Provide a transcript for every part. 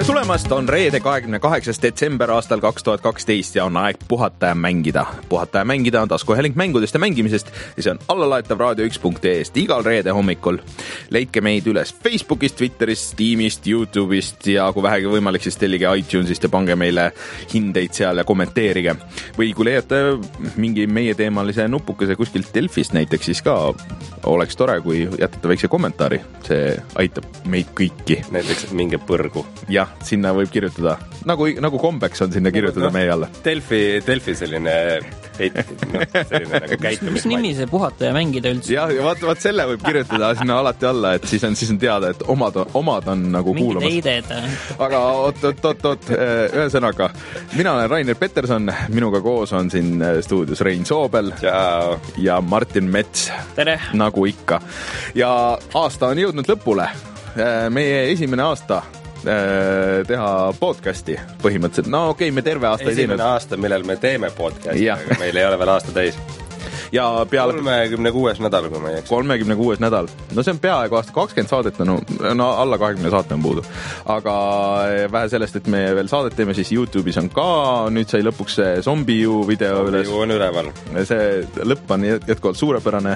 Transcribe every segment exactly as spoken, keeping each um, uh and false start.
tere tulemast, on reede kahekümne kaheksas detsember aastal kaks tuhat kaksteist ja on aeg puhata ja mängida. Puhata ja mängida on taskuhääling mängudest ja mängimisest ja see on allalaetav raadio üks punkt ee-st igal reede hommikul. Leidke meid üles Facebookist, Twitterist, Steamist, YouTube'ist ja kui vähegi võimalik, siis tellige iTunesist ja pange meile hindeid seal ja kommenteerige. Või kui leiate mingi meie teemalise nupukese kuskilt Delfist näiteks, siis ka oleks tore, kui jätate väikse kommentaari. See aitab meid kõiki. Näiteks mingi põrgu. Jah, sinna võib kirjutada. Nagu, nagu kombeks on sinna kirjutada no, meie alla. Delfi, Delfi selline, heit, no, selline nagu käitumis. Mis nimi see puhata ja mängida üldse? Jah, ja vaat, vaat selle võib kirjutada sinna alati alla, et siis on, siis on teada, et omad, omad on nagu mingid kuulamas. Mingid eided. Aga oot, oot, oot, oot, ühesõnaga. Mina olen Rainer Peterson, minuga koos on siin stuudios Rein Soobel. Ciao. Ja Martin Mets. Tere. Nagu ikka. Ja aasta on jõudnud lõpule. Meie esimene aasta teha podcasti põhimõtteliselt. No okei, okay, me terve aasta esimene ei teinud. Aasta, millel me teeme podcasti, ja. Aga meil ei ole veel aasta täis. Ja peale kolmekümne kuues nädal, kui ma ei eks. kolmekümne kuues nädal. No see on peaaegu aasta kakskümmend saadet, no, no alla kahekümne saate on puudu. Aga vähe sellest, et me veel saadet teeme, siis YouTube'is on ka, nüüd sai lõpuks see Zombiu video üles. Zombiu on üleval. See lõpp on jätkuvalt suurepärane.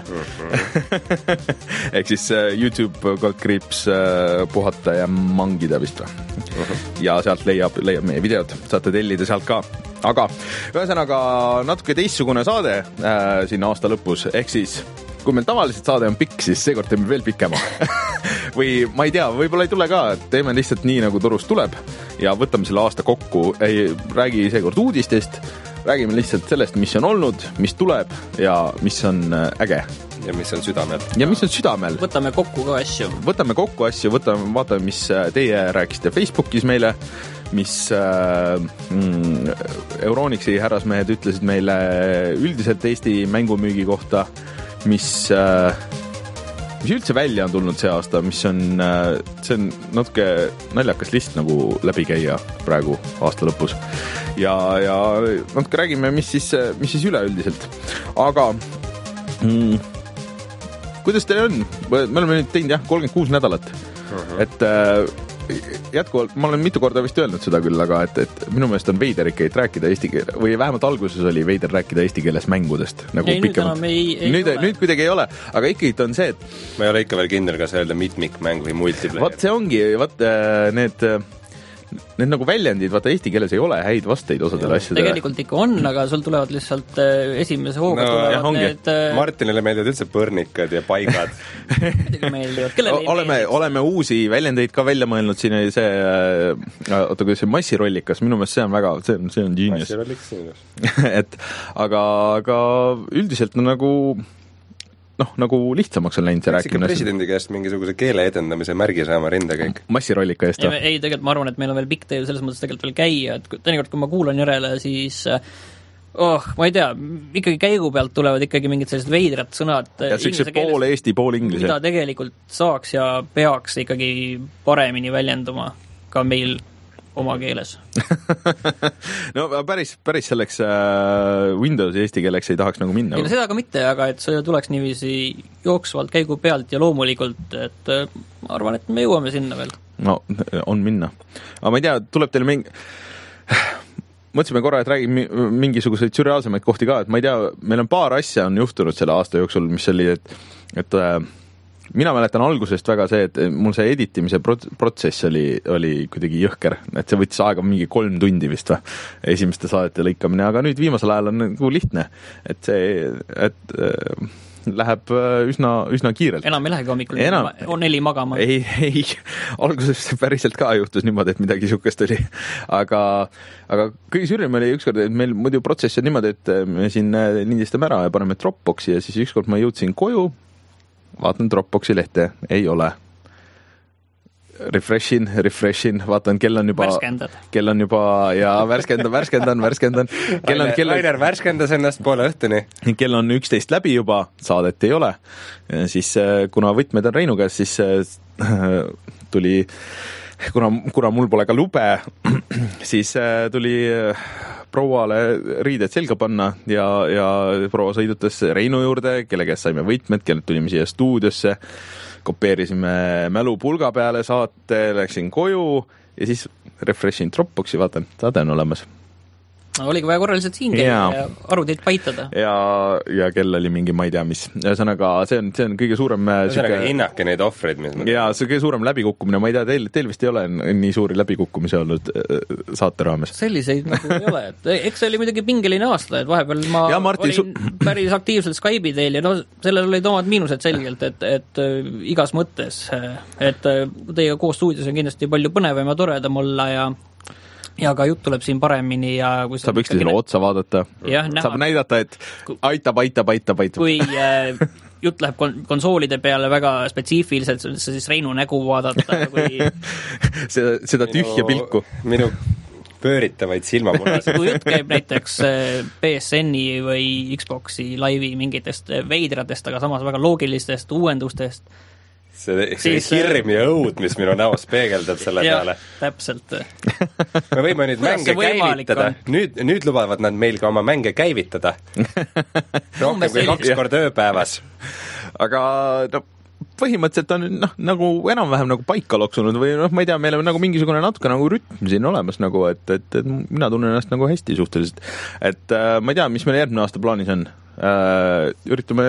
Mm-hmm. Ehk siis YouTube kaldkriips puhata ja mangida vist või. Mm-hmm. Ja sealt leiab, leiab meie videod. Saate tellida sealt ka. Aga ühesõnaga natuke teistsugune saade äh, siin aasta lõpus, ehk siis kui meil tavaliselt saade on pikk, siis seekord teeme veel pikema. Või ma ei tea, võib-olla ei tule ka, teeme lihtsalt nii, nagu turust tuleb ja võtame selle aasta kokku, ei räägi seekord uudistest, räägime lihtsalt sellest, mis on olnud, mis tuleb ja mis on äge. Ja mis on südamel. Ja mis on südamel. Võtame kokku ka asju. Võtame kokku asju, võtame, vaatame, mis teie rääkisite Facebookis meile, mis äh, mm, Euronixi härrasmehed ütlesid meile üldiselt Eesti mängumüügi kohta, mis, äh, mis üldse välja on tulnud see aasta, mis on, äh, see on natuke naljakas list nagu läbi käia praegu aasta lõpus. Ja, ja natuke räägime, mis siis, mis siis üleüldiselt. Aga mm, kuidas teil on? Me oleme nüüd teinud jah, kolmkümmend kuus nädalat. Uh-huh. Et äh, jätkuvalt, ma olen mitu korda vist öelnud seda küll, aga et, et minu meelest on veider ikka, et rääkida eesti keele, või vähemalt alguses oli veider rääkida eesti keeles mängudest. Nagu ei, nüüd enam ei, ei nüüd, ole. Nüüd kuidagi ei ole, aga ikkagi on see, et ma ei ole ikka veel kindel, kas öelda mitmikmäng või multiplayer. Vaat see ongi, vaat need need nagu väljendid, vaata eesti keeles ei ole häid vasteid osadele asjadele. Tegelikult ikka on, aga sul tulevad lihtsalt esimese hooga no, tulevad jah, need... Martinile meeldivad üldse põrnikad ja paigad. oleme, oleme uusi väljendeid ka välja mõelnud, siin oli see oota, kui see massirollikas, minu meelest see on väga, see on, see on genius. Massirollikas et aga, aga üldiselt no nagu noh, nagu lihtsamaks on läinud see rääkimine. Presidendi käest mingisuguse keele edendamise märgi saama rinde kõik. Massirollika eest. Ei, ei, tegelikult ma arvan, et meil on veel pikk tee selles mõttes tegelikult veel käia, et teinekord, kui ma kuulan järele, siis oh, ma ei tea, ikkagi käigu pealt tulevad ikkagi mingid sellised veidrad sõnad. Ja sellised pool eesti, pool inglise. Mida tegelikult saaks ja peaks ikkagi paremini väljenduma ka meil oma keeles. no päris, päris selleks äh, Windowsi eesti keeleks ei tahaks nagu minna. Ei, no seda ka mitte, aga et see tuleks niiviisi jooksvalt käigu pealt ja loomulikult, et äh, ma arvan, et me jõuame sinna veel. No, on minna. Aga ma ei tea, tuleb teile mingi... Mõtlesime korra, et räägime mingisuguseid sürreaalsemaid kohti ka, et ma ei tea, meil on paar asja on juhtunud selle aasta jooksul, mis oli, et, et äh, mina mäletan algusest väga see, et mul see editimise protsess oli, oli kuidagi jõhker, et see võttis aega mingi kolm tundi vist või, esimeste saadete lõikamine, aga nüüd viimasel ajal on nagu lihtne, et see, et äh, läheb üsna, üsna kiirelt. Enam ei lähegi hommikul, Enam... on neli magama. Ei, ei, alguses päriselt ka juhtus niimoodi, et midagi sihukest oli, aga, aga kõige sürrim oli ükskord, et meil muidu protsess on niimoodi, et me siin lindistame ära ja paneme Dropboxi ja siis ükskord ma jõudsin koju, vaatan Dropboxi lehte, ei ole. Refreshin, refreshin, vaatan, kell on juba... Värskendad. Kell on juba, ja värskendan, värskendan, värskendan. Kell on, kell on, Rainer värskendas ennast poole õhtuni. Kell on üksteist läbi juba, saadet ei ole. Siis, kuna võtmed on Reinu käes, siis tuli, kuna, kuna mul pole ka lube, siis tuli prouale riided selga panna ja, ja proua sõidutas Reinu juurde, kelle käest saime võtmed, kelle tulime siia stuudiosse, kopeerisime mälu pulga peale saate, läksin koju ja siis refreshin Dropboxi, vaatan, saade on olemas. No, oligi vaja korraliselt siin käia ja, ja arvutit paitada. Ja, ja kell oli mingi, ma ei tea mis. Ühesõnaga, see on, see on kõige suurem... Ühesõnaga süke... hinnake neid ohvreid, mis ma... Ja see kõige suurem läbikukkumine, ma ei tea, teil, teil vist ei ole nii suuri läbikukkumisi olnud saate raames. Selliseid nagu ei ole. Et eks see oli muidugi pingeline aasta, et vahepeal ma ja, Marti, olin su... päris aktiivselt Skype'i teil ja no sellel olid omad miinused selgelt, et, et igas mõttes, et teiega koos stuudios on kindlasti palju põnevam ja toredam olla ja ja ka jutt tuleb siin paremini ja kui saab üksteisele näed... otsa vaadata, ja, saab näidata, et aitab, aitab, aitab, aitab. Kui äh, jutt läheb kon- konsoolide peale väga spetsiifiliselt, siis Reinu nägu vaadata kui... seda, seda tühja minu, pilku. Minu pööritavaid silmamunasid. Kui jutt käib näiteks P S N-i või Xboxi laivi mingitest veidratest, aga samas väga loogilistest uuendustest, see, see siis, hirm ja õud, mis minu näos peegeldab selle ja, peale. Täpselt. Me võime nüüd mänge käivitada. Nüüd, nüüd lubavad nad meil ka oma mänge käivitada. Rohkem kui kaks korda ööpäevas. Aga no, põhimõtteliselt on no, nagu enam-vähem nagu paika loksunud või noh, ma ei tea, meil on nagu mingisugune natuke nagu rütm siin olemas, nagu, et, et, et mina tunnen ennast nagu hästi suhteliselt. Et äh, ma ei tea, mis meil järgmine aasta plaanis on. Äh, üritame...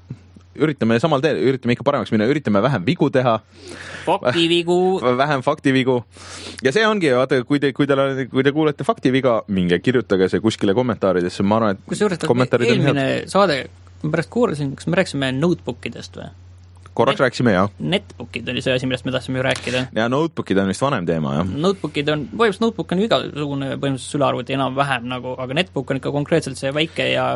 üritame samal teel, üritame ikka paremaks minna, üritame vähem vigu teha. Faktivigu. Vähem faktivigu. Ja see ongi, vaata, kui te, kui te, kui te kuulete faktiviga, minge kirjutage see kuskile kommentaaridesse, ma arvan, et kusjuures, eelmine saade, ma pärast kuulasin, kas me rääksime notebookidest või? Korraks Net, rääksime, jah. Netbookid oli see asi, millest me tahtsime ju rääkida. Ja notebookid on vist vanem teema, jah. Notebookid on, põhimõtteliselt notebook on ju igasugune põhimõtteliselt sülearvuti enam vähem, nagu, aga netbook on ikka konkreetselt see väike ja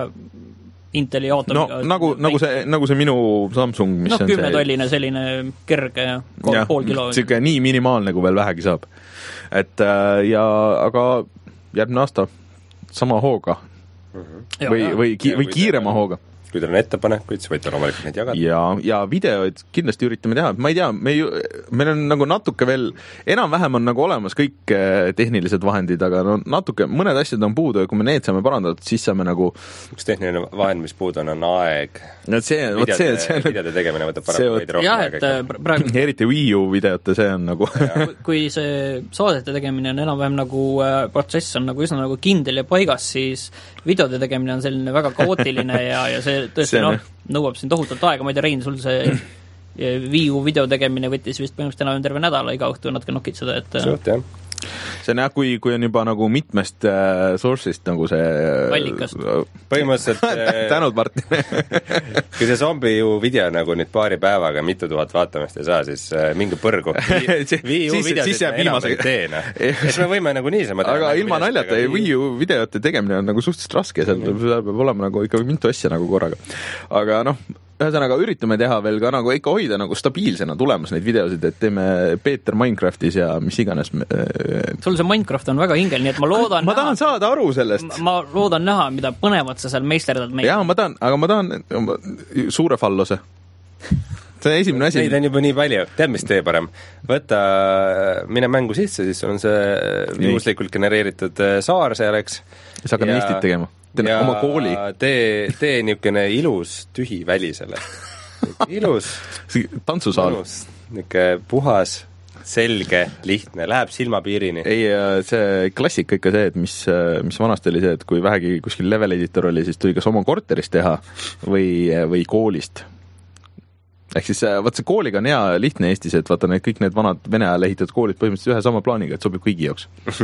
Inteli aatomiga. No, nagu, nagu, see, nagu see minu Samsung, mis no, on see... kümnetolline selline kerge ja pool, pool kilo. Siuke nii minimaalne, kui veel vähegi saab. Et ja, aga järgmine aasta sama hooga. Mm-hmm. Või, või, ki, või kiirema hooga. Kui teil on ettepanekuid, siis võite loomulikult neid jagada. Ja, ja videoid kindlasti üritame teha. Ma ei tea, me ju, meil on nagu natuke veel, enam-vähem on nagu olemas kõik tehnilised vahendid, aga no natuke, mõned asjad on puudu ja kui me need saame parandatud, siis saame nagu... Üks tehniline vahend, mis puudu on, on aeg. No see, videode, see, see, videode tegemine võtab paraku veidi rohkem jah, et praegu... Eriti Wii U videote, see on nagu... kui see saadete tegemine on enam-vähem nagu protsess on nagu üsna nagu kindel ja paigas, siis videode tegemine on selline väga kaootiline ja, ja see tõesti noh, nõuab siin tohutult aega, ma ei tea, Rein, sul see Wii U video tegemine võttis vist põhimõtteliselt enam terve nädala iga õhtu natuke nokitseda, et suht, jah. See on jah, kui, kui on juba nagu mitmest äh, source'ist nagu see allikast. Põhimõtteliselt tänud, Martin. Kui see zombi ju video nagu nüüd paari päevaga mitu tuhat vaatamist ei saa, siis äh, mingi põrgu. Wii U videosid me enam ei teena. Et me võime nagu niisama teha. Aga ilma naljata Wii U videote tegemine on nagu suhteliselt raske, seal peab olema nagu ikka mitu asja nagu korraga. Aga noh, ühesõnaga üritame teha veel ka nagu ikka hoida nagu stabiilsena tulemas neid videosid, et teeme Peeter Minecraftis ja mis iganes. Sul see Minecraft on väga hingel, nii et ma loodan ma tahan näha, saada aru sellest. Ma loodan näha, mida põnevat sa seal meisterdad meid. Jaa, ma tahan, aga ma tahan suure fallose. See on esimene asi. Neid on juba nii palju. Tead, mis tee parem? Võta, mine mängu sisse, siis on see juhuslikult genereeritud saar seal, eks. Ja sa hakkad Eestit tegema. Teen oma kooli. Tee, tee niisugune ilus tühi välisele. Ilus. Tantsusaal. Niisugune puhas, selge, lihtne, läheb silmapiirini. Ei, see klassika ikka see, et mis, mis vanasti oli see, et kui vähegi kuskil level editor oli, siis tuli kas oma korterist teha või, või koolist. Ehk siis vaat see kooliga on hea lihtne Eestis, et vaata need kõik need vanad Vene ajal ehitatud koolid põhimõtteliselt ühe sama plaaniga, et sobib kõigi jaoks.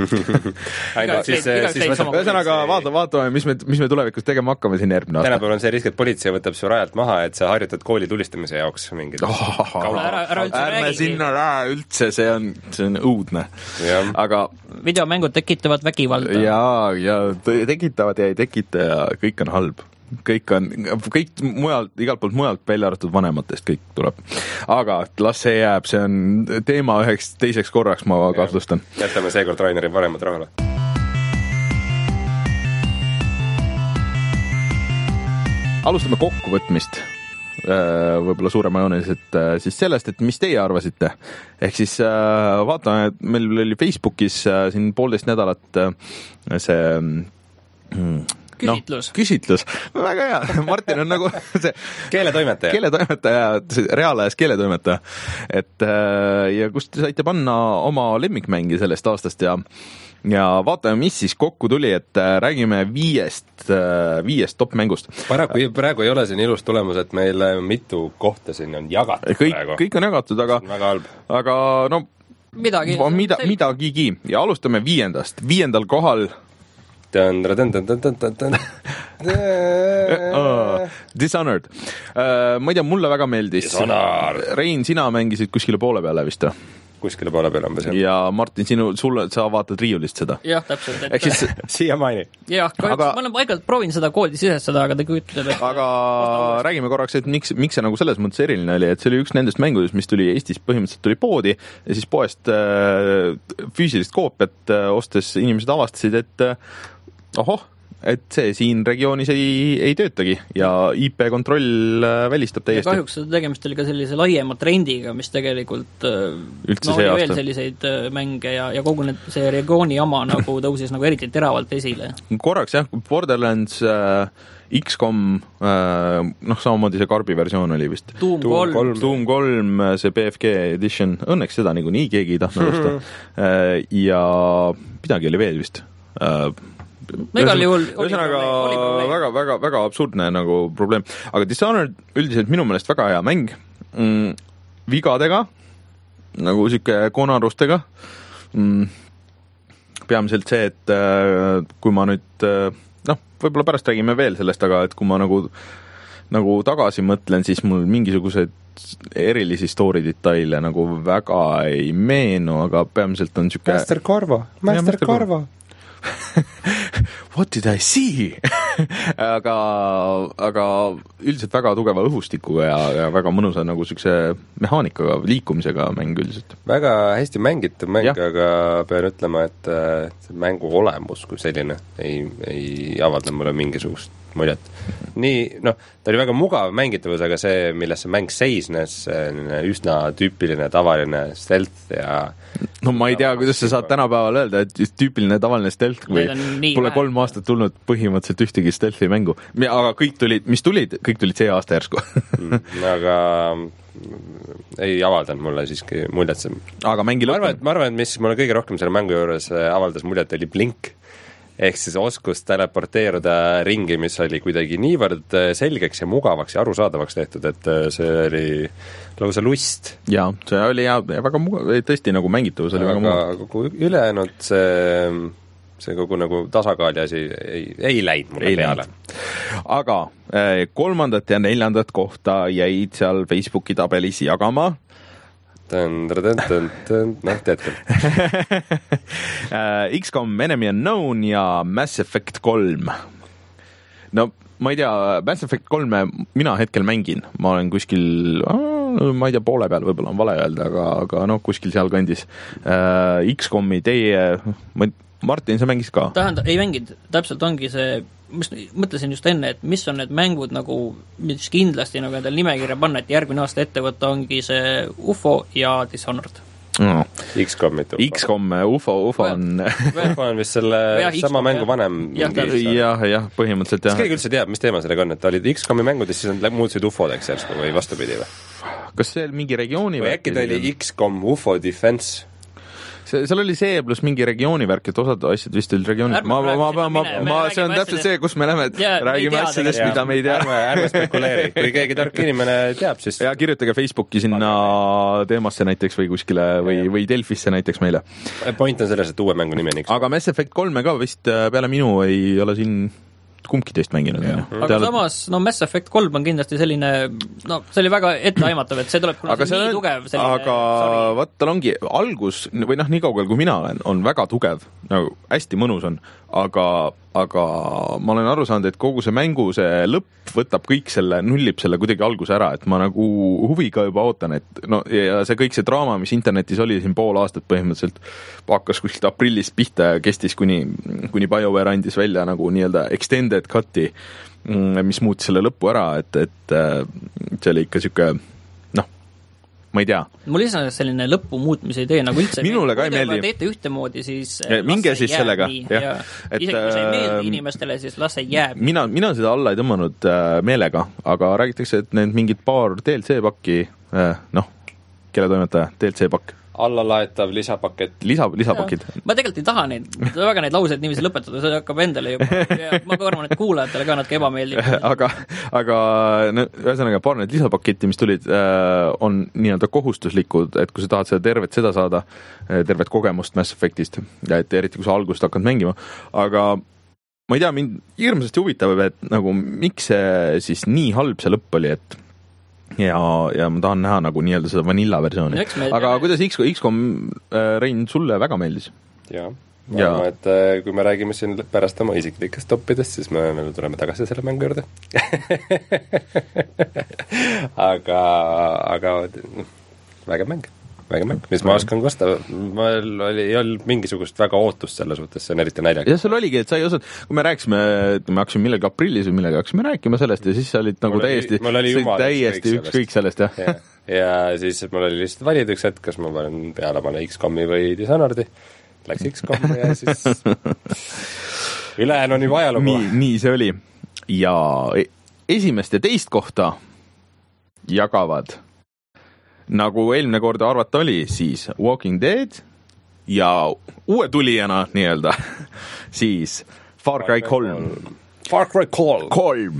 Ainult siis, siis ühesõnaga vaata, vaatame, mis me, mis me tulevikus tegema hakkame siin järgmine aasta. Tänapäeval on see risk, et politsei võtab su rajalt maha, et sa harjutad kooli tulistamise jaoks mingid oh, ära, ära ärme sinna ära üldse, see on, see on õudne. Aga videomängud tekitavad vägivalda. Jaa, ja tekitavad ja ei tekita ja kõik on halb. Kõik on, kõik mujalt, igalt poolt mujalt välja arvatud vanematest kõik tuleb. Aga las see jääb, see on teema üheks teiseks korraks, ma kahtlustan. Jätame seekord Raineri vanemad rahale. Alustame kokkuvõtmist võib-olla suuremajooneliselt siis sellest, et mis teie arvasite. Ehk siis vaatame, et meil oli Facebookis siin poolteist nädalat see küsitlus no,. küsitlus, väga hea, Martin on nagu see keeletoimetaja, keeletoimetaja, reaalajas keeletoimetaja, et ja kust te saite panna oma lemmikmängi sellest aastast ja ja vaatame, mis siis kokku tuli, et räägime viiest, viiest top-mängust. Paraku, praegu ei ole siin ilus tulemus, et meil mitu kohta siin on jagatud kõik, praegu. Kõik on jagatud, aga, aga no midagi, mida, midagigi ja alustame viiendast. Viiendal kohal Dishonored. Ma ei tea, mulle väga meeldis. Rein, sina mängisid kuskile poole peale vist? Kuskile poole peale umbes. Ja Martin, sinu, sulle, sa vaatad riiulist seda? Jah, täpselt. Ehk siis siia maini. Jah, aga... ma olen paigalt proovin seda koodi sisestada, aga ta kütleb, et... Aga räägime korraks, et miks, miks see nagu selles mõttes eriline oli, et see oli üks nendest mängudest, mis tuli Eestis põhimõtteliselt tuli poodi ja siis poest äh, füüsilist koopiat äh, ostes inimesed avastasid, et äh, ohoh, et see siin regioonis ei, ei töötagi ja I P kontroll välistab täiesti. Ja kahjuks tegemist oli ka sellise laiema trendiga, mis tegelikult üldse no, see oli aasta. Veel selliseid mänge ja, ja kogu need, see regiooni jama nagu tõusis nagu eriti teravalt esile. Korraks jah, Borderlands äh, X COM, äh, noh samamoodi see karbi versioon oli vist. Doom kolm. Doom kolm, see B F G edition, õnneks seda nagu nii keegi ei tahtnud osta. äh, ja midagi oli veel vist äh, igal juhul ühesõnaga väga, väga, väga absurdne nagu probleem, aga Dishonored üldiselt minu meelest väga hea mäng mm, vigadega nagu siuke konarustega mm, peamiselt see, et äh, kui ma nüüd äh, noh, võib-olla pärast räägime veel sellest, aga et kui ma nagu nagu tagasi mõtlen, siis mul mingisugused erilisi story detaile nagu väga ei meenu, aga peamiselt on siuke Master Carvo, Master Carvo What did I see? aga, aga üldiselt väga tugeva õhustikuga ja, ja väga mõnusa nagu siukse mehaanikaga, liikumisega mäng üldiselt. Väga hästi mängitud mäng, aga pean ütlema, et see mängu olemus kui selline ei, ei avalda mulle mingisugust muljet. Nii, noh, ta oli väga mugav mängitavus, aga see, milles see mäng seisnes, üsna tüüpiline tavaline stealth ja no ma ei tea, kuidas sa saad tänapäeval öelda, et tüüpiline tavaline stealth, kui pole kolm aastat tulnud põhimõtteliselt ühtegi stealthi mängu. Aga kõik tulid, mis tulid, kõik tulid see aasta järsku. aga ei avaldanud mulle siiski muljet see. Aga mängi lõpp. Ma arvan, et, ma arvan, et mis mulle kõige rohkem selle mängu juures avaldas muljet, oli Blink. Ehk siis oskus teleporteeruda ringi, mis oli kuidagi niivõrd selgeks ja mugavaks ja arusaadavaks tehtud, et see oli lausa lust. Jaa, see oli ja väga mugav, tõesti nagu mängitavus oli aga väga mugav. Kogu ülejäänud see, see kogu nagu tasakaali asi ei, ei läinud mulle ei peale. Aga kolmandat ja neljandat kohta jäid seal Facebooki tabelis jagama noh, tead küll. X COM Enemy Unknown ja Mass Effect kolm. No ma ei tea, Mass Effect kolme mina hetkel mängin, ma olen kuskil ma ei tea, poole peal võib-olla on vale öelda, aga, aga noh, kuskil seal kandis. X COM-i teie Martin, sa mängis ka? Tähendab, ei mänginud, täpselt ongi see, mis mõtlesin just enne, et mis on need mängud nagu, mis kindlasti nagu endal nimekirja panna, et järgmine aasta ette võtta ongi see U F O ja Dishonored. No. X COM, U F O. X COM, U F O, U F O on U F O on vist selle ja, sama X-kom, mängu vanem. Jah, jah, jah, põhimõtteliselt jah. Kas keegi üldse teab, mis teema sellega on, et olid X COM-i mängudest, siis on muutusid U F O-deks järsku või vastupidi või? Kas see mingi regiooni või äkki ta oli X COM U F O Defense? See, seal oli see pluss mingi regiooni värk, et osad asjad vist olid regioonid. Ma, ma, ma, ma, ma, ma, see on täpselt see, kus me lähme, et ja, räägime asjadest, mida me ei tea. Ärme, ärme spekuleeri. Kui keegi tark inimene teab, siis... Ja kirjutage Facebooki sinna teemasse näiteks või kuskile või, või Delfisse näiteks meile. Point on selles, et uue mängu nimi on X. Aga Mass Effect kolme ka vist peale minu ei ole siin kumbki teist mänginud. Aga Teale... samas, no Mass Effect kolm on kindlasti selline, no see oli väga etteaimatav, et see tuleb kuna see nii on, tugev selline... Aga vaat tal ongi algus, või noh, nii kaugel kui mina olen, on väga tugev, nagu hästi mõnus on, aga, aga ma olen aru saanud, et kogu see mängu, see lõpp võtab kõik selle, nullib selle kuidagi alguse ära, et ma nagu huviga juba ootan, et no ja see kõik see draama, mis internetis oli siin pool aastat põhimõtteliselt, hakkas kuskilt aprillist pihta ja kestis kuni, kuni BioWare andis välja nagu nii-öelda extended cut'i, mis muutis selle lõppu ära, et, et see oli ikka siuke noh, ma ei tea. Mul ise selline lõpu muutmise idee nagu üldse minule ka ei meeldi. Teete ühtemoodi, siis minge siis sellega. Ja. Et, isegi kui see ei meeldi inimestele, siis las see jääb. Mina, mina seda alla ei tõmmanud meelega, aga räägitakse, et need mingid paar D L C pakki, noh, kelle toimetaja, D L C pakk. Allalaetav lisapakett. Lisa, lisapakid. Ja, ma tegelikult ei taha neid, väga neid lauseid niiviisi lõpetada, see hakkab endale juba. Ja ma ka arvan, et kuulajatele ka natuke ebameeldib. aga, aga no, ühesõnaga paar need lisapaketti, mis tulid, on nii-öelda kohustuslikud, et kui sa tahad seda tervet seda saada, tervet kogemust Mass Effectist, et eriti kui sa algust hakkad mängima, aga ma ei tea, mind hirmsasti huvitav, et nagu miks see siis nii halb see lõpp oli, et ja, ja ma tahan näha nagu nii-öelda seda vanilla versiooni. Aga kuidas X COM, Rein, sulle väga meeldis? Jaa, ma ja. arvan, et kui me räägime siin pärast oma isiklikest toppidest, siis me tuleme tagasi selle mängu juurde. aga, aga väge mäng. Väge mäng, mis ma oskan kosta, ma oli, ei olnud mingisugust väga ootust selle suhtes, see on eriti naljaga. Ja sul oligi, et sa ei osanud, kui me rääkisime, et me hakkasime millegi aprillis või millegi hakkasime rääkima sellest ja siis sa olid nagu mul täiesti, oli, täiesti üks kõik sellest, jah. Ja, ja siis mul oli lihtsalt valida üks hetk, kas ma panen peale mõne X COM-i või Dishonored'i, läks X COM ja siis ülejäänu on juba ajalugu. Nii, nii see oli. Ja esimest ja teist kohta jagavad nagu eelmine korda arvata oli, siis Walking Dead ja uue tulijana nii-öelda siis Far Cry kolm. Far Cry kolm. kolm.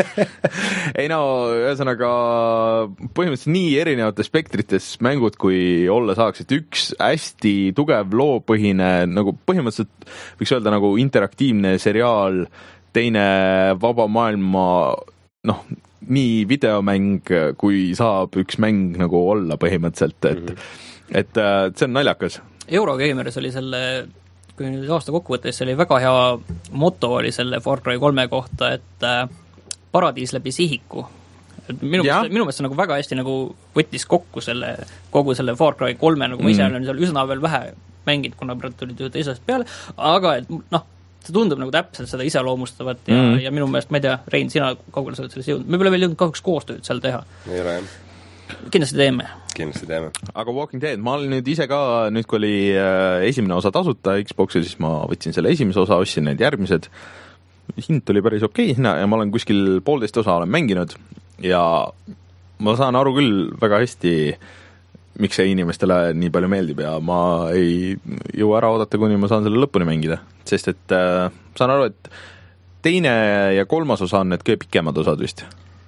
ei no, ühesõnaga põhimõtteliselt nii erinevate spektrites mängud, kui olla saaks, et üks hästi tugev loopõhine, nagu põhimõtteliselt võiks öelda nagu interaktiivne seriaal, teine vaba maailma, noh, nii videomäng, kui saab üks mäng nagu olla põhimõtteliselt, et, mm-hmm. et, et see on naljakas. Eurogameris oli selle, kui nüüd aasta kokkuvõttes, see oli väga hea moto oli selle Far Cry kolme kohta, et äh, paradiis läbi sihiku. Et minu meelest minu meelest see nagu väga hästi nagu võttis kokku selle, kogu selle Far Cry kolme, nagu ma ise mm-hmm. olen seal üsna veel vähe mängid, kuna praegu tulid ju teisest peale, aga et noh, see tundub nagu täpselt seda iseloomustavat ja, mm. ja minu meelest, ma ei tea, Rein, sina kaugele sa oled selles jõudnud? Me pole veel jõudnud kahjuks koostööd seal teha. Ei ole, jah. Kindlasti teeme. Kindlasti teeme. Aga Walking Dead, ma olin nüüd ise ka, nüüd kui oli esimene osa tasuta Xboxi, siis ma võtsin selle esimese osa, ostsin need järgmised. Hind tuli päris okei hinna ja ma olen kuskil poolteist osa olen mänginud ja ma saan aru küll väga hästi, miks see inimestele nii palju meeldib ja ma ei jõua ära oodata, kuni ma saan selle lõpuni mängida. Sest et äh, saan aru, et teine ja kolmas osa on need kõige pikemad osad vist.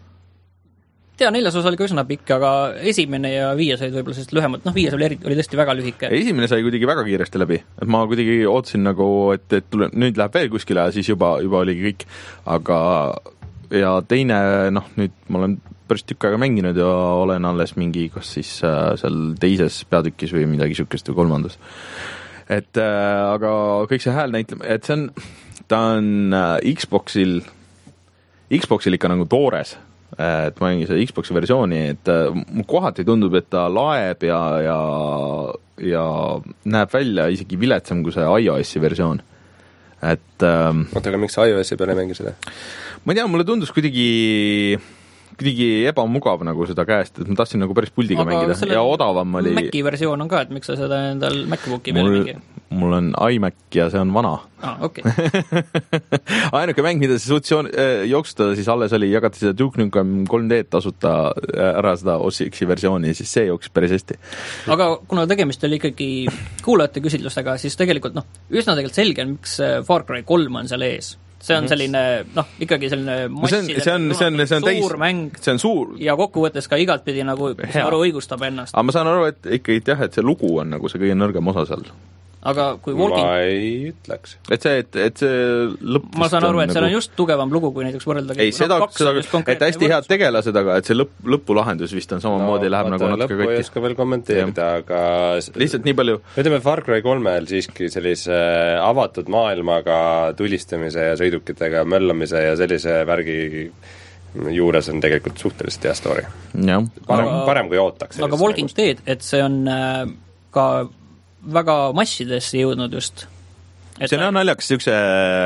Tea, neljas osa oli ka üsna pikk, aga esimene ja viies olid võib-olla sellist lühemalt, noh viies oli, eri, oli tõesti väga lühike. Esimene sai kuidagi väga kiiresti läbi, et ma kuidagi ootasin nagu, et, et tule, nüüd läheb veel kuskile ja siis juba, juba oligi kõik. Aga ja teine, noh nüüd ma olen päris tükk aega mänginud ja olen alles mingi, kas siis äh, seal teises peatükis või midagi sükest või kolmandas. Et äh, aga kõik see hääl näitleb, et see on, ta on äh, Xboxil, Xboxil ikka nagu toores, äh, et ma mängin seda Xboxi versiooni, et äh, kohati tundub, et ta laeb ja, ja, ja näeb välja isegi viletsam kui see iOS-i versioon. Et ähm, oota, aga miks iOS-i peale mängi seda? Ma ei tea, mulle tundus kuidagi kuidagi ebamugav nagu seda käest, et ma tahtsin nagu päris puldiga aga mängida ja odavam oli... Maci versioon on ka, et miks sa seda endal MacBooki peale mul, mingi? Mul on iMac ja see on vana. Ah, okei. Okay. Ainuke mäng, mida see suutsioon äh, jooksutada, siis alles oli jagati seda Duke Nukem kolm D tasuta ära seda O S X-i versiooni, siis see jooksis päris hästi. Aga kuna tegemist oli ikkagi kuulajate küsitlustega, siis tegelikult noh, üsna tegelikult selge on, miks Far Cry kolm on seal ees. See on selline, noh, ikkagi selline masside, see on, see on, see on, see on suur täis, mäng see on suur ja kokkuvõttes ka igalt pidi nagu aru õigustab ennast. Aga ma saan aru, et ikkagi jah, et see lugu on nagu see kõige nõrgem osa seal. Aga kui Walking... Ma ei ütleks. Et see, et, et see lõpp... Ma saan aru, et nagu... seal on just tugevam lugu, kui näiteks võrrelda... Ei, seda, seda et hästi head tegelased, aga et see lõpp, lõpulahendus vist on samamoodi no, läheb nagu natuke lõppu ei oska veel kommenteerida, aga... Lihtsalt nii palju... Ütleme, Far Cry kolmel siiski sellise avatud maailmaga tulistamise ja sõidukitega möllamise ja sellise värgi juures on tegelikult suhteliselt hea story. Ja. Parem, aga, parem kui ootaks. Aga Walking Dead, et see on ka... väga massidesse jõudnud just. see on naljakas niisuguse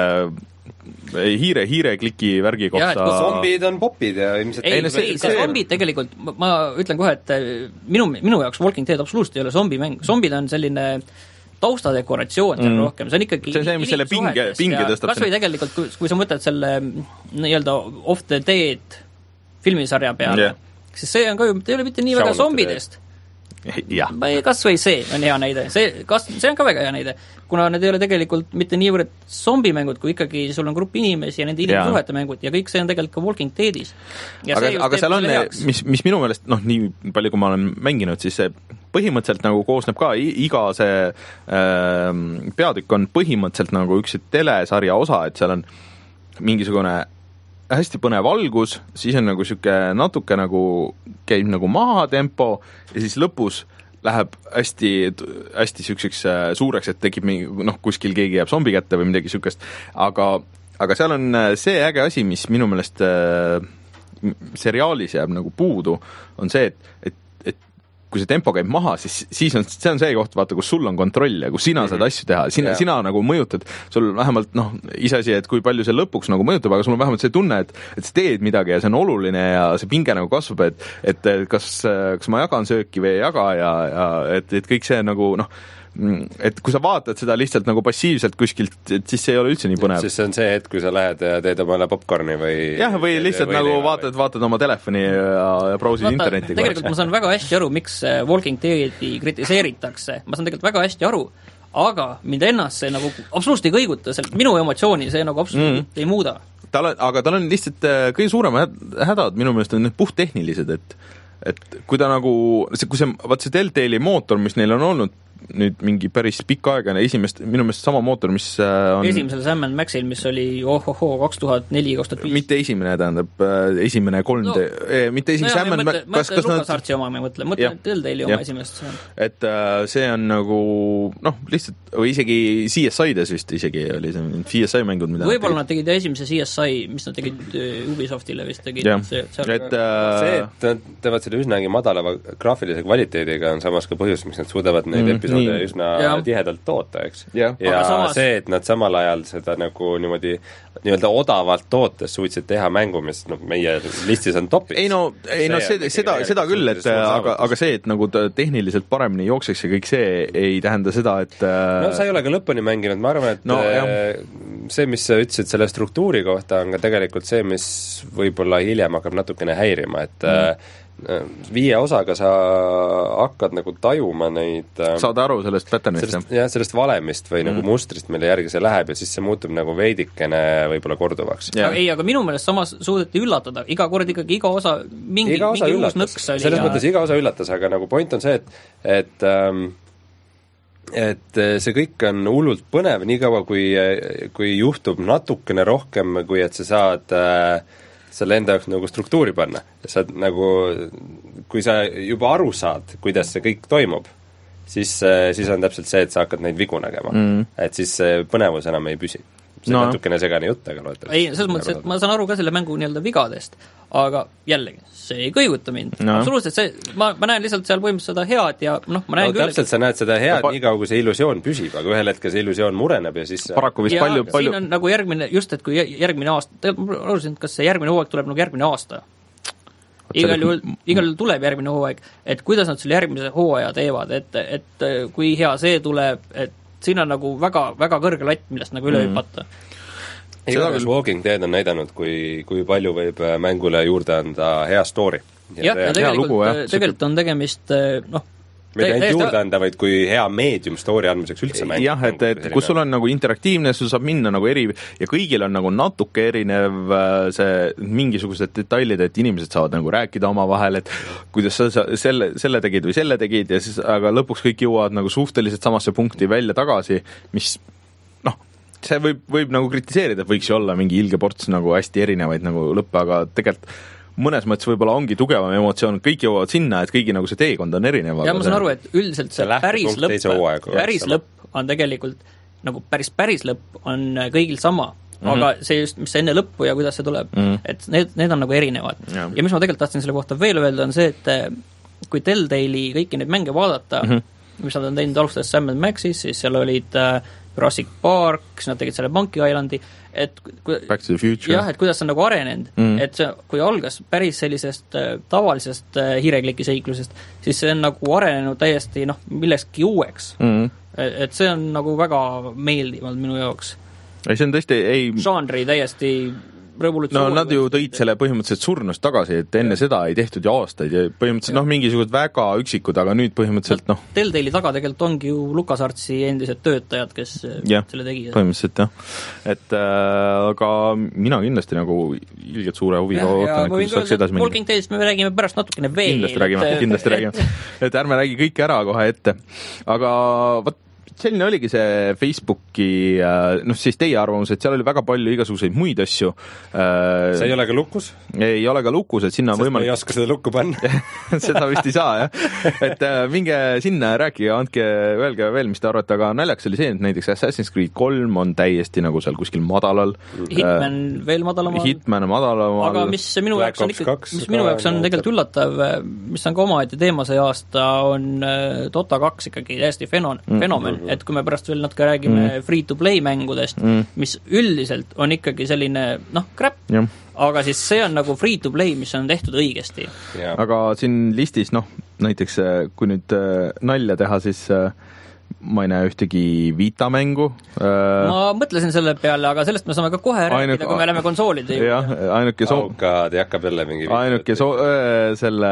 hiire, hiire kliki värgi kohta. Ja, zombid on popid ja ilmselt ei, ei, see, see zombid tegelikult, ma ütlen kohe, et minu, minu jaoks Walking Dead absoluutselt ei ole zombimäng. Zombid on selline taustadekoratsioon mm. rohkem, see on ikkagi see on see, mis selle pinge, pinge tõstab. Kas või tegelikult, kui, kui sa mõtled selle nii-öelda Off the Dead filmisarja peale, yeah. siis see on ka ju, ei ole mitte nii Shaun väga zombidest. Kas või see on hea näide, see, kas, see on ka väga hea näide, kuna need ei ole tegelikult mitte niivõrd zombimängud, kui ikkagi sul on grupp inimesi ja nende inimsuhete mängud ja kõik see on tegelikult ka Walking Deadis. Ja aga, aga seal on, mis, mis minu meelest, noh, nii palju kui ma olen mänginud, siis see põhimõtteliselt nagu koosneb ka, iga see äh, peatükk on põhimõtteliselt nagu üks telesarja osa, et seal on mingisugune hästi põnev algus, siis on nagu siuke natuke nagu käib nagu maha tempo ja siis lõpus läheb hästi, hästi siukseks suureks, et tekib mingi, noh, kuskil keegi jääb zombi kätte või midagi siukest, aga, aga seal on see äge asi, mis minu meelest äh, seriaalis jääb nagu puudu, on see, et, et kui see tempo käib maha, siis, siis on, see on see koht, vaata, kus sul on kontroll ja kus sina saad asju teha, sina, yeah. sina nagu mõjutad, sul vähemalt, noh, iseasi, et kui palju see lõpuks nagu mõjutab, aga sul on vähemalt see tunne, et, et sa teed midagi ja see on oluline ja see pinge nagu kasvab, et, et kas, kas ma jagan sööki või ei jaga ja, ja et, et kõik see nagu, noh, et kui sa vaatad seda lihtsalt nagu passiivselt kuskilt, et siis see ei ole üldse nii põnev. Siis see on see hetk, kui sa lähed ja teed omale popcorni või jah, või lihtsalt või nagu vaatad, vaatad oma telefoni ja, ja browsid Vaata, interneti. Tegelikult korraks. Ma saan väga hästi aru, miks Walking Deadi kritiseeritakse. Ma saan tegelikult väga hästi aru, aga mind ennast see nagu absoluutselt ei kõiguta, minu emotsiooni see nagu absoluutselt mm. ei muuda. Tal on, aga tal on lihtsalt kõige suurema hädad, minu meelest on need puhttehnilised, et, et kui ta nagu, kui see, vaat see Telltale'i mootor, mis neil on olnud nüüd mingi päris pikka aega, esimest, minu meelest sama mootor, mis on esimesel Sam and Maxil, mis oli ohoho kaks tuhat neli kaks tuhat viis mitte esimene, tähendab, esimene kolm D no, mitte esimene no, Sam and Max kas, kas Lucas Artsi oma, ma mõtlen, mõtlen Telltale'i oma esimest et uh, see on nagu noh, lihtsalt, või isegi C S I-des vist isegi oli see C S I-mängud, mida võib-olla nad tegid esimese C S I, mis nad tegid Ubisoftile vist tegid see, et, uh, see, et nad teevad selle üsnagi madalava graafilise kvaliteediga on samas ka põhjus, miks nad suudavad neid mm, episoode nii. Üsna ja. Tihedalt toota, eks. Ja, ja samas see, et nad samal ajal seda nagu niimoodi nii-öelda odavalt tootes suutsid teha mängu, mis no, meie listis on topis. Ei no, ei no see, seda, seda küll, et aga, aga see, et nagu tehniliselt paremini jookseks ja kõik see ei tähenda seda, et no sa ei ole ka lõpuni mänginud, ma arvan, et no, see, mis sa ütlesid selle struktuuri kohta, on ka tegelikult see, mis võib-olla hiljem hakkab natukene häirima, et mm. viie osaga sa hakkad nagu tajuma neid saad aru sellest patternist sellest, jah, sellest valemist või mm. nagu mustrist, mille järgi see läheb ja siis see muutub nagu veidikene võib-olla korduvaks. ei, aga minu meelest samas suudeti üllatada, iga kord ikkagi iga osa mingi, iga osa mingi uus nõks oli. Selles ja... mõttes iga osa üllatas, aga nagu point on see, et et, ähm, et see kõik on hullult põnev nii kaua, kui, kui juhtub natukene rohkem, kui et sa saad äh, selle enda jaoks nagu struktuuri panna. Sa nagu, kui sa juba aru saad, kuidas see kõik toimub, siis, siis on täpselt see, et sa hakkad neid vigu nägema. Mm. Et siis põnevus enam ei püsi. See no. natukene segane jutt, aga loetakse. Ei, selles mõttes, et ma saan aru ka selle mängu nii-öelda vigadest, aga jällegi, see ei kõiguta mind. No. Absoluutselt see, ma, ma näen lihtsalt seal põhimõtteliselt seda head ja noh, ma näen no, küll... Täpselt et... sa näed seda head pa... nii kaua, kui see illusioon püsib, aga ühel hetkel see illusioon mureneb ja siis... Paraku vist ja palju, palju... siin on nagu järgmine, just et kui järgmine aasta, ma arusin, kas see järgmine hooaeg tuleb nagu järgmine aasta. Igal juhul, igal juhul tuleb järgmine hooaeg, et kuidas nad selle järgmise hooaja teevad, et, et kui hea see tuleb, et siin on nagu väga, väga kõrge latt, millest nagu üle hüpata mm. Igatahes Walking Dead on näidanud, kui, kui palju võib mängule juurde anda hea story. Ja, ja, ja tegelikult, lugu, jah. tegelikult on tegemist, noh, mitte ainult juurde anda, vaid kui hea meedium story andmiseks üldse mäng. jah, et, et kus sul on nagu interaktiivne, sul saab minna nagu eri, ja kõigil on nagu natuke erinev see mingisugused detailid, et inimesed saavad nagu rääkida oma vahel, et kuidas sa selle, selle tegid või selle tegid, ja siis, aga lõpuks kõik jõuavad nagu suhteliselt samasse punkti välja tagasi, mis see võib, võib nagu kritiseerida, et võiks ju olla mingi ilge ports nagu hästi erinevaid nagu lõppe, aga tegelikult mõnes mõttes võib-olla ongi tugevam emotsioon, kõik jõuavad sinna, et kõigi nagu see teekond on erinev. Ja ma saan aru, et üldiselt see, see päris lõpp, päris lõpp on tegelikult nagu päris päris lõpp on kõigil sama, mm-hmm. aga see just, mis enne lõppu ja kuidas see tuleb, mm-hmm. et need, need on nagu erinevad. Ja. ja mis ma tegelikult tahtsin selle kohta veel öelda, on see, et kui Telltale'i kõiki neid mänge vaadata, mm-hmm. mis nad on teinud alustades Sam and Maxis, siis seal olid Jurassic Park, siis nad tegid selle Monkey Islandi, et Back to the Future. jah, et kuidas on nagu arenenud mm., et see, kui algas päris sellisest äh, tavalisest äh, hiirekliki seiklusest, siis see on nagu arenenud täiesti noh, millekski uueks mm.. et see on nagu väga meeldivalt minu jaoks. ei, see on tõesti, ei žanri täiesti revolutsioon. No nad ju tõid selle põhimõtteliselt surnust tagasi, et enne seda ei tehtud ju aastaid ja põhimõtteliselt noh, mingisugused väga üksikud, aga nüüd põhimõtteliselt noh. Telltale'i taga tegelikult ongi ju LucasArtsi endised töötajad, kes ja, selle tegid. Põhimõtteliselt jah. Et äh, aga mina kindlasti nagu ilgelt suure huviga ootan, et kuidas saaks edasi minna. Walking Dead'ist me räägime pärast natukene veel. Kindlasti räägime, et, kindlasti räägime. Et ärme räägi kõik ära kohe ette. Aga võt selline oligi see Facebooki, noh siis teie arvamus, et seal oli väga palju igasuguseid muid asju. See ei ole ka lukus? Ei ole ka lukus, et sinna on võimalik... Sest ma ei oska seda lukku panna. Seda vist ei saa, jah. Et minge sinna, rääkige, andke, öelge veel, mis te arvate, aga naljaks oli see, et näiteks Assassin's Creed kolm on täiesti nagu seal kuskil madalal. Hitman uh, veel madalamal. Hitman madalamal. Aga mis minu jaoks on, ikka, mis minu jaoks on tegelikult üllatav, mis on ka omaette teema see aasta, on Dota kaks ikkagi täiesti fenomen, mm. fenomen. Et kui me pärast veel natuke räägime mm. free-to-play mängudest, mm. mis üldiselt on ikkagi selline, noh, crap, ja. Aga siis see on nagu free-to-play, mis on tehtud õigesti. Ja. Aga siin listis, noh, näiteks kui nüüd nalja teha, siis ma ei näe ühtegi Vita-mängu. Ma mõtlesin selle peale, aga sellest me saame ka kohe rääkida, Ainuk... kui me läheme konsoolide juurde. Jah, ainuke soo... Aukad jakkab jälle mingi ainuke soo... selle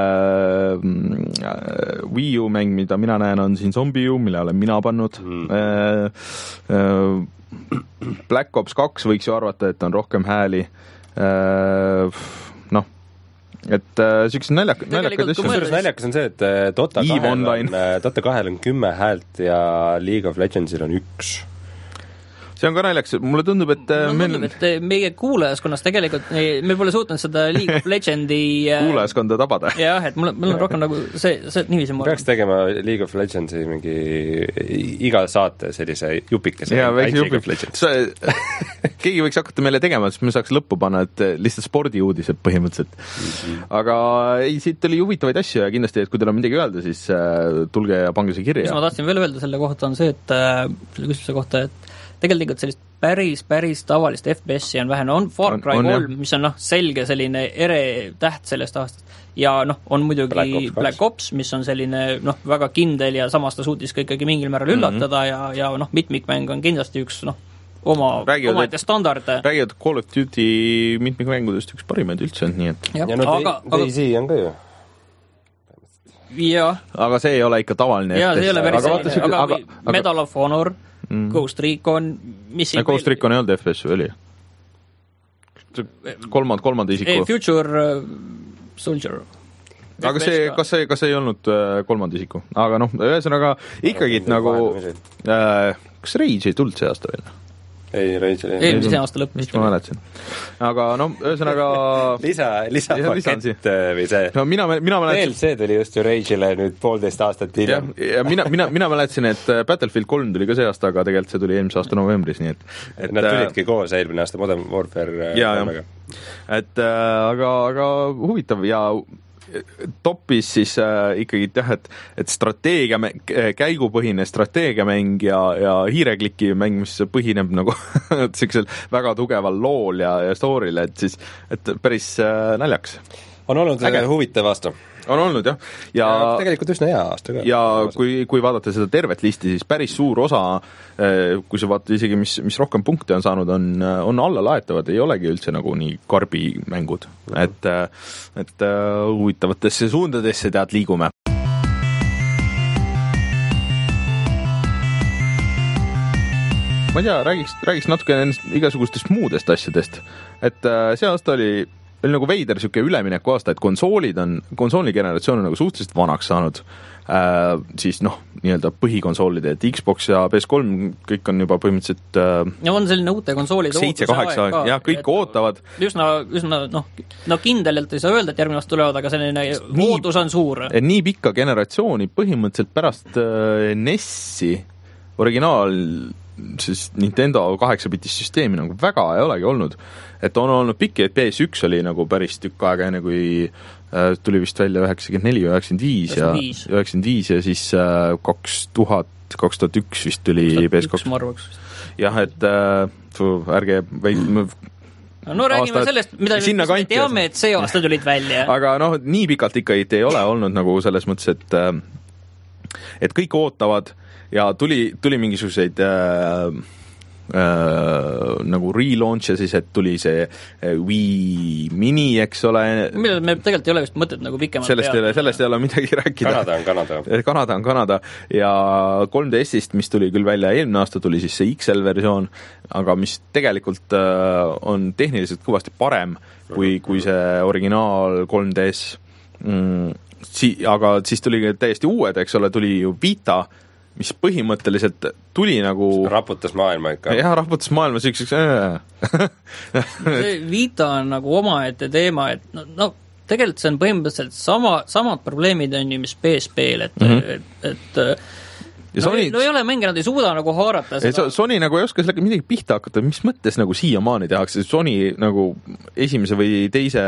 äh, Wii U mäng, mida mina näen, on siin Zombie U, mille olen mina pannud. Mm. Äh, äh, Black Ops kaks võiks ju arvata, et on rohkem hääli. Äh, noh, et äh, süksed naljak, naljakad asju. Kusjuures naljakas on see, et Dota kahel on, Dota kahel on kümme häält ja League of Legendsil on üks. See on ka naljaks, mulle tundub, et mulle meil... tundub, et meie kuulajaskonnas tegelikult me pole suutnud seda League of Legendi kuulajaskonda tabada. Jah, et mul, mul on rohkem nagu see, see niiviisi ma peaks tegema League of Legendsi mingi iga saate sellise jupikese. Jaa, väikse jupik. Keegi võiks hakata meile tegema, siis me saaks lõppu panna, et lihtsalt spordiuudised põhimõtteliselt. Mm-hmm. Aga ei, siit oli huvitavaid asju ja kindlasti, et kui teil on midagi öelda, siis tulge ja pange see kirja. Mis ma tahtsin veel öelda selle kohta on see, et selle küsimuse kohta, et tegelikult sellist päris, päris tavalist F P S-i on vähe, no on Far Cry kolm, mis on noh, selge selline ere täht sellest aastast ja noh, on muidugi Black Ops, Black Ops, mis on selline noh, väga kindel ja samas ta suutis ka ikkagi mingil määral üllatada mm-hmm. ja, ja noh, mitmikmäng on kindlasti üks noh, oma, oma ette standard. Räägivad Call of Duty mitmikmängudest üks parimaid üldse on, nii et ja, ja no aga, Daisy on ka ju ja. Aga see ei ole ikka tavaline ja, see ei ole päris aga, selline, aga, aga, aga Medal of Honor Mm. Ghost Recon, mis ja Ghost Recon ei olnud F P S, oli? Kolmand, kolmanda isiku. Ei, Future uh, Soldier. Aga see, kas see, kas see ei olnud uh, kolmanda isiku? Aga noh, ühesõnaga ikkagi no, nagu äh, kas Rage ei tulnud see aasta veel? Ei, Rage oli eelmise aasta lõpp. Mis ma mäletasin. Aga noh, ühesõnaga lisa, lisapakett või see no, mina, mina mäletasin... D L C tuli just ju Rage'ile nüüd poolteist aastat hiljem. Ja, ja mina, mina, mina mäletasin, et Battlefield kolm tuli ka see aasta, aga tegelikult see tuli eelmise aasta novembris, nii et, et nad tulidki koos eelmine aasta Modern Warfare ja, ja. Et aga, aga huvitav ja topis siis äh, ikkagi jah, et, et strateegia, käigupõhine strateegiamäng ja, ja hiirekliki mäng, mis põhineb nagu sellisel väga tugeval lool ja, ja story'le, et siis et päris äh, naljaks. On olnud äge huvitav aasta. On olnud jah. Ja, ja tegelikult üsna hea aasta ka. Ja kui, kui vaadata seda tervet listi, siis päris suur osa, kui sa vaatad isegi, mis, mis rohkem punkte on saanud, on, on alla laetavad, ei olegi üldse nagu nii karbi mängud. Mm-hmm. Et, et huvitavatesse suundadesse tead liigume. Ma ei tea, räägiks, räägiks natuke igasugustest muudest asjadest. Et see aasta oli oli nagu veider siuke ülemineku aasta, et konsoolid on, konsooligeneratsioon on nagu suhteliselt vanaks saanud, äh, siis noh, nii-öelda põhikonsoolide, et Xbox ja P S kolm kõik on juba põhimõtteliselt äh, ja on selline uute konsoolide seitse kaheksa, jah, kõik et, ootavad. Üsna, üsna noh, no kindlalt ei saa öelda, et järgmine aasta tulevad, aga selline nii, ootus on suur. Nii pikka generatsiooni põhimõtteliselt pärast äh, N E S-i originaal siis Nintendo kaheksa-bitist süsteemi nagu väga ei olegi olnud. Et on olnud pikki, et P S üks oli nagu päris tükk aega enne, kui äh, tuli vist välja üheksakümmend neli üheksakümmend viis ja üheksakümmend viis ja siis äh, kaks tuhat, kaks tuhat üks vist tuli P S kaks. Ma arvaks vist. jah, et äh, ärge veid no räägime aastad, sellest, mida me teame, et see aasta tulid välja. Aga noh, nii pikalt ikka ei ole olnud nagu selles mõttes, et et kõik ootavad ja tuli, tuli mingisuguseid äh, äh, nagu relaunch ja siis, et tuli see Wii Mini, eks ole. Millal me tegelikult ei ole vist mõtet nagu pikemalt sellest ei ole, sellest ei ole midagi rääkida. Kanada on Kanada. Kanada on Kanada ja kolm D S-ist, mis tuli küll välja eelmine aasta, tuli siis see X L versioon, aga mis tegelikult äh, on tehniliselt kõvasti parem kui, kui see originaal kolm D S. Mm, si- aga siis tuli täiesti uued, eks ole, tuli ju Vita, mis põhimõtteliselt tuli nagu raputas maailma ikka. Jah, raputas maailma süükseks see Vita on nagu omaette teema, et no, no tegelikult see on põhimõtteliselt sama, samad probleemid on ju, mis P S P-l, et mm-hmm. et, et no, Sony... no ei ole mänge, nad ei suuda nagu haarata seda. Sony nagu ei oska sellega midagi pihta hakata, mis mõttes nagu siiamaani tehakse, Sony nagu esimese või teise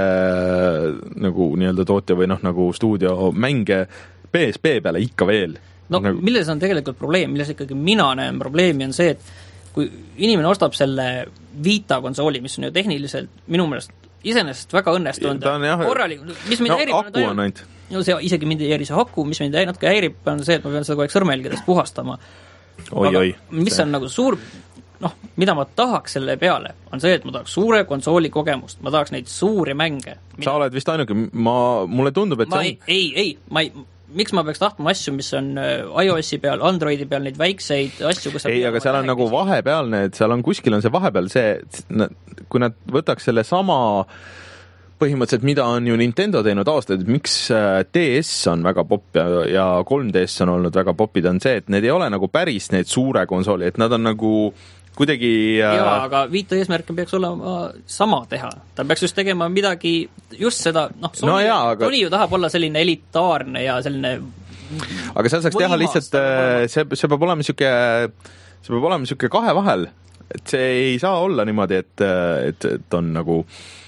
nagu nii-öelda tootja või noh, nagu stuudio mänge P S P peale ikka veel. No nagu... milles on tegelikult probleem, milles ikkagi mina näen probleemi, on see, et kui inimene ostab selle Vita konsooli, mis on ju tehniliselt minu meelest iseenesest väga õnnestunud, korralik, mis mind no, häirib, aku on ainult. No see isegi mind ei häiri see aku, mis mind natuke häirib, on see, et ma pean seda kogu aeg sõrmelgedest puhastama. Oi, oi. Mis see on nagu suur, noh, mida ma tahaks selle peale, on see, et ma tahaks suure konsooli kogemust, ma tahaks neid suuri mänge. Sa oled vist ainuke, ma, mulle tundub, et ma see on... ei, ei, ei, ma ei miks ma peaks tahtma asju, mis on iOS-i peal, Androidi peal, neid väikseid asju, kus ei, aga seal on nagu vahepealne, et seal on kuskil on see vahepeal see, kui nad võtaks selle sama põhimõtteliselt, mida on ju Nintendo teinud aastaid, miks D S on väga popp ja, ja kolm D S on olnud väga popid, on see, et need ei ole nagu päris need suure konsooli, et nad on nagu kuidagi jaa, aga Vita eesmärk peaks olema sama teha. Ta peaks just tegema midagi, just seda, noh, Sony, no jaa, aga... Sony ju tahab olla selline elitaarne ja selline aga seal saaks teha lihtsalt, see, see peab olema siuke, see peab olema siuke kahe vahel, et see ei saa olla niimoodi, et, et, et on nagu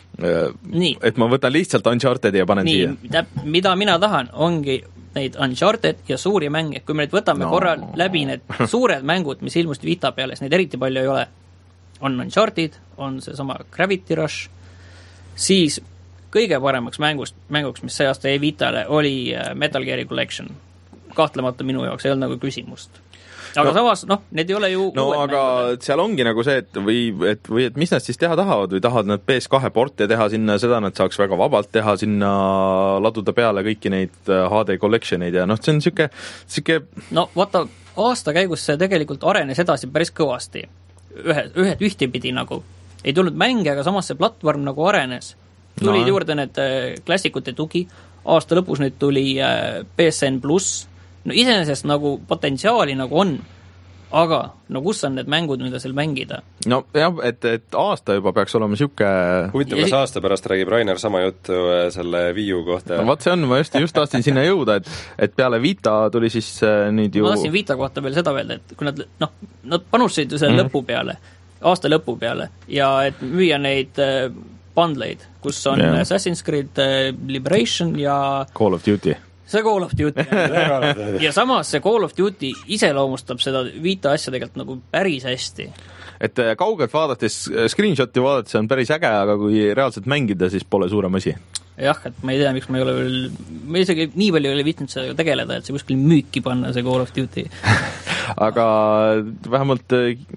nii. Et ma võtan lihtsalt Uncharted ja panen nii, siia. Mida mina tahan, ongi neid Uncharted ja suuri mänge, kui me nüüd võtame no. korra läbi need suured mängud, mis ilmusid Vita peale, neid eriti palju ei ole, on Uncharted, on see sama Gravity Rush, siis kõige paremaks mängust, mänguks, mis see aasta jäi Vitale, oli Metal Gear Collection. Kahtlemata minu jaoks ei olnud nagu küsimust. Aga no, samas, noh, need ei ole ju no aga mängud. Seal ongi nagu see, et või, et või et mis nad siis teha tahavad või tahavad nad P S kahe porte teha sinna, seda nad saaks väga vabalt teha sinna, laduda peale kõiki neid H D collectioneid ja noh, see on siuke, siuke no vaata, aasta käigus see tegelikult arenes edasi päris kõvasti. Ühe, ühed ühtepidi nagu ei tulnud mänge, aga samas see platvorm nagu arenes. Tulid no. juurde need klassikute tugi, aasta lõpus nüüd tuli P S N pluss, no iseenesest nagu potentsiaali nagu on, aga no kus on need mängud, mida seal mängida? No jah, et, et aasta juba peaks olema siuke huvitav, kas aasta pärast räägib Rainer sama juttu selle Wii U kohta? No vaat see on, ma just, just tahtsin sinna jõuda, et, et peale Vita tuli siis nüüd ju ma tahtsin Vita kohta veel seda öelda, et kui nad, noh, nad panustasid selle mm-hmm. lõpu peale, aasta lõpu peale ja et müüa neid bundleid, kus on yeah. Assassin's Creed Liberation ja Call of Duty see Call of Duty ja samas see Call of Duty iseloomustab seda Vita asja tegelikult nagu päris hästi. Et kaugelt vaadates, screenshoti vaadates on päris äge, aga kui reaalselt mängida, siis pole suurem asi. Jah, et ma ei tea, miks ma ei ole veel, ma isegi nii palju ei ole viitnud seda tegeleda, et see kuskil müüki panna, see Call of Duty. aga vähemalt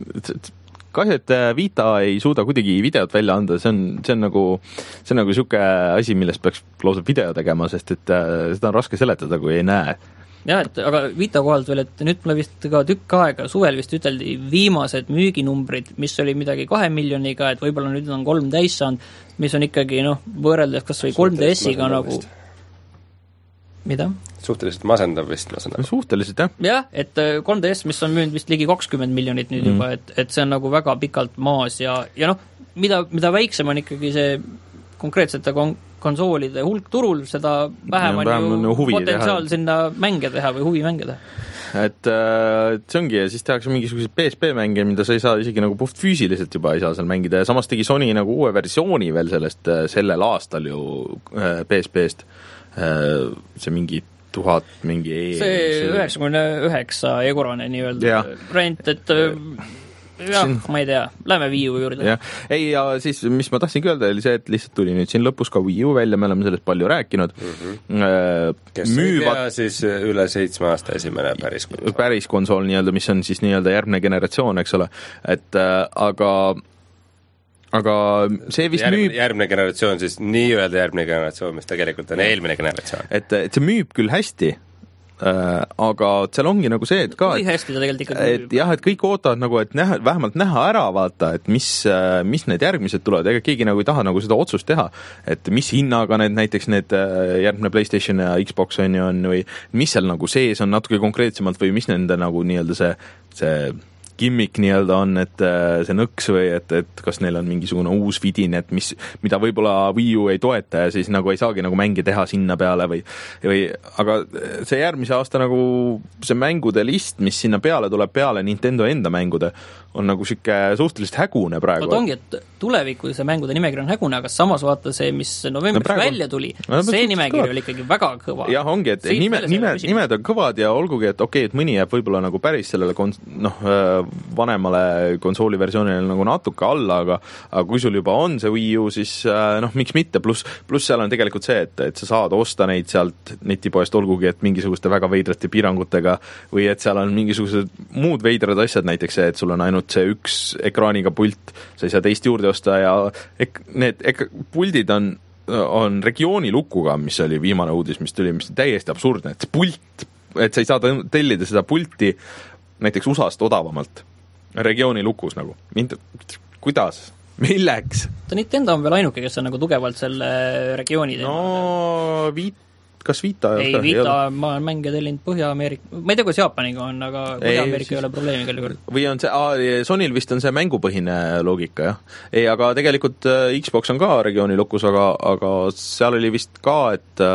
kahju, et Vita ei suuda kuidagi videot välja anda, see on, see on nagu see on nagu siuke asi, millest peaks lausa video tegema, sest et seda on raske seletada, kui ei näe. Jah, et aga Vita kohalt veel, et nüüd mulle vist ka tükk aega, suvel vist üteldi viimased müüginumbrid, mis oli midagi kahe miljoniga, et võib-olla nüüd on kolm täis saanud, mis on ikkagi, noh, võrreldes kas või kolm D S-iga nagu vist. Mida? Suhteliselt masendav vist, ma saan aru. Suhteliselt, jah. Jah, et kolm D S, mis on müünud vist ligi kakskümmend miljonit nüüd mm. juba, et, et see on nagu väga pikalt maas ja, ja noh, mida, mida väiksem on ikkagi see konkreetsete kon- konsoolide hulk turul, seda vähem ja, on ju potentsiaal teha. Sinna mänge teha või huvimänge teha. Et äh, see ongi ja siis tehakse mingisugused P S P mänge, mida sa ei saa isegi nagu puht füüsiliselt juba ei saa seal mängida ja samas tegi Sony nagu uue versiooni veel sellest äh, sellel aastal ju äh, P S P-st äh, see mingi tuhat mingi see üheksakümne üheksa eurone nii-öelda rent, et jah, ma ei tea, lähme Wii U juurde. Ja. Ei, ja siis, mis ma tahtsingi öelda, oli see, et lihtsalt tuli nüüd siin lõpus ka Wii U välja, me oleme sellest palju rääkinud. Mm-hmm. Kes Müüvad... ei pea, siis üle seitsme aasta esimene päris konsool. Päris konsool nii-öelda, mis on siis nii-öelda järgmine generatsioon, eks ole. Et äh, aga aga see vist järgmine, müüb... Järgmine generatsioon, siis nii-öelda järgmine generatsioon, mis tegelikult on eelmine generatsioon. Et, et see müüb küll hästi, Äh, aga seal ongi nagu see, et ka kui hästi ta tegelikult ikka et jah, et kõik ootavad nagu, et näha, vähemalt näha ära vaata, et mis, mis need järgmised tulevad, ega keegi nagu ei taha nagu seda otsust teha, et mis hinnaga need näiteks need järgmine PlayStation ja Xbox on ju on või mis seal nagu sees on natuke konkreetsemalt või mis nende nagu nii-öelda see, see gimmick nii-öelda on, et see nõks või et, et kas neil on mingisugune uus vidin, et mis, mida võib-olla Wii U ei toeta ja siis nagu ei saagi nagu mänge teha sinna peale või, või aga see järgmise aasta nagu see mängude list, mis sinna peale tuleb peale Nintendo enda mängude, on nagu siuke suhteliselt hägune praegu. Vaat ongi, et tulevikus see mängude nimekiri on hägune, aga samas vaata see, mis novembris no praegu... välja tuli, no, see nimekiri oli ikkagi väga kõva. jah, ongi, et nime, nimed, nimed on kõvad ja olgugi, et okei, et mõni jääb võib-olla nagu päris sellele kons- noh, vanemale konsooli versioonile nagu natuke alla, aga, aga kui sul juba on see Wii U, siis noh, miks mitte, pluss plus seal on tegelikult see, et, et sa saad osta neid sealt netipoest, olgugi, et mingisuguste väga veidrate piirangutega või et seal on mingisugused muud veidrad asjad, näiteks see, et sul on ainult see üks ekraaniga pult, sa ei saa teist juurde osta ja ek, need ek, puldid on, on regiooni lukuga, mis oli viimane uudis, mis tuli, mis täiesti absurdne, et see pult, et sa ei saa tellida seda pulti näiteks U S A-st odavamalt regiooni lukus nagu. Kuidas? Milleks? Ta Nintendo on veel ainuke, kes on nagu tugevalt selle regiooni teema. No viit kas Vita? Ei, Vita, ma olen mänge tellinud Põhja-Ameerika, ma ei tea, kuidas Jaapaniga on, aga Põhja-Ameerika ei, ei ole probleemi küll juurde. Või on see, ah, Sonil vist on see mängupõhine loogika, jah. Ei, aga tegelikult Xbox on ka regiooni lukus, aga, aga seal oli vist ka, et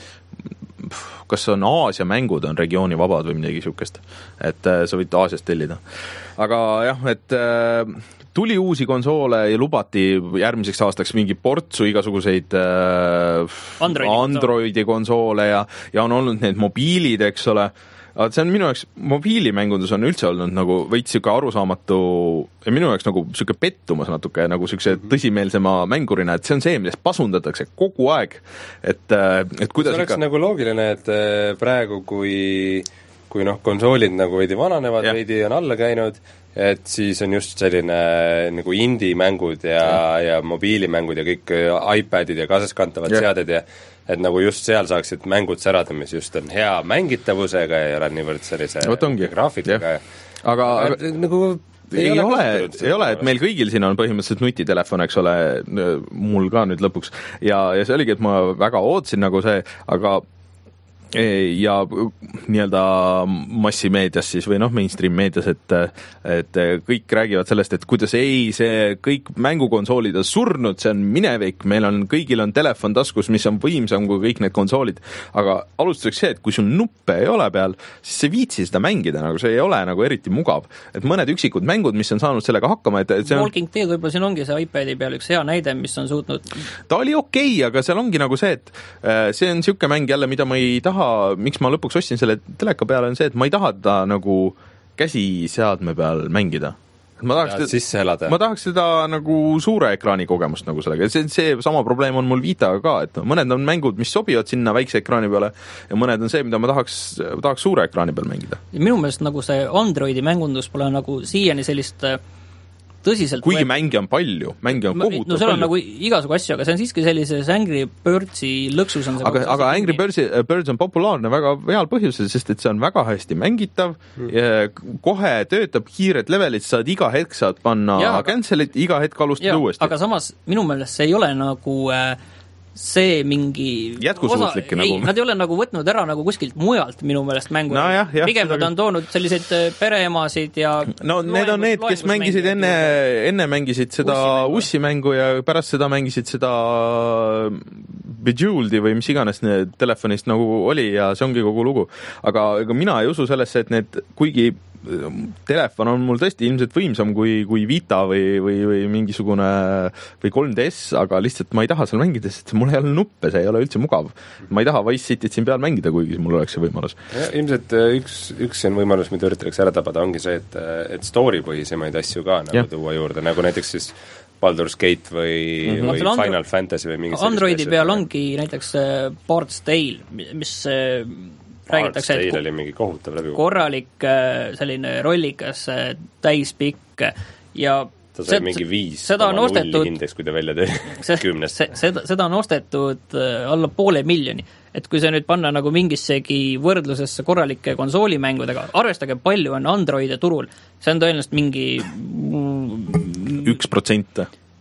kas on Aasia mängud on regiooni vabad või midagi siukest, et sa võid Aasiast tellida. Aga jah, et tuli uusi konsoole ja lubati järgmiseks aastaks mingi portsu igasuguseid äh, Androidi, Androidi konsoole ja, ja on olnud need mobiilid, eks ole. Aga see on minu jaoks, mobiilimängundus on üldse olnud nagu veits siuke arusaamatu ja minu jaoks nagu siuke pettumas natuke nagu siukse tõsimeelsema mängurina, et see on see, millest pasundatakse kogu aeg. Et, et kuidas see oleks ikka... nagu loogiline, et praegu kui, kui noh, konsoolid nagu veidi vananevad, ja. veidi on alla käinud, et siis on just selline nagu indie-mängud ja, ja. ja mobiilimängud ja kõik iPadid ja kaasaskantavad ja. seaded ja et nagu just seal saaksid mängud särada, mis just on hea mängitavusega ja ei ole niivõrd sellise graafikaga. Aga, aga nagu ei, ei ole, ei ole, et meil kõigil siin on põhimõtteliselt nutitelefon, eks ole, mul ka nüüd lõpuks. Ja, ja see oligi, et ma väga ootsin nagu see, aga ja nii-öelda massimeedias siis või noh, mainstream meedias, et, et kõik räägivad sellest, et kuidas ei, see kõik mängukonsoolid on surnud, see on minevik, meil on, kõigil on telefon taskus, mis on võimsam kui kõik need konsoolid, aga alustuseks see, et kui sul nuppe ei ole peal, siis see viitsi seda mängida, nagu see ei ole nagu eriti mugav, et mõned üksikud mängud, mis on saanud sellega hakkama, et, et see on... Walking Dead võib-olla siin ongi see iPadi peal üks hea näide, mis on suutnud ta oli okei okay,, aga seal ongi nagu see, et see on siuke mäng jälle, mida ma ei taha, miks ma lõpuks ostsin selle teleka peale, on see, et ma ei taha ta nagu käsiseadme peal mängida. Ma tahaks, sisse elada. ma tahaks seda nagu suure ekraani kogemust nagu sellega. See, see sama probleem on mul Vitaga ka, et mõned on mängud, mis sobivad sinna väikse ekraani peale ja mõned on see, mida ma tahaks, tahaks suure ekraani peal mängida. Minu meelest nagu see Androidi mängundus pole nagu siiani sellist tõsiselt kuigi võet... mänge on palju, mänge on kohutavalt no seal on palju. Nagu igasugu asju, aga see on siiski sellises Angry Birdsi lõksus on see aga, aga Angry Birds, Birds on populaarne väga heal põhjusel, sest et see on väga hästi mängitav mm. kohe töötab kiired levelid, saad iga hetk saad panna ja, cancel'it, iga hetk alustad ja, uuesti. Aga samas minu meelest see ei ole nagu äh, see mingi jätkusuutlik osa, nagu. Ei, nad ei ole nagu võtnud ära nagu kuskilt mujalt minu meelest mängu. No, jah, jah, pigem nad on toonud selliseid pereemasid ja no need on need, kes mängisid enne, enne mängisid seda ussimängu ja pärast seda mängisid seda Bejeweledi või mis iganes telefonist nagu oli ja see ongi kogu lugu. Aga ega mina ei usu sellesse, et need, kuigi telefon on mul tõesti ilmselt võimsam kui, kui Vita või, või, või mingisugune või kolm D S, aga lihtsalt ma ei taha seal mängida, sest mul ei ole nuppe, see ei ole üldse mugav. Ma ei taha Wise Cityt siin peal mängida, kuigi mul oleks see võimalus. Ja, ilmselt üks, üks on võimalus, mida üritatakse ära tabada, ongi see, et, et story-põhisemaid asju ka nagu ja. Tuua juurde, nagu näiteks siis Baldur's Gate või, mm-hmm. või Final Andro- Fantasy või mingi Androidi peal ongi näiteks Bard's Tale, mis räägitakse, et oli mingi kohutav läbi. Korralik selline rollikas täispikk ja ta sai see, mingi viis koma null indeks, kui ta välja tõi kümnest. Se, seda, seda on ostetud alla poole miljoni. Et kui see nüüd panna nagu mingissegi võrdlusesse korralike konsoolimängudega, arvestage, palju on Androide turul. See on tõenäoliselt mingi üks protsent.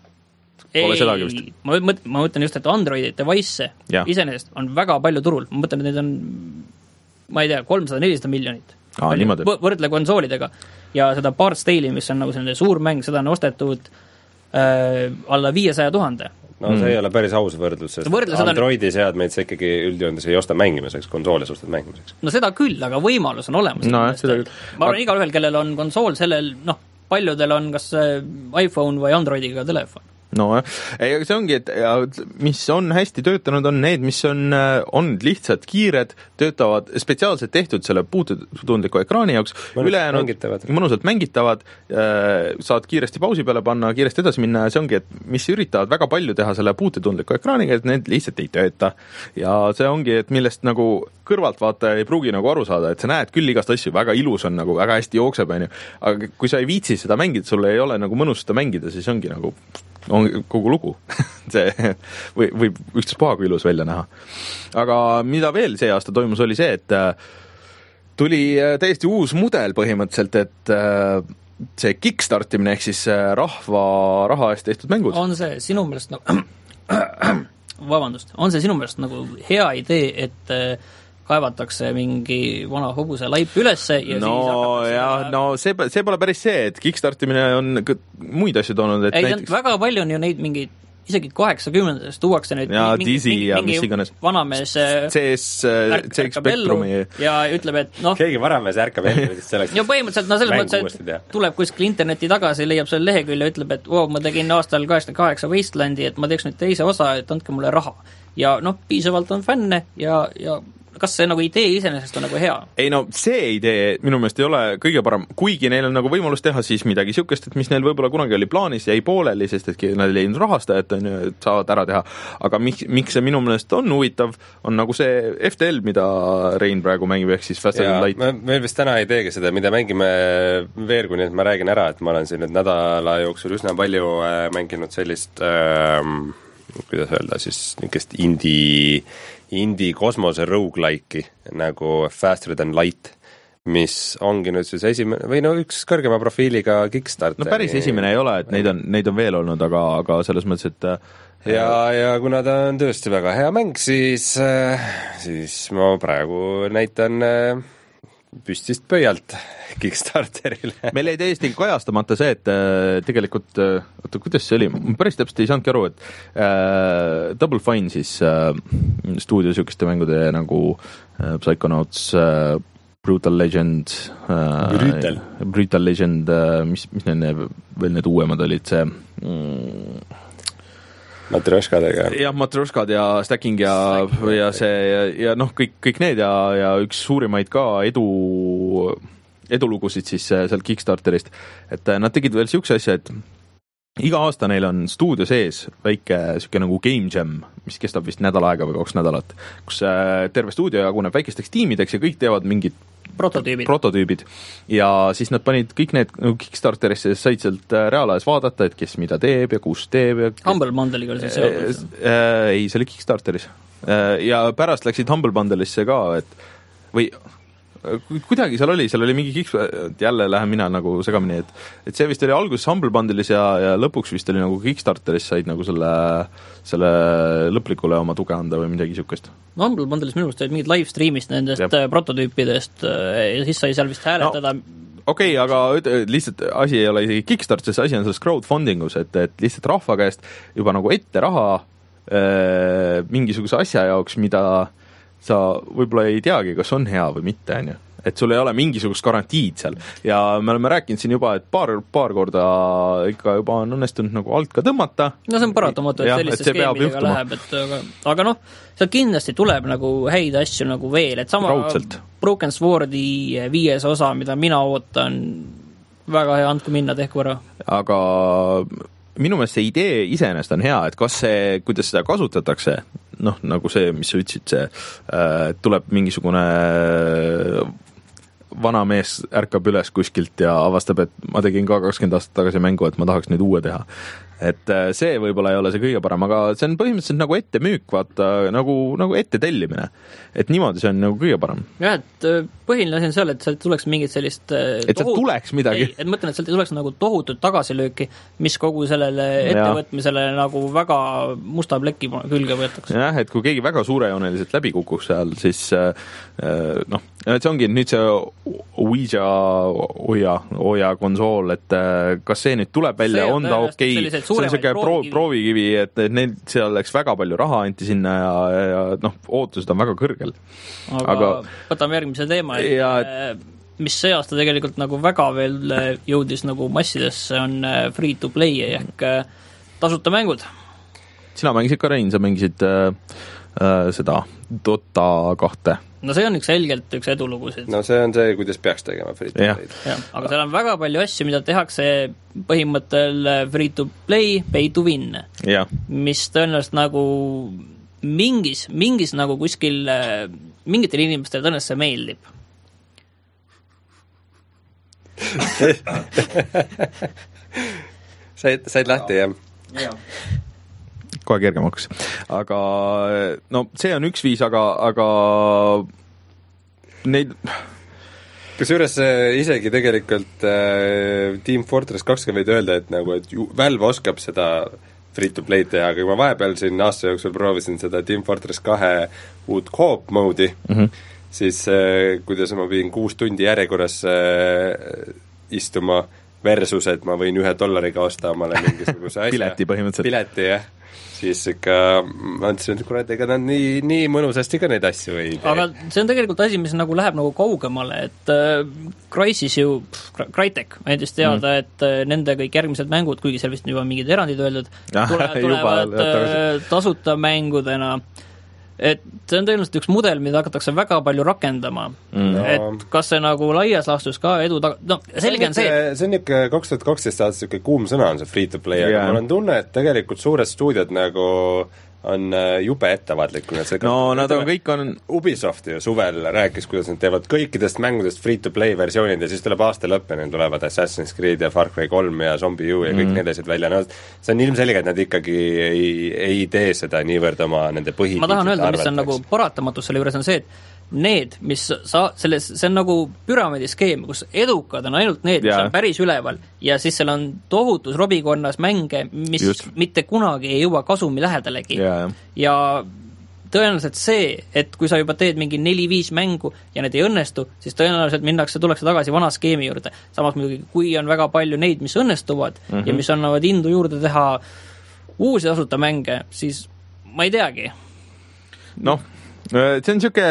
Pole sedagi vist. Ma, mõt, ma mõtlen just, et Androidi device iseenesest on väga palju turul. Ma mõtlen, et need on, ma ei tea, kolmsada nelisada miljonit. Aa, võrdle konsoolidega. Ja seda Bard's Tale'i, mis on nagu selline suur mäng, seda on ostetud äh, alla viiesaja tuhande. No see mm. ei ole päris aus võrdlus, sest võrdlus Androidi on... seadmeid sa ikkagi üldjoondes ei osta mängimiseks, konsoolis ostad mängimiseks. No seda küll, aga võimalus on olemas. No, seda küll. Ma arvan, igal ühel, kellel on konsool, sellel, noh, paljudel on kas iPhone või Androidiga telefon. No, see ongi, et mis on hästi töötanud, on need, mis on, on lihtsalt kiired, töötavad spetsiaalselt tehtud selle puututundliku ekraani jaoks, ülejäänud mängitavad. mõnusalt mängitavad, saad kiiresti pausi peale panna, kiiresti edasi minna ja see ongi, et mis üritavad väga palju teha selle puututundliku ekraaniga, et need lihtsalt ei tööta. Ja see ongi, et millest nagu kõrvaltvaataja ei pruugi nagu aru saada, et sa näed küll igast asju, väga ilus on, nagu väga hästi jookseb, aga kui sa ei viitsi seda mängida, sulle ei ole nagu mõnus seda mängida, siis ongi nagu on kogu lugu. see või, või ükstaspuha kui ilus välja näha. Aga mida veel see aasta toimus, oli see, et tuli täiesti uus mudel põhimõtteliselt, et see kickstartimine ehk siis rahva raha eest tehtud mängud. On see sinu meelest nagu vabandust, on see sinu meelest nagu hea idee, et kaevatakse mingi vana hobuse laip ülesse ja no, siis jah, seda... no see, see pole päris see, et kickstartimine on muid asju toonud, et ei, näiteks... väga palju on ju neid mingeid, isegi kaheksakümnendast tuuakse neid ja mingi, Dizzy mingi, ja mingi mis iganes vanamees C S, C X Spectrumi ja ütleb, et noh keegi vanamees ärkab ellu ja põhimõtteliselt no selles mõttes, et tuleb kuskil interneti tagasi, leiab selle lehekülje ja ütleb, et wow, ma tegin aastal kaheksakümmend kaheksa Wastelandi, et ma teeks nüüd teise osa, et andke mulle raha ja noh, piisavalt on fänne ja, ja kas see nagu idee iseenesest on nagu hea? Ei no see idee minu meelest ei ole kõige parem, kuigi neil on nagu võimalus teha siis midagi sihukest, et mis neil võib-olla kunagi oli plaanis, jäi pooleli, sest et nad ei leidnud rahastajat, on ju, et saavad ära teha. Aga miks, miks see minu meelest on huvitav, on nagu see F T L, mida Rein praegu mängib, ehk siis Faster than Light. Meil vist täna ei teegi seda, mida mängime veel, kui nüüd ma räägin ära, et ma olen siin nüüd nädala jooksul üsna palju äh, mänginud sellist ähm, kuidas öelda siis, niisugust indie indie kosmose roguelike'i nagu Faster than Light, mis ongi nüüd siis esimene, või no üks kõrgema profiiliga Kickstarter. No päris esimene ei ole, et neid on, neid on veel olnud, aga, aga selles mõttes, et ja, ja kuna ta on tõesti väga hea mäng, siis, siis ma praegu näitan püstist pöialt Kickstarterile. Meil ei täiesti kajastamata see, et tegelikult, oota, kuidas see oli? Ma päris täpselt ei saanudki aru, et äh, Double Fine siis äh, stuudio sükeste mängude nagu äh, Psychonauts, äh, Brutal Legend äh, Brutal. Brutal Legend, äh, mis, mis need veel need uuemad olid, see mm, Matrjoškadega. jah, Matrjoškad ja Stacking ja, ja see ja, ja noh, kõik, kõik need ja, ja üks suurimaid ka edu edulugusid siis sealt Kickstarterist, et nad tegid veel siukse asja, et iga aasta neil on stuudio sees väike siuke nagu game jam, mis kestab vist nädal aega või kaks nädalat, kus terve stuudio jaguneb väikesteks tiimideks ja kõik teevad mingid prototüübid. prototüübid ja siis nad panid kõik need nagu Kickstarterisse, said sealt reaalajas vaadata, et kes mida teeb ja kus teeb ja Humble Bundle'iga oli siis seotud? Äh, ei, see oli Kickstarteris äh, ja pärast läksid Humble Bundle'isse ka, et või kuidagi seal oli, seal oli mingi kiks, jälle lähen mina nagu segamini, et, et see vist oli alguses Humble Bundle'is ja, ja lõpuks vist oli nagu Kickstarteris said nagu selle, selle lõplikule oma tuge anda või midagi sihukest. No Humble Bundle'is minu arust olid mingid live streamist nendest Jep. prototüüpidest ja siis sai seal vist hääletada no. Okei, okay, aga lihtsalt asi ei ole isegi Kickstarteris, asi on selles crowdfundingus, et, et lihtsalt rahva käest juba nagu ette raha äh, mingisuguse asja jaoks, mida sa võib-olla ei teagi, kas on hea või mitte, on ju. Et sul ei ole mingisugust garantiid seal ja me oleme rääkinud siin juba, et paar, paar korda ikka juba on õnnestunud nagu alt ka tõmmata. No see on paratamatu, et ja, selliste skeemidega läheb, et aga, aga noh, seal kindlasti tuleb nagu häid asju nagu veel, et sama Raudselt. Broken Swordi viies osa, mida mina ootan, väga hea, andku minna, tehku ära. Aga minu meelest see idee iseenesest on hea, et kas see, kuidas seda kasutatakse, noh, nagu see, mis sa ütlesid, see äh, tuleb mingisugune vana mees ärkab üles kuskilt ja avastab, et ma tegin ka kakskümmend aastat tagasi mängu, et ma tahaks nüüd uue teha. Et see võib-olla ei ole see kõige parem, aga see on põhimõtteliselt nagu ette müük, vaata, nagu, nagu ette tellimine. Et niimoodi see on nagu kõige parem. Ja, et põhiline asi on seal, et sealt tuleks mingit sellist et sealt tohut... tuleks midagi. Ei, et mõtlen, et sealt tuleks nagu tohutut tagasilööki, mis kogu sellele ettevõtmisele ja. Nagu väga musta pleki külge võetakse. Jah, et kui keegi väga suurejooneliselt läbi kukuks seal, siis noh, see ongi nüüd see Ouija Oja, Oja konsool, et kas see nüüd tuleb välja, on, on ta okei okay. See on siuke proovikivi. proovikivi, et neil seal läks väga palju raha anti sinna ja, ja noh, ootused on väga kõrgel. Aga, aga võtame järgmise teema, et ja, mis see aasta tegelikult nagu väga veel jõudis nagu massidesse, on free to play ehk tasuta mängud. Sina mängisid ka, Rein, sa mängisid äh, äh, seda Dota kahte. No see on üks selgelt üks edulugusid. No see on see, kuidas peaks tegema free to play. Aga seal on väga palju asju, mida tehakse põhimõttel free to play, pay to win. Ja. Mis tõenäoliselt nagu mingis, mingis nagu kuskil mingitel inimestel tõenäoliselt see meeldib. said, said lahti, jah? Jah. Kohe kergemaks. Aga no see on üks viis, aga, aga neid... Kusjuures isegi tegelikult äh, Team Fortress kaks võid öelda, et, nagu, et Valve oskab seda free to play teha, aga kui ma vahepeal siin aasta jooksul proovisin seda Team Fortress kahe uut co-op mode'i, mm-hmm. siis äh, kuidas ma pidin kuus tundi järjekorras äh, istuma versus, et ma võin ühe dollariga osta omale mingisuguse asja. Pileti põhimõtteliselt. Pileti, jah. Siis ikka ma ütlesin, et kurat, ega nad nii, nii mõnusasti ka neid asju ei tee. Aga see on tegelikult asi, mis nagu läheb nagu kaugemale, et äh, Crysis ju, Crytek andis teada, mm. et äh, nende kõik järgmised mängud, kuigi seal vist juba mingid erandid öeldud, tule, tulevad äh, tasuta mängudena. Et see on tõenäoliselt üks mudel, mida hakatakse väga palju rakendama. Mm. Et kas see nagu laias laastus ka edu taga... No, selge on see... See on ikka kaks tuhat kaksteist aastas ikka kuum sõna on see free to play, aga ma olen tunne, et tegelikult suured stuudiod nagu on jube ettevaatlik. No nad on kõik on... Ubisoft ju suvel rääkis, kuidas nad teevad kõikidest mängudest free to play versioonid ja siis tuleb aasta lõpp ja neil tulevad Assassin's Creed ja Far Cry kolm ja Zombie U ja kõik mm. need välja. No, see on ilmselge, et nad ikkagi ei, ei tee seda niivõrd oma nende põhiliselt ma tahan öelda, mis on nagu paratamatus selle juures on see, et need, mis sa, selles, see on nagu püramiidiskeem, kus edukad on ainult need, mis yeah. on päris üleval ja siis seal on tohutus robikonnas mänge, mis Just. mitte kunagi ei jõua kasumi lähedalegi yeah. ja tõenäoliselt see, et kui sa juba teed mingi neli-viis mängu ja need ei õnnestu, siis tõenäoliselt minnakse, tullakse tagasi vana skeemi juurde. Samas muidugi, kui on väga palju neid, mis õnnestuvad mm-hmm. ja mis annavad indu juurde teha uusi tasuta mänge, siis ma ei teagi. Noh, see on siuke,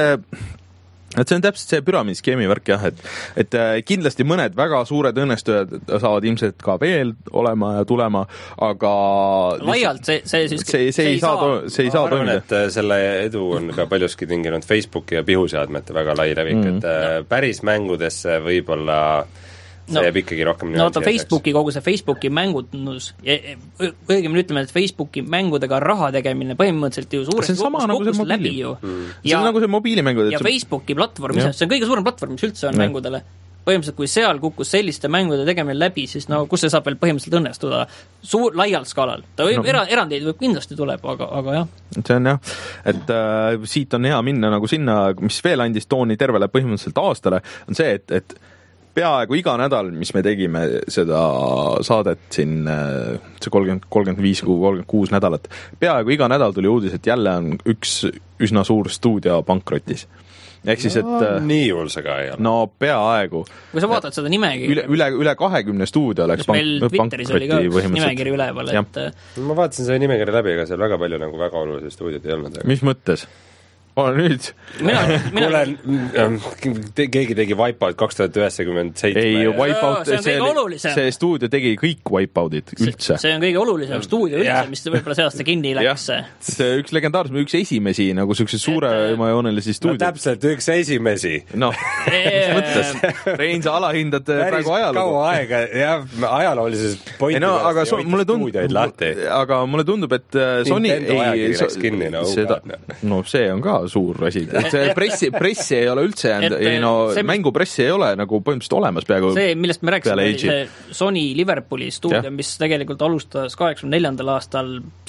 et see on täpselt see püramiidskeemi värk jah, et, et kindlasti mõned väga suured õnnestujad saavad ilmselt ka veel olema ja tulema, aga laialt see, see siis see, see, see ei saa, saa, see ei saa toimida. Et selle edu on ka paljuski tinginud Facebooki ja pihuseadmete väga lai levik, mm. et no. päris mängudesse võib-olla see no, jääb ikkagi rohkem no vaata Facebooki, kogu see Facebooki mängudnus õigemini ütleme, et Facebooki mängudega raha tegemine põhimõtteliselt ju suuresti kukkus nagu läbi ju mm. see on nagu see mobiilimängud ja see... Facebooki platvorm, see on kõige suurem platvorm, mis üldse on ja. mängudele põhimõtteliselt kui seal kukkus selliste mängude tegemine läbi, siis no kus see saab veel põhimõtteliselt õnnestuda suur, laial skaalal ta võib, no. era, erandeid võib kindlasti tuleb, aga, aga jah see on jah, et äh, siit on hea minna nagu sinna, mis veel andis tooni tervele põhimõtteliselt aastale, on see, et, et peaaegu iga nädal, mis me tegime seda saadet siin, see kolmkümmend, kolmkümmend viis, kolmkümmend kuus nädalat, peaaegu iga nädal tuli uudis, et jälle on üks üsna suur stuudio pankrotis. Ehk siis, et no, nii juhul see ka ei ole. No peaaegu. Kui sa vaatad seda nimegi üle, üle, üle kahekümne stuudio läks pank, pankroti nimekiri üleval, et ma vaatasin selle nimekiri läbi, aga seal väga palju nagu väga olulisi stuudiod ei olnud. Mis mõttes? Oh, nüüd mina, mina... Kuulen, te, keegi tegi Wipeout kaks tuhat üheksakümmend seitse. Ei, Wipeout, see, see, see stuudio tegi kõik Wipeoutid üldse. See on kõige olulisem stuudio üldse, yeah. Mis võib-olla see aasta kinni läks. See üks legendaarsem, üks esimesi nagu siukse suuremajoonelisi stuudio. No täpselt, üks esimesi. No, mis mõttes? Rein, sa alahindad praegu ajalugu. Kaua aega, jah, ajaloolises pointi no, aga so, mulle tundub, aga mulle tundub, et Sony ei, so, kinni, no, seda, no see on ka suur asi. See pressi, pressi ei ole üldse jäänud, ei no see, mängupressi ei ole nagu põhimõtteliselt olemas peaaegu. See, millest me rääksime, oli see Sony Liverpooli stuudio, mis tegelikult alustas kaheksakümne neljandal aastal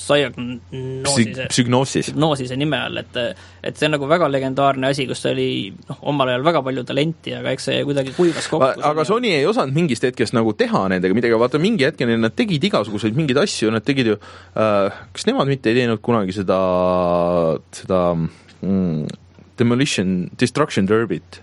Psygnosise, Psygnosis. Psygnosise nime all, et, et see on nagu väga legendaarne asi, kus oli noh, omal ajal väga palju talenti, aga eks see kuidagi kuivas kokku. Aga Sony ei osanud mingist hetkest nagu teha nendega midagi, vaata mingi hetkeni nad tegid igasuguseid mingeid asju, nad tegid ju, äh, kas nemad mitte ei teinud kunagi seda, seda Mm, Demolition, Destruction Derbyt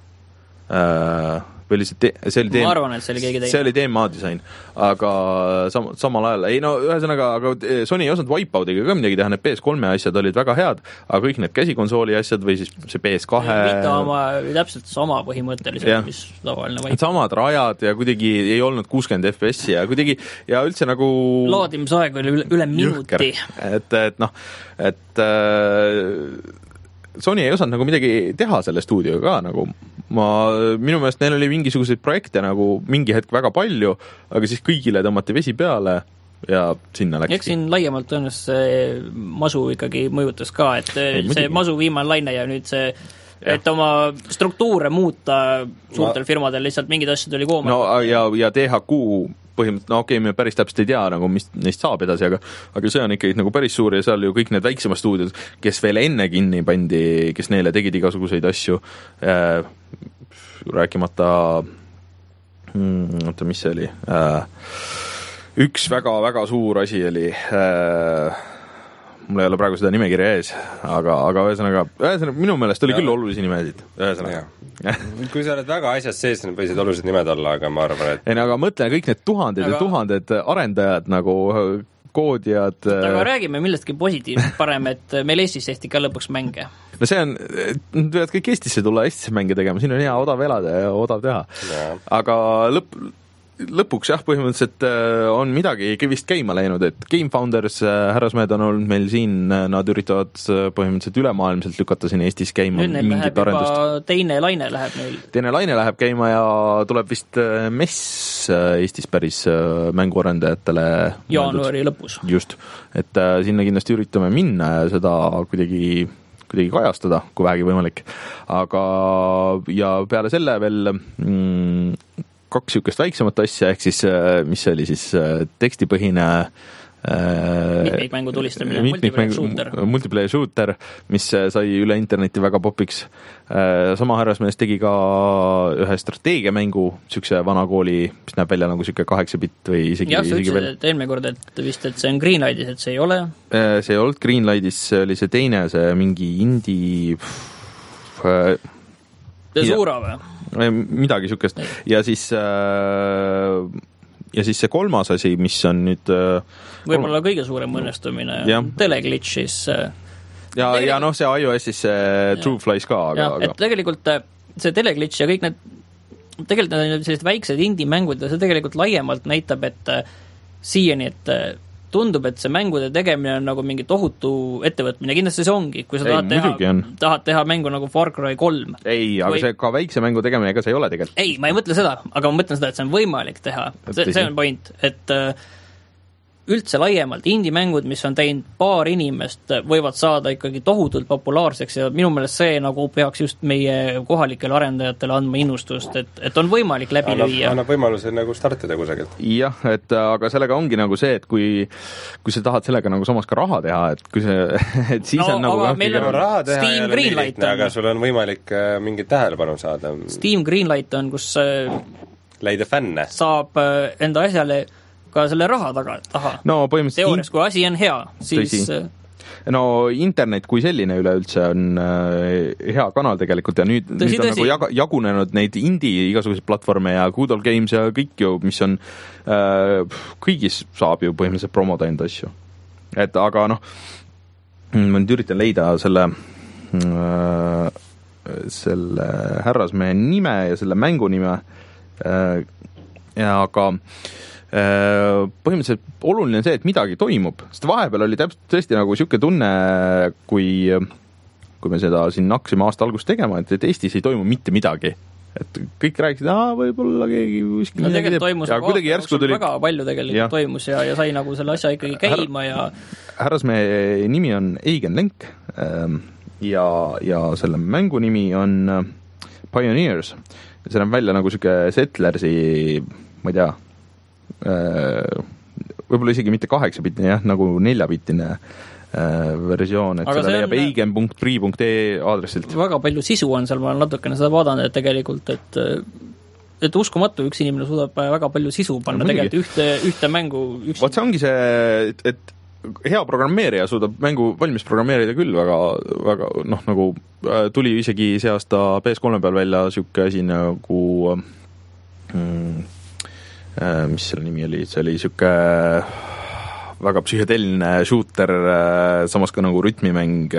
uh, või oli see, te, see oli teem, ma arvan, et see oli keegi teine. See oli D M A disain, aga sam, samal ajal, ei no ühesõnaga, aga Sony ei osanud Wipeoutiga ka midagi teha, need P S kolme asjad olid väga head, aga kõik need käsikonsooli asjad või siis see P S kahe Vita oma oli täpselt sama põhimõtteliselt, mis tavaline Wipeout. Samad rajad ja kuidagi ei olnud kuuskümmend F P S ja kuidagi ja üldse nagu laadimisaeg oli üle, üle minuti. Et, et noh, et äh, Sony ei osanud nagu midagi teha selle stuudioga ka, nagu ma, minu meelest neil oli mingisuguseid projekte nagu mingi hetk väga palju, aga siis kõigile tõmmati vesi peale ja sinna läks. Eks siin laiemalt tõenäoliselt see masu ikkagi mõjutas ka, et ei, see mõdugi. Masu viimane laine ja nüüd see, ja. Et oma struktuure muuta suurtel ma... firmadel lihtsalt mingid asjad oli koomad. No ja, ja T H Q põhimõtteliselt, no okei okay,, me päris täpselt ei tea, nagu mis neist saab edasi, aga aga see on ikkagi nagu päris suur ja seal ju kõik need väiksemad stuudiod, kes veel enne kinni pandi, kes neile tegid igasuguseid asju äh,, rääkimata hmm, oota, mis see oli äh, üks väga-väga suur asi oli äh, mul ei ole praegu seda nimekirja ees, aga, aga ühesõnaga, ühesõnaga minu meelest oli ja. Küll olulisi nimesid, ühesõnaga. Kui sa oled väga asjas sees, need võisid olulised nimed olla, aga ma arvan, et... Ei, aga mõtlen kõik need tuhanded aga... ja tuhanded arendajad nagu koodijad... Aga räägime millestki positiivselt parem, et meil Eestis tehti ka lõpuks mänge. No see on, nad võivad kõik Eestisse tulla Eestisse mänge tegema, siin on hea odav elada ja odav teha. Ja. Aga lõpp... lõpuks jah, põhimõtteliselt on midagi vist käima läinud, et Game Founders härrasmehed on olnud meil siin, nad üritavad põhimõtteliselt ülemaailmselt lükata siin Eestis käima nüüd neil läheb arendust. Juba teine laine läheb neil. Teine laine läheb käima ja tuleb vist mess Eestis päris mänguarendajatele jaanuari lõpus. Just, et sinna kindlasti üritame minna ja seda kuidagi kuidagi kajastada, kui vähegi võimalik. Aga ja peale selle veel mm, kaks niisugust väiksemat asja, ehk siis, mis oli siis tekstipõhine mitmikmängu tulistamine, multiplayer shooter. Multiplayer shooter, mis sai üle interneti väga popiks. Sama härrasmees tegi ka ühe strateegiamängu, niisuguse vana kooli, mis näeb välja nagu niisugune kaheksa bitt või isegi jah, sa ütlesid, et eelmine kord, et vist, et see on Greenlightis, et see ei ole? See ei olnud Greenlightis, see oli see teine, see mingi indie Suura või? Midagi niisugust. Ja siis äh, ja siis see kolmas asi, mis on nüüd äh, võib-olla kõige suurem õnnestumine teleglitchis äh, ja, ja noh, see iOS-is see True Flies ka aga, ja, aga... et tegelikult see teleglitch ja kõik need tegelikult need sellised väiksed indie-mängud ja see tegelikult laiemalt näitab, et äh, siiani, et äh, tundub, et see mängude tegemine on nagu mingi tohutu ettevõtmine, kindlasti see ongi, kui sa tahad, ei, teha, tahad teha mängu nagu Far Cry kolm. Ei, aga või... see ka väikse mängu tegemine, ega see ei ole tegelikult. Ei, ma ei mõtle seda, aga ma mõtlen seda, et see on võimalik teha. See, see on point, et üldse laiemalt indie-mängud, mis on teinud paar inimest, võivad saada ikkagi tohutult populaarseks ja minu meelest see nagu peaks just meie kohalikele arendajatele andma innustust, et, et on võimalik läbi annab, lüüa. Annab võimaluse nagu startida kusagilt. Jah, et aga sellega ongi nagu see, et kui, kui sa tahad sellega nagu samas ka raha teha, et kui see, et siis no, on nagu... aga meil on raha teha Steam Greenlight on. Aga sul on võimalik mingit tähelepanu saada. Steam Greenlight on, kus leida fänne. Saab enda asjale ka selle raha taga, taha. No põhimõtteliselt teoorias, kui asi on hea, siis tõsi. No internet kui selline üleüldse on hea kanal tegelikult ja nüüd, tõsi, nüüd on tõsi. Nagu jaga, jagunenud neid indie igasuguseid platvorme ja Good Old Games ja kõik ju, mis on kõigis saab ju põhimõtteliselt promoda enda asju. Et aga noh, ma nüüd üritan leida selle selle härrasmehe nime ja selle mängu nime ja aga põhimõtteliselt oluline on see, et midagi toimub, sest vahepeal oli täpselt tõesti nagu siuke tunne, kui kui me seda siin hakkasime aasta algust tegema, et, et Eestis ei toimu mitte midagi. Et kõik rääkisid, aa, võib-olla keegi kuskil no, midagi teeb. Ja kuidagi järsku tuli... väga palju tegelikult ja. toimus ja, ja sai nagu selle asja ikkagi käima ja... Härrasmehe nimi on Eigen Lenk ja, ja selle mängu nimi on Pioneers. See näeb välja nagu siuke Settlersi, ma ei tea, võib-olla isegi mitte kaheksapitine, jah, nagu neljapitine versioon, et aga seda leiab eigen punkt pri punkt ee aadressilt. Väga palju sisu on seal, ma olen natukene seda vaadanud, et tegelikult, et et uskumatu, üks inimene suudab väga palju sisu panna no, tegelikult ühte, ühte mängu üks... Vaat see ongi see, et, et hea programmeerija suudab mängu valmis programmeerida küll väga, väga noh, nagu tuli isegi see aasta P S kolme peal välja siuke asi nagu mm, mis selle nimi oli, see oli siuke väga psühhedeline shooter, samas ka nagu rütmimäng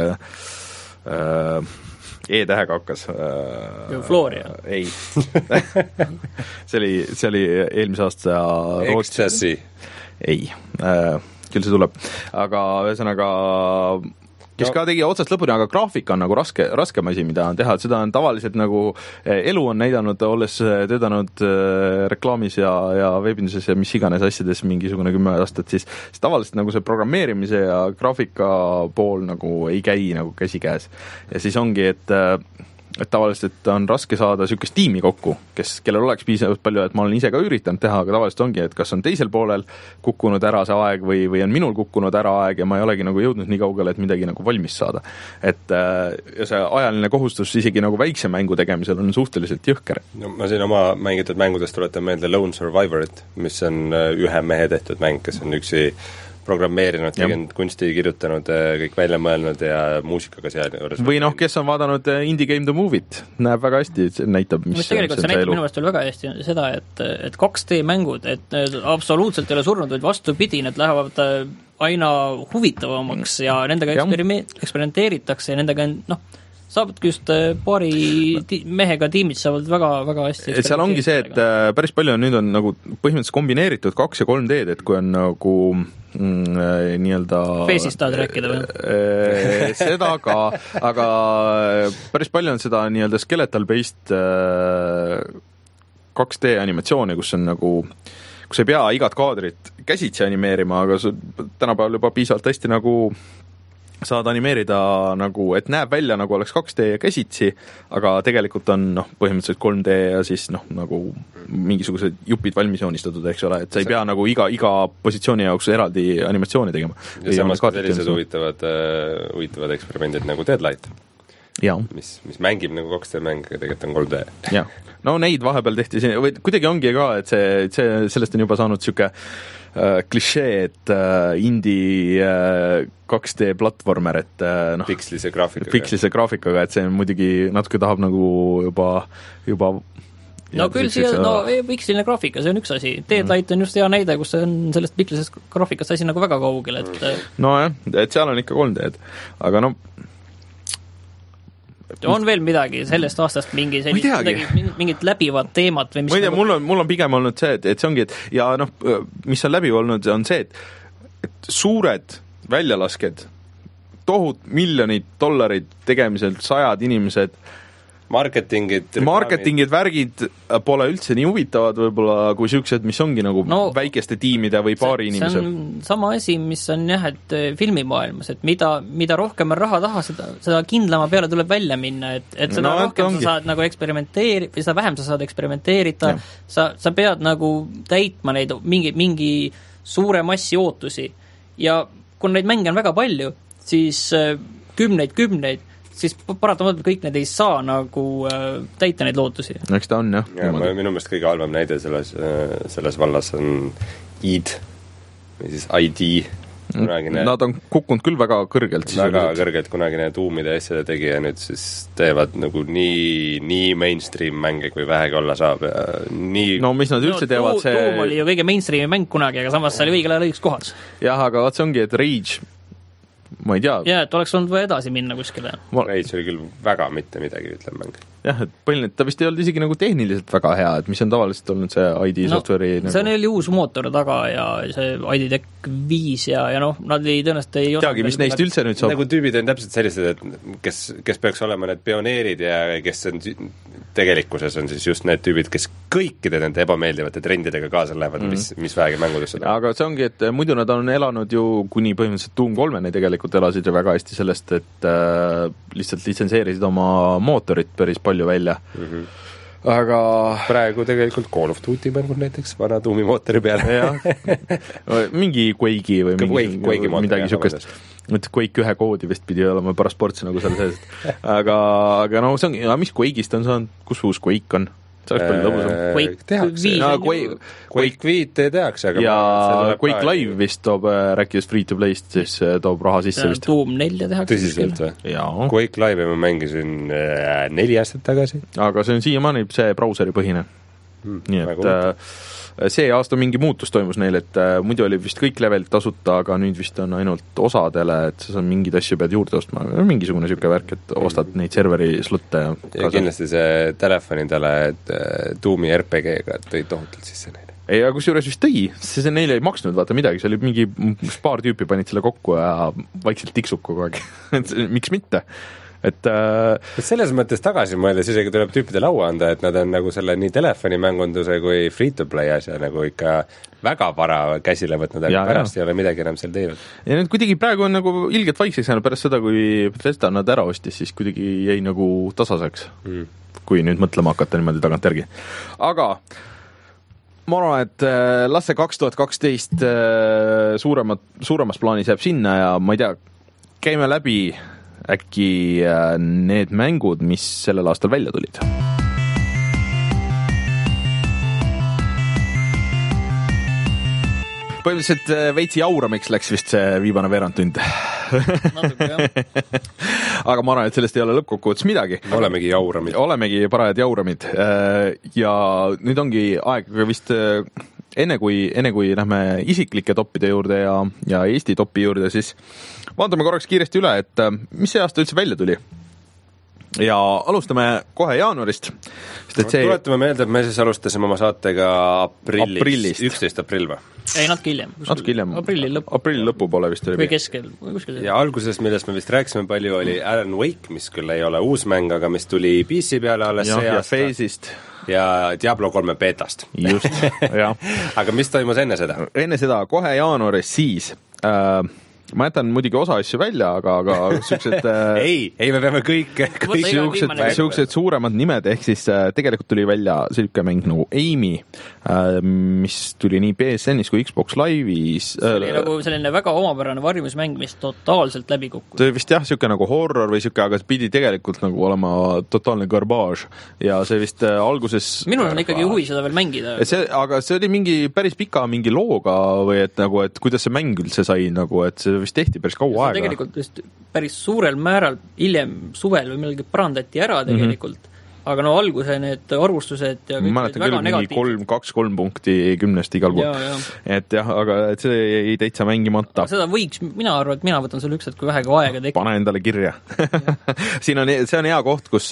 E-tähega hakkas. Euphoria. Ei. see oli, see oli eelmise aasta Ecstasy. Ei, küll see tuleb. Aga ühesõnaga kes no. ka tegi otsast lõpuni, aga graafika on nagu raske, raskem asi, mida on teha, et seda on tavaliselt nagu elu on näidanud, olles töötanud reklaamis ja, ja veebinduses ja mis iganes asjades mingisugune kümme aastat, siis, siis tavaliselt nagu see programmeerimise ja graafika pool nagu ei käi nagu käsikäes. Ja siis ongi, et et tavaliselt on raske saada niisugust tiimi kokku, kes, kellel oleks piisavalt palju, et ma olen ise ka üritanud teha, aga tavaliselt ongi, et kas on teisel poolel kukkunud ära see aeg või, või on minul kukkunud ära aeg ja ma ei olegi nagu jõudnud nii kaugele, et midagi nagu valmis saada. Et ja see ajaline kohustus isegi nagu väikse mängu tegemisel on suhteliselt jõhker. No, ma siin oma mängitud mängudest tuletan meelde Lone Survivorit, mis on ühe mehe tehtud mäng, kes on üksi programmeerinud, tegend kunsti kirjutanud, kõik välja mõelnud ja muusikaga seal juures. Või noh, kes on vaadanud Indie Game The Movie't, näeb väga hästi, see näitab, mis, mis see, see, see näitab minu meelest veel väga hästi seda, et, et kaks D mängud, et absoluutselt ei ole surnud, vaid vastupidi, need lähevad aina huvitavamaks ja nendega eksperime- eksperimenteeritakse ja nendega noh, saavadki just paari ti- mehega tiimid saavad väga, väga hästi. Et seal ongi see, et päris palju on nüüd on nagu põhimõtteliselt kombineeritud kaks ja kolm D-d, et kui on nagu mm, nii-öelda Face'ist tahad rääkida või? Seda ka, aga päris palju on seda nii-öelda skeletal-based kaks D animatsiooni, kus on nagu kus ei pea igat kaadrit käsitsi animeerima, aga tänapäeval juba piisavalt hästi nagu saad animeerida nagu, et näeb välja nagu oleks kaks D ja käsitsi, aga tegelikult on noh, põhimõtteliselt kolm D ja siis noh, nagu mingisugused jupid valmis joonistatud, eks ole, et sa ei pea nagu iga, iga positsiooni jaoks eraldi animatsiooni tegema. Ja samas ka sellised huvitavad, uh, huvitavad eksperimendid nagu Deadlight, mis, mis mängib nagu kaks D mäng, aga tegelikult on kolm D. Ja. No neid vahepeal tehti, või kuidagi ongi ka, et see, see, sellest on juba saanud siuke Uh, klišee, et uh, indie uh, kaks D platvormer, et uh, noh, pikslise graafikaga. pikslise graafikaga, et see muidugi natuke tahab nagu juba, juba no küll siia, no piksline graafika, see on üks asi. Deadlight mm. on just hea näide, kus on sellest pikslisest graafikast asi nagu väga kaugel, et mm. no jah, et seal on ikka kolm D-d, aga no on veel midagi sellest aastast mingi sellist, midagi, mingit läbivat teemat või mis ma ei tea, mul on, mul on pigem olnud see, et, et see ongi, et ja noh, mis on läbi olnud, on see, et, et suured väljalasked, tohut miljonid dollarid tegemisel, sajad inimesed, marketingid, marketingid, värgid pole üldse nii huvitavad võib-olla kui siuksed, mis ongi nagu no, väikeste tiimide või paari inimesel. See on sama asi, mis on jah, et filmimaailmas, et mida, mida rohkem on raha taha, seda, seda kindlama peale tuleb välja minna, et, et seda no, rohkem sa saad nagu eksperimenteeri-, või seda vähem sa saad eksperimenteerida, sa, sa pead nagu täitma neid mingi, mingi suure massi ootusi ja kui neid mänge on väga palju, siis kümneid, kümneid siis paratamatult kõik need ei saa nagu äh, täita neid lootusi. Eks ta on, jah. Ja, ma, minu meelest kõige halvem näide selles, selles vallas on I D või siis I D. Kunagine, nad on kukkunud küll väga kõrgelt. Väga kõrgelt, kunagine tuumide asjade tegija nüüd siis teevad nagu nii, nii mainstream mänge, kui vähegi olla saab ja nii... No mis nad üldse no, teevad, see... Tuum oli ju kõige mainstreami mäng kunagi, aga samas see oli õigel ajal õiges kohas. Jah, aga vaat see ongi, et Rage, ma ei tea... Jaa, et oleks olnud vaja edasi minna kuskile. Rage oli küll väga mitte midagi, ütleb mäng. Jah, et põhiline, ta vist ei olnud isegi nagu tehniliselt väga hea, et mis on tavaliselt olnud see I D no, software'i nagu... see oli uus mootor taga ja see I D Tech viis ja, ja noh, nad ei tõenäoliselt ei teagi, mis neist üldse nüüd saab. Nagu tüübid on täpselt sellised, et kes, kes peaks olema need pioneerid ja kes on tegelikkuses on siis just need tüübid, kes kõikide nende ebameeldivate trendidega kaasa lähevad, mm. mis, mis vähegi mängudesse lähevad. Aga see ongi, et muidu nad on elanud ju kuni põhimõtteliselt Doom kolmeni tegelikult elasid ju väga hästi sellest, et äh, lihtsalt litsenseerisid oma mootorit päris palju välja. Mm-hmm. Aga praegu tegelikult Call of Duty mängud näiteks vana Doomi mootori peale. mingi Quake'i või mingi, Quake, Quake'i mootori midagi niisugust. Et Quake ühe koodi vist pidi olema pärast sportsi nagu seal sees. aga, aga no see on, mis Quake'ist on saanud, kus uus Quake on? See oleks palju lõbusam. Quake viis no, Quake, Quake viis tehakse, aga ja Quake ka... Live vist toob, rääkides free to play'st, siis toob raha sisse vist. Doom nelja tehakse. Tõsiselt või? Quake Live ma mängisin äh, neli aastat tagasi. Aga see on siiamaani see brauseri põhine. Hmm, nii et äh, see aasta mingi muutus toimus neil, et äh, muidu oli vist kõik levelid tasuta, aga nüüd vist on ainult osadele, et sa mingeid asju pead juurde ostma, mingisugune niisugune värk, et ostad neid serveri slutte ja, ja kindlasti see telefonidele Doomi R P G-ga tõi tohutult sisse neile. Ei, aga kusjuures vist tõi, see, see neile ei maksnud vaata midagi, see oli mingi paar tüüpi panid selle kokku ja vaikselt tiksub kogu aeg et miks mitte? Et, äh, et selles mõttes tagasi mõeldes isegi tuleb tüüpidele au anda, et nad on nagu selle nii telefonimängunduse kui free-to-play asja nagu ikka väga vara käsile võtnud, aga ja, pärast ja. Ei ole midagi enam seal teinud. Ja nüüd kuidagi praegu on nagu ilgelt vaikseks jäänud pärast seda, kui Bethesda nad ära ostis, siis kuidagi jäi nagu tasaseks, mm. kui nüüd mõtlema hakata niimoodi tagant järgi. Aga ma arvan, et las see kaks tuhat kaksteist suuremat, suuremas plaanis jääb sinna ja ma ei tea, käime läbi äkki need mängud, mis sellel aastal välja tulid. Põhimõtteliselt veitsi jauramiks läks vist see viimane veerandtund. Natuke, jah. Aga ma arvan, et sellest ei ole lõppkokkuvõttes midagi. Olemegi jauramid. Olemegi parajad jauramid. Ja nüüd ongi aeg vist enne kui, enne kui lähme isiklike toppide juurde ja, ja Eesti topi juurde, siis vaatame korraks kiiresti üle, et mis see aasta üldse välja tuli. Ja alustame kohe jaanuarist. See... Tuletame meelde, et me siis alustasime oma saatega aprillis, üksteist aprill või? Ei, natuke hiljem. Natuke hiljem. Aprilli lõpu. Aprilli lõpu poole vist oli. Või keskel. Kuskil. Ja alguses, millest me vist rääkisime palju, oli Alan Wake, mis küll ei ole uus mäng, aga mis tuli P C peale alles ja, see ja aasta. Phase'ist. Ja Diablo kolme beetast. Just, jah. Aga mis toimus enne seda? Enne seda, kohe jaanuaris siis... Äh, ma jätan muidugi osa asju välja, aga, aga siuksed ei, ei, me peame kõik, kõik siuksed, siuksed suuremad nimed, ehk siis tegelikult tuli välja selline mäng nagu Amy, mis tuli nii P S N-is kui Xbox Live'is. See oli nagu selline väga omapärane varjumismäng, mis totaalselt läbi kukkus. See oli vist jah, siuke nagu horror või siuke, aga see pidi tegelikult nagu olema totaalne garbage ja see vist alguses minul on ikkagi huvi seda veel mängida. See, aga see oli mingi päris pika mingi looga või et nagu, et kuidas see mäng üldse sai nagu, et see vist tehti päris kaua aega. Tegelikult vist päris suurel määral hiljem suvel või millegi parandati ära tegelikult, mm-hmm. aga no alguse need arvustused ja kõik mäletan küll mingi kolm, kaks, kolm punkti kümnest igal pool. Ja, ja. Et jah, aga et see ei täitsa mängimata. Seda võiks, mina arvan, et mina võtan selle üks, et kui vähega aega tekib. Pane endale kirja. Siin on, see on hea koht, kus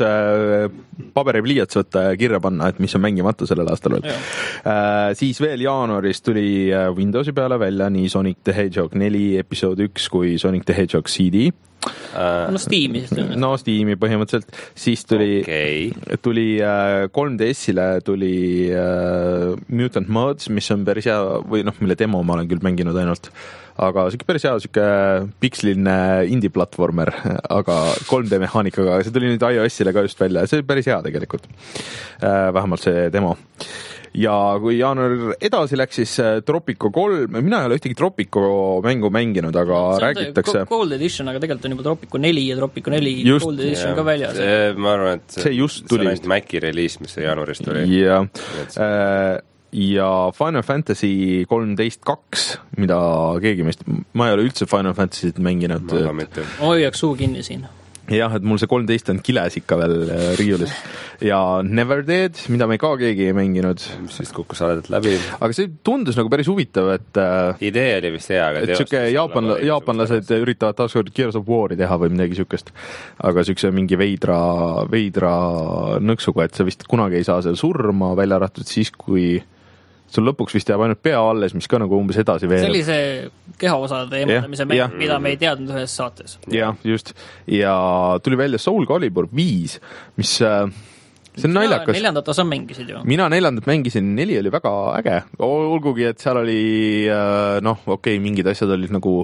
paberi pliiats võtta ja kirja panna, et mis on mängimata sellel aastal veel. Äh, siis veel jaanuaris tuli Windowsi peale välja nii Sonic the Hedgehog neli episood üks kui Sonic the Hedgehog C D. Uh, no Steam'i no Steam'i põhimõtteliselt siis tuli okay. tuli uh, kolm D S-ile tuli uh, Mutant Mods, mis on päris hea või noh, mille demo ma olen küll mänginud ainult, aga siuke päris hea siuke piksliline indie-platvormer, aga kolm D mehaanikaga, see tuli nüüd iOS-ile ka just välja, see oli päris hea tegelikult uh, vähemalt see demo. ja kui jaanuar edasi läks, siis Tropico kolm, mina ei ole ühtegi Tropico mängu mänginud, aga see räägitakse Gold Edition, aga tegelikult on juba Tropico neli ja Tropico neli just, Gold Edition jah, ka väljas. Ma arvan, et see, see just tuli. See on ainult Maci reliis, mis see jaanuarist tuli. Ja, äh, ja Final Fantasy kolmteist kaks, mida keegi meist, ma ei ole üldse Final Fantasy't mänginud. Ma hoiaks suu kinni siin. Jah, et mul see kolmteist on kiles ikka veel riiulis. Ja Never Dead, mida me ka keegi ei mänginud. Mis siis kukkus aledalt läbi. Aga see tundus nagu päris huvitav, et idee oli vist hea, aga et siuke jaapanla, jaapanlased üritavad taaskord Gears of War'i teha või midagi siukest. Aga siukse mingi veidra, veidra nõksuga, et sa vist kunagi ei saa seal surma välja arvatud siis, kui sul lõpuks vist jääb ainult pea alles, mis ka nagu umbes edasi veeleb. See oli see kehaosade eemaldamise mäng, mida me ei teadnud ühes saates. Jah, just. Ja tuli välja Soul Calibur viis, mis see on naljakas. Neljandat osa mängisid ju. Mina neljandat mängisin, neli oli väga äge. Olgugi, et seal oli, noh, okei, okay, mingid asjad olid nagu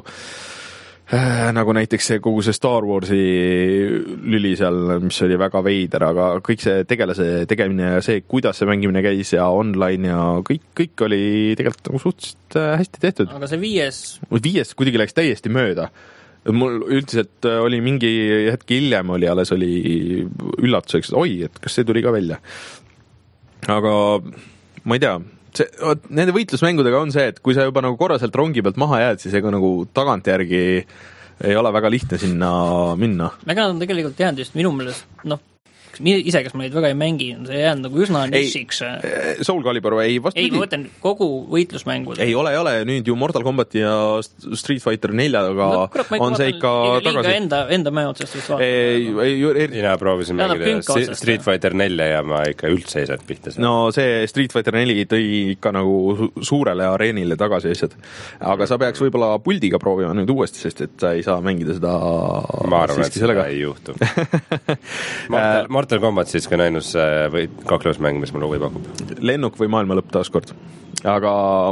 Äh, nagu näiteks see, kogu see Star Warsi lüli seal, mis oli väga veider, aga kõik see tegelase tegemine ja see, kuidas see mängimine käis ja online ja kõik, kõik oli tegelikult nagu suhteliselt hästi tehtud. Aga see viies? Viies kuidagi läks täiesti mööda. Mul üldiselt oli mingi hetk hiljem oli, alles oli üllatuseks, et oi, et kas see tuli ka välja. Aga ma ei tea, see, nende võitlusmängudega on see, et kui sa juba nagu korraselt rongi pealt maha jääd, siis ega nagu tagantjärgi ei ole väga lihtne sinna minna. Väga on tegelikult jäänud just minu meelest, noh, ise, kes ma neid väga ei mängi, see jäänud nagu üsna nišiks. Soul Calibur ei vast ei, ma mõtlen kogu võitlusmängud. Ei ole, ei ole, nüüd ju Mortal Kombat ja Street Fighter neljaga no, kurat, on see ikka tagasi. Enda, enda mäe otsast vist vaatama. Ei, ei, mina proovisin mängida Street Fighter nelja ja ma ikka üldse ei saanud pihta. No see Street Fighter neli tõi ikka nagu suurele areenile tagasi asjad. Aga sa peaks võib-olla puldiga proovima nüüd uuesti, sest et sa ei saa mängida seda ma arvan, et seda ei juhtu. Mortal, Mortal Kombat siis ka näinus või kaklusmäng, mis mul huvi pakub. Lennuk või maailma lõpp taaskord. Aga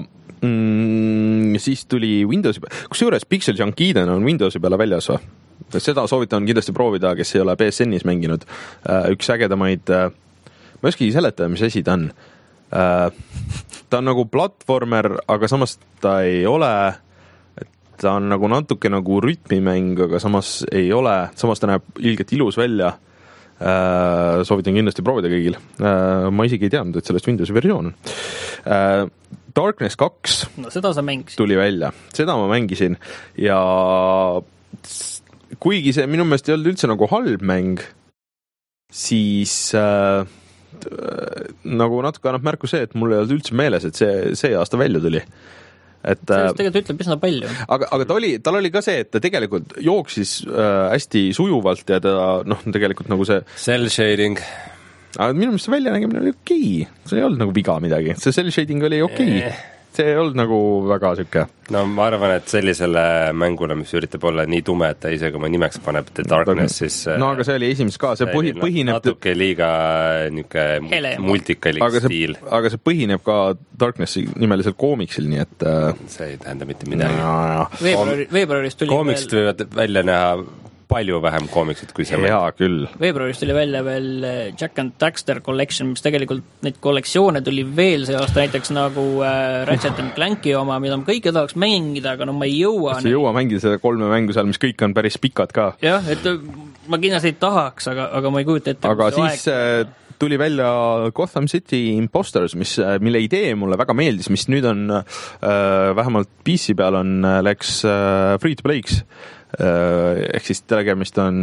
mm, siis tuli Windowsi peale. Kusjuures Pixel Junk Eden on Windowsi peale väljas või? Seda soovitan kindlasti proovida, kes ei ole P S N-is mänginud. Üks ägedamaid, ma ei oskagi seletada, mis asi ta on. Ta on nagu platvormer, aga samas ta ei ole, ta on nagu natuke nagu rütmimäng, aga samas ei ole, samas ta näeb ilgelt ilus välja. Uh, soovitan kindlasti proovida kõigil. Uh, ma isegi ei teadnud, et sellest Windowsi versioon on. Uh, Darkness kaks no, seda sa mängisid. Tuli välja. Seda ma mängisin ja kuigi see minu meelest ei olnud üldse nagu halb mäng, siis uh, nagu natuke annab märku see, et mul ei olnud üldse meeles, et see, see aasta välja tuli. Et, sellest tegelikult ütleb üsna palju. Aga, aga ta oli, tal oli ka see, et ta tegelikult jooksis äh, hästi sujuvalt ja ta noh, tegelikult nagu see cell shading. Aga minu meelest see väljanägemine oli okei. See ei olnud nagu viga midagi. See cell shading oli okei. Eh. See ei olnud nagu väga süke. No ma arvan, et sellisele mängule, mis üritab olla nii tume, et ta ise kui ma nimeks paneb The Darkness, siis no aga see oli esimeses ka, see põhi, põhineb natuke liiga niuke multikalik stiil. Aga see põhineb ka Darknessi nimelisel koomiksil, nii et see ei tähenda mitte midagi. No, no. Veebruari, veebruaris tuli koomiksid veel... võivad välja näha palju vähem koomiksid kui see. Jaa, küll. Veebruaris tuli välja veel Jack and Daxter Collection, mis tegelikult neid kollektsioone tuli veel see aasta, näiteks nagu äh, Ratchet and Clanki oma, mida ma kõike tahaks mängida, aga no ma ei jõua. Sa ei jõua mängida seda kolme mängu seal, mis kõik on päris pikad ka. Jah, et ma kindlasti ei tahaks, aga, aga ma ei kujuta ette. Aga siis aeg... tuli välja Gotham City Imposters, mis, mille idee mulle väga meeldis, mis nüüd on äh, vähemalt P C peal on, läks äh, free to play'ks. Ehk siis tegemist on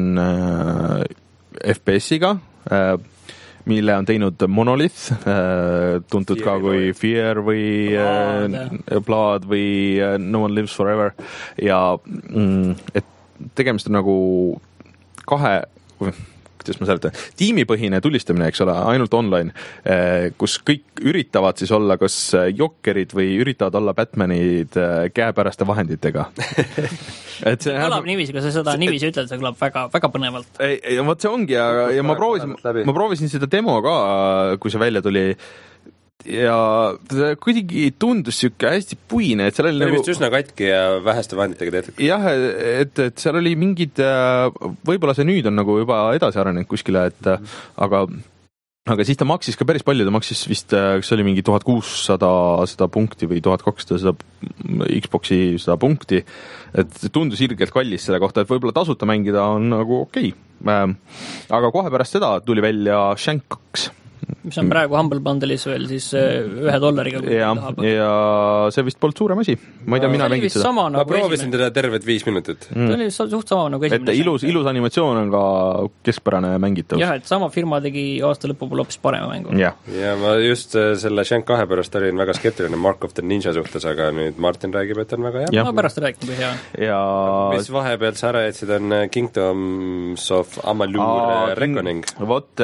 F P S-iga, mille on teinud Monolith, tuntud Fear ka kui või. Fear või Blood, Blood või No One Lives Forever ja et tegemist on nagu kahe kuidas ma seletan, tiimipõhine tulistamine, eks ole, ainult online, kus kõik üritavad siis olla kas jokkerid või üritavad olla Batmanid käepäraste vahenditega. et see kõlab niiviisi, kui sa seda niiviisi ütled, see kõlab väga, väga põnevalt. Ei, ja võt see ongi, ja, ja ma proovisin, ma proovisin seda demo ka, kui see välja tuli, ja ta kuidagi tundus siuke hästi puine, et seal oli nagu... vist üsna katki ja väheste vahenditega tehtud. Jah, et, et seal oli mingid, võib-olla see nüüd on nagu juba edasi arenenud kuskile, et aga aga siis ta maksis ka päris palju, ta maksis vist, kas oli mingi tuhat kuussada seda punkti või tuhat kakssada seda Xboxi seda punkti, et tundus ilgelt kallis selle kohta, et võib-olla tasuta mängida on nagu okei okay.. Aga kohe pärast seda tuli välja Shank kaks. Mis on praegu Humble Bundle'is veel siis ühe dollariga. Ja, ja see vist polnud suurem asi. Ma ei tea, mina mängid seda. Ma nagu proovisin esimene. Teda terved viis minutit. Mm. Ta oli suht sama nagu esimene. Et ilus, ilus animatsioon on ka keskpärane mängitavus. Jah, et sama firma tegi aasta lõpu poole hoopis parema mängu. Ja. ja ma just selle Shank kahe pärast olin väga skeptiline Mark of the Ninja suhtes, aga nüüd Martin räägib, et on väga hea. Ja. No pärast räägib, kui hea. Ja... Mis vahepeal sa ära jätsid on Kingdoms of Amalur Reckoning. Vot,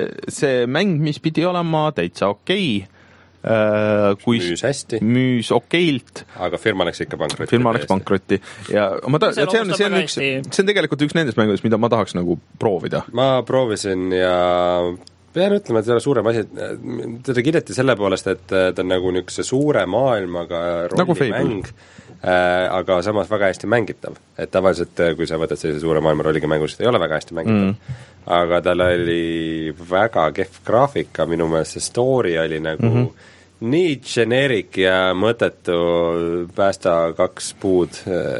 see mäng, mis pidi olema täitsa okei okay. Kui müüs hästi. Müüs okeilt. Aga firma läks ikka pankrotti. Firma läks pankrotti. Ja ma ta- see, on, see, on üks, see on tegelikult üks nendest mängudest, mida ma tahaks nagu proovida. Ma proovisin ja pean ütlema, et see ei ole suurem asi. Teda kirjati selle poolest, et ta on nagu niisuguse suure maailmaga rollimäng, nagu aga samas väga hästi mängitav. Et tavaliselt, kui sa võtad sellise suure maailma rolliga mängu, siis ei ole väga hästi mängitav. Mm. Aga tal oli väga kehv graafika, minu meelest see story oli nagu mm-hmm. nii generic ja mõttetu, päästa kaks puud,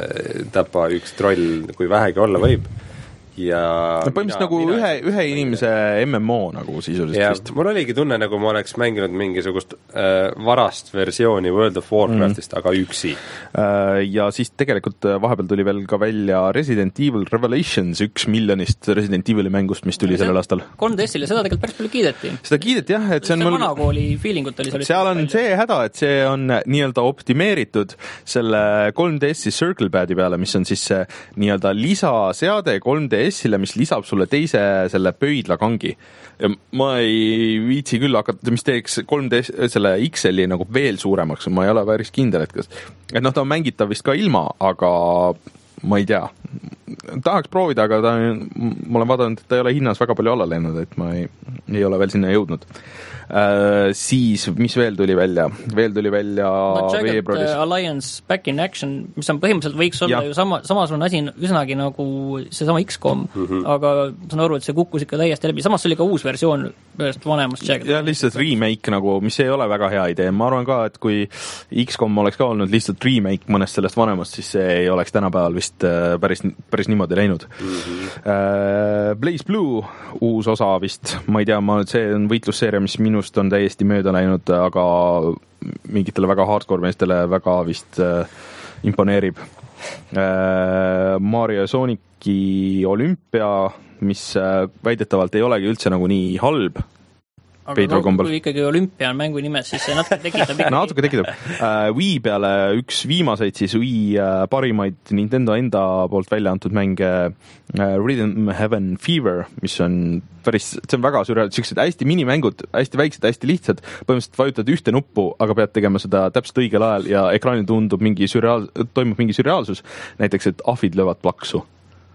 tapa üks troll, kui vähegi olla võib. Ja no põhimõtteliselt nagu mina, ühe, ühe inimese M M O nagu sisuliselt. Mul oligi tunne, nagu ma oleks mänginud mingisugust äh, varast versiooni World of Warcraftist, mm. aga üksi. Äh, ja siis tegelikult vahepeal tuli veel ka välja Resident Evil Revelations, üks miljonist Resident Evili mängust, mis tuli sellel aastal. kolm D S-ile, seda tegelikult päris palju kiideti. Seda kiideti jah, et see on see vanakooli feelingut oli seal. Seal on see häda, et see on nii-öelda optimeeritud selle kolm D S-i Circle Padi peale, mis on siis see nii-öelda lisaseade kolm D S-ile, mis lisab sulle teise selle pöidlakangi. Ja ma ei viitsi küll hakata, mis teeks kolm D S, selle X L-i nagu veel suuremaks, ma ei ole päris kindel, et kas et noh, ta on mängitav vist ka ilma, aga ma ei tea. Tahaks proovida, aga ta, ma olen vaadanud, et ta ei ole hinnas väga palju alla läinud, et ma ei, ei ole veel sinna jõudnud. Äh, siis, mis veel tuli välja? Veel tuli välja no, veebruaris. Alliance Back in Action, mis on põhimõtteliselt võiks olla ja. Ju sama, samasugune asi üsnagi nagu see sama X COM, mm-hmm. aga saan aru, et see kukkus ikka täiesti läbi. Samas oli ka uus versioon ühest vanemast Jagged. Ja lihtsalt remake nagu, mis ei ole väga hea idee. Ma arvan ka, et kui X COM oleks ka olnud lihtsalt remake mõnest sellest vanemast, siis see ei oleks tänapäeval vist päris, päris niimoodi läinud. Mm-hmm. Uh, Blaze Blue, uus osa vist, ma ei tea, ma, see on võitlusseeria, mis minust on täiesti mööda läinud, aga mingitele väga hardcore meestele väga vist äh, imponeerib. Äh, Mario ja Sonic'i Olympia, mis äh, väidetavalt ei olegi üldse nagu nii halb. Aga no, kui ikkagi Olympia on mängu nimes, siis see natuke tekitab ikkagi... natuke tekitab. Uh, Wii peale üks viimaseid siis Wii uh, parimaid Nintendo enda poolt välja antud mänge uh, Rhythm Heaven Fever, mis on päris, see on väga sürreal, sellised hästi minimängud, hästi väiksed, hästi lihtsad, põhimõtteliselt vajutad ühte nuppu, aga pead tegema seda täpselt õigel ajal ja ekraanil tundub mingi sürreaal, toimub mingi sürreaalsus, näiteks, et ahvid löövad plaksu.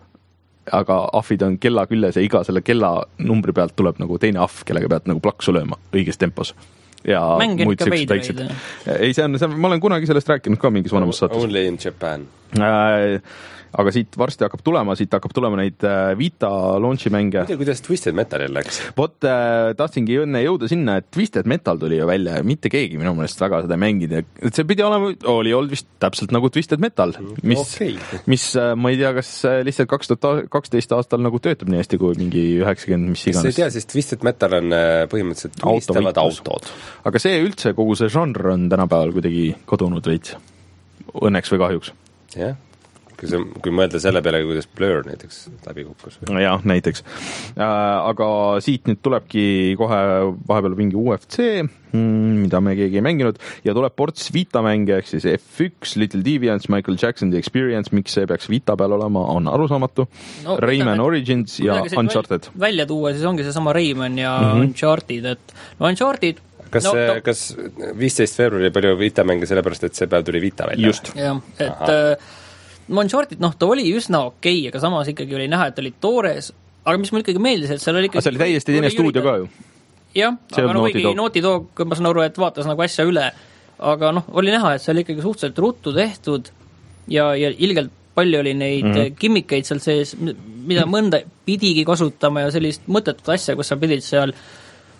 Aga ahvid on kella küljes ja iga selle kella numbri pealt tuleb nagu teine ahv, kellega pead nagu plaksu lööma õiges tempos. Ja mäng on ikka veid veid. Ei, see on, see on, ma olen kunagi sellest rääkinud ka mingis vanemas saates. Only in Japan. Äh, aga siit varsti hakkab tulema, siit hakkab tulema neid Vita launchi mänge. Mida, kuidas Twisted Metalil läks? Vot äh, tahtsingi õnne jõuda sinna, et Twisted Metal tuli ju välja ja mitte keegi minu mõnest väga seda mängida. See pidi olema, oli olnud vist täpselt nagu Twisted Metal, mis, okay. mis äh, ma ei tea, kas lihtsalt kaks tuhat kaksteist aastal nagu töötab nii hästi kui mingi üheksakümmend, mis iganes. Sa ei tea, siis Twisted Metal on põhimõtteliselt tulistavad autod. Aga see üldse, kogu see žanr on tänapäeval kuidagi kodunud veits. Õnneks või kahjuks. Jah. Kui, see, kui mõelda selle peale, kuidas Blur näiteks läbi kukkus. Jah, näiteks. Äh, aga siit nüüd tulebki kohe vahepeal mingi U F C, mida me keegi ei mänginud, ja tuleb ports Vita mänge, ehk siis F üks, Little Deviants, Michael Jackson The Experience, miks see peaks Vita peal olema, on arusaamatu. No, Rayman Origins ja Uncharted. Välja tuua, siis ongi see sama Rayman ja mm-hmm. Uncharted, et no Uncharted Kas, no, no, kas viisteist veebruari palju Vita mänge sellepärast, et see päev tuli Vita välja? Just. Jah, et Aha. Uncharted, noh, ta oli üsna okei, aga samas ikkagi oli näha, et oli toores, aga mis mul ikkagi meeldis, et seal oli ikkagi... Aga see oli täiesti teine stuudio ka ju? Jah, aga no kuigi Naughty Dog, ma saan aru, et vaatas nagu asja üle, aga noh, oli näha, et see oli ikkagi suhteliselt ruttu tehtud ja, ja ilgelt palju oli neid mm-hmm. kimmikeid seal sees, mida mõnda pidigi kasutama ja sellist mõttetut asja, kus sa pidid seal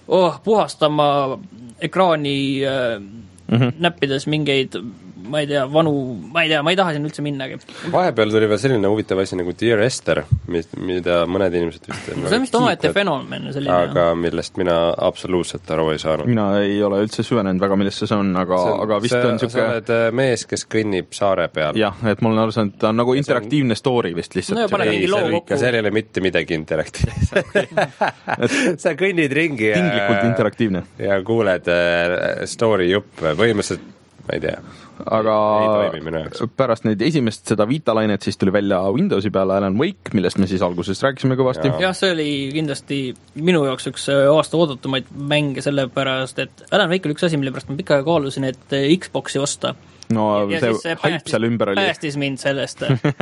oh, puhastama ekraani äh, mm-hmm. näppides mingeid ma ei tea, vanu, ma ei tea, ma ei taha siin üldse minnagi. Vahepeal tuli veel selline huvitav asi nagu Dear Esther, mida mõned inimesed vist no, see on vist omaette fenomen selline. Aga millest mina absoluutselt aru ei saanud. Mina ei ole üldse süvenenud väga, millest see on, aga, see, aga vist see, on siuke... Sa oled mees, kes kõnnib saare peal. Jah, et mul on aru saanud, ta on nagu interaktiivne on... story vist lihtsalt. No ja pane mingi loo kokku. Seal ei ole mitte midagi interaktiivne. Sa kõnnid ringi ja... Tinglikult interaktiivne. Ja kuuled story jupp, põhimõtteliselt ma ei tea. Aga pärast neid esimest seda Vita-lainet siis tuli välja Windowsi peale Alan Wake, millest me siis alguses rääkisime kõvasti. Jah, see oli kindlasti minu jaoks üks aasta oodatumaid mänge sellepärast, et Alan Wake oli üks asi, mille pärast ma pikka kaalusin, et Xboxi osta. No ja see, see hype seal ümber oli. Päästis mind sellest.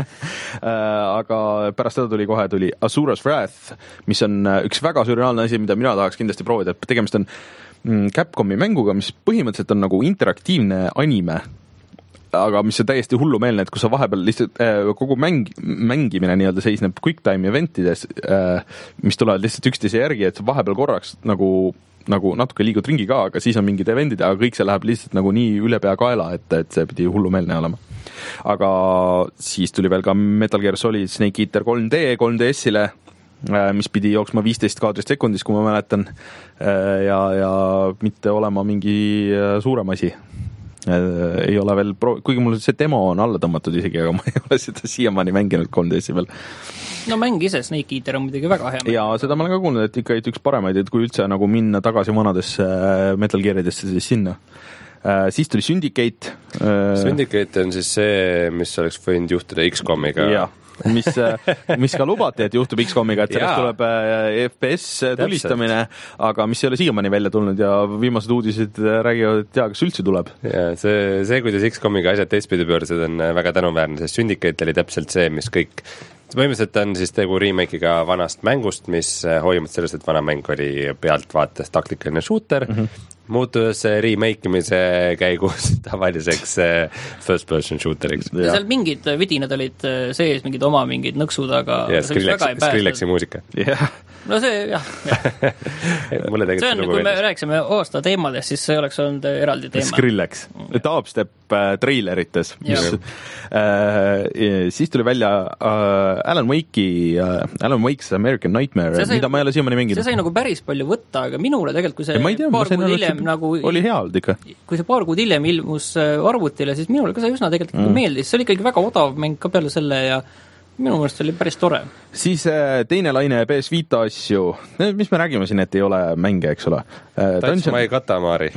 Aga pärast seda tuli kohe tuli Asura's Wrath, mis on üks väga sürreaalne asi, mida mina tahaks kindlasti proovida, et tegemist on Capcomi mänguga, mis põhimõtteliselt on nagu interaktiivne anime, aga mis on täiesti hullumeelne, et kui sa vahepeal lihtsalt äh, kogu mäng, mängimine nii-öelda seisneb quick time eventides, äh, mis tulevad lihtsalt üksteise järgi, et vahepeal korraks nagu, nagu natuke liigud ringi ka, aga siis on mingid eventid, aga kõik see läheb lihtsalt nagu nii üle pea kaela, et, et see pidi hullumeelne olema. Aga siis tuli veel ka Metal Gear Solid Snake Eater kolm D kolm D S-ile, mis pidi jooksma viisteist kaadrist sekundis, kui ma mäletan, ja, ja mitte olema mingi suurem asi. Ei ole veel, pro- kuigi mul see demo on alla tõmmatud isegi, aga ma ei ole seda siiamaani mänginud kolm D S-i peal. No mäng ise Snake Eater on muidugi väga hea mäng. Ja seda ma olen ka kuulnud, et ikka üks paremaid, et kui üldse nagu minna tagasi vanadesse Metal Gearidesse, siis sinna. Siis tuli Syndicate. Syndicate on siis see, mis oleks võinud juhtuda X-komiga. Jah. mis, mis ka lubati, et juhtub X-komiga, et sellest tuleb F P S tulistamine, aga mis ei ole siiamaani välja tulnud ja viimased uudised räägivad, et tea, kas üldse tuleb. Ja see, see kuidas X-komiga asjad teistpidi pöörsid, on väga tänuväärne, sest Syndicate oli täpselt see, mis kõik põhimõtteliselt on siis tegu remake'iga vanast mängust, mis hoiumad sellest, et vana mäng oli pealtvaates taktikaline shooter, mm-hmm. muutus remake imise käigus tavaliseks first person shooteriks. Seal mingid vidinad olid sees, mingid oma mingid nõksud, aga ja, Skrillex, Skrillexi muusika. Yeah. No see, jah. jah. Mulle see on, kui me rääksime aasta teemadest, siis see oleks olnud eraldi teema. Skrillex. Dubstep äh, trailerites. Mis, äh, siis tuli välja äh, Alan Wake'i äh, Alan Wake's American Nightmare, sai, mida ma ei ole siiamaani mänginud. See sai nagu päris palju võtta, aga minule tegelikult, kui see tea, paar kuud hiljem nagu... Oli hea olnud ikka. Kui see paar kuud hiljem ilmus arvutile, siis minule ka see üsna tegelikult mm. meeldis. See oli ikkagi väga odav mäng ka peale selle ja minu mõelest oli päris tore. Siis teine laine P S Vita asju. Mis me räägime siin, et ei ole mänge, eks ole? Touch My Katamari.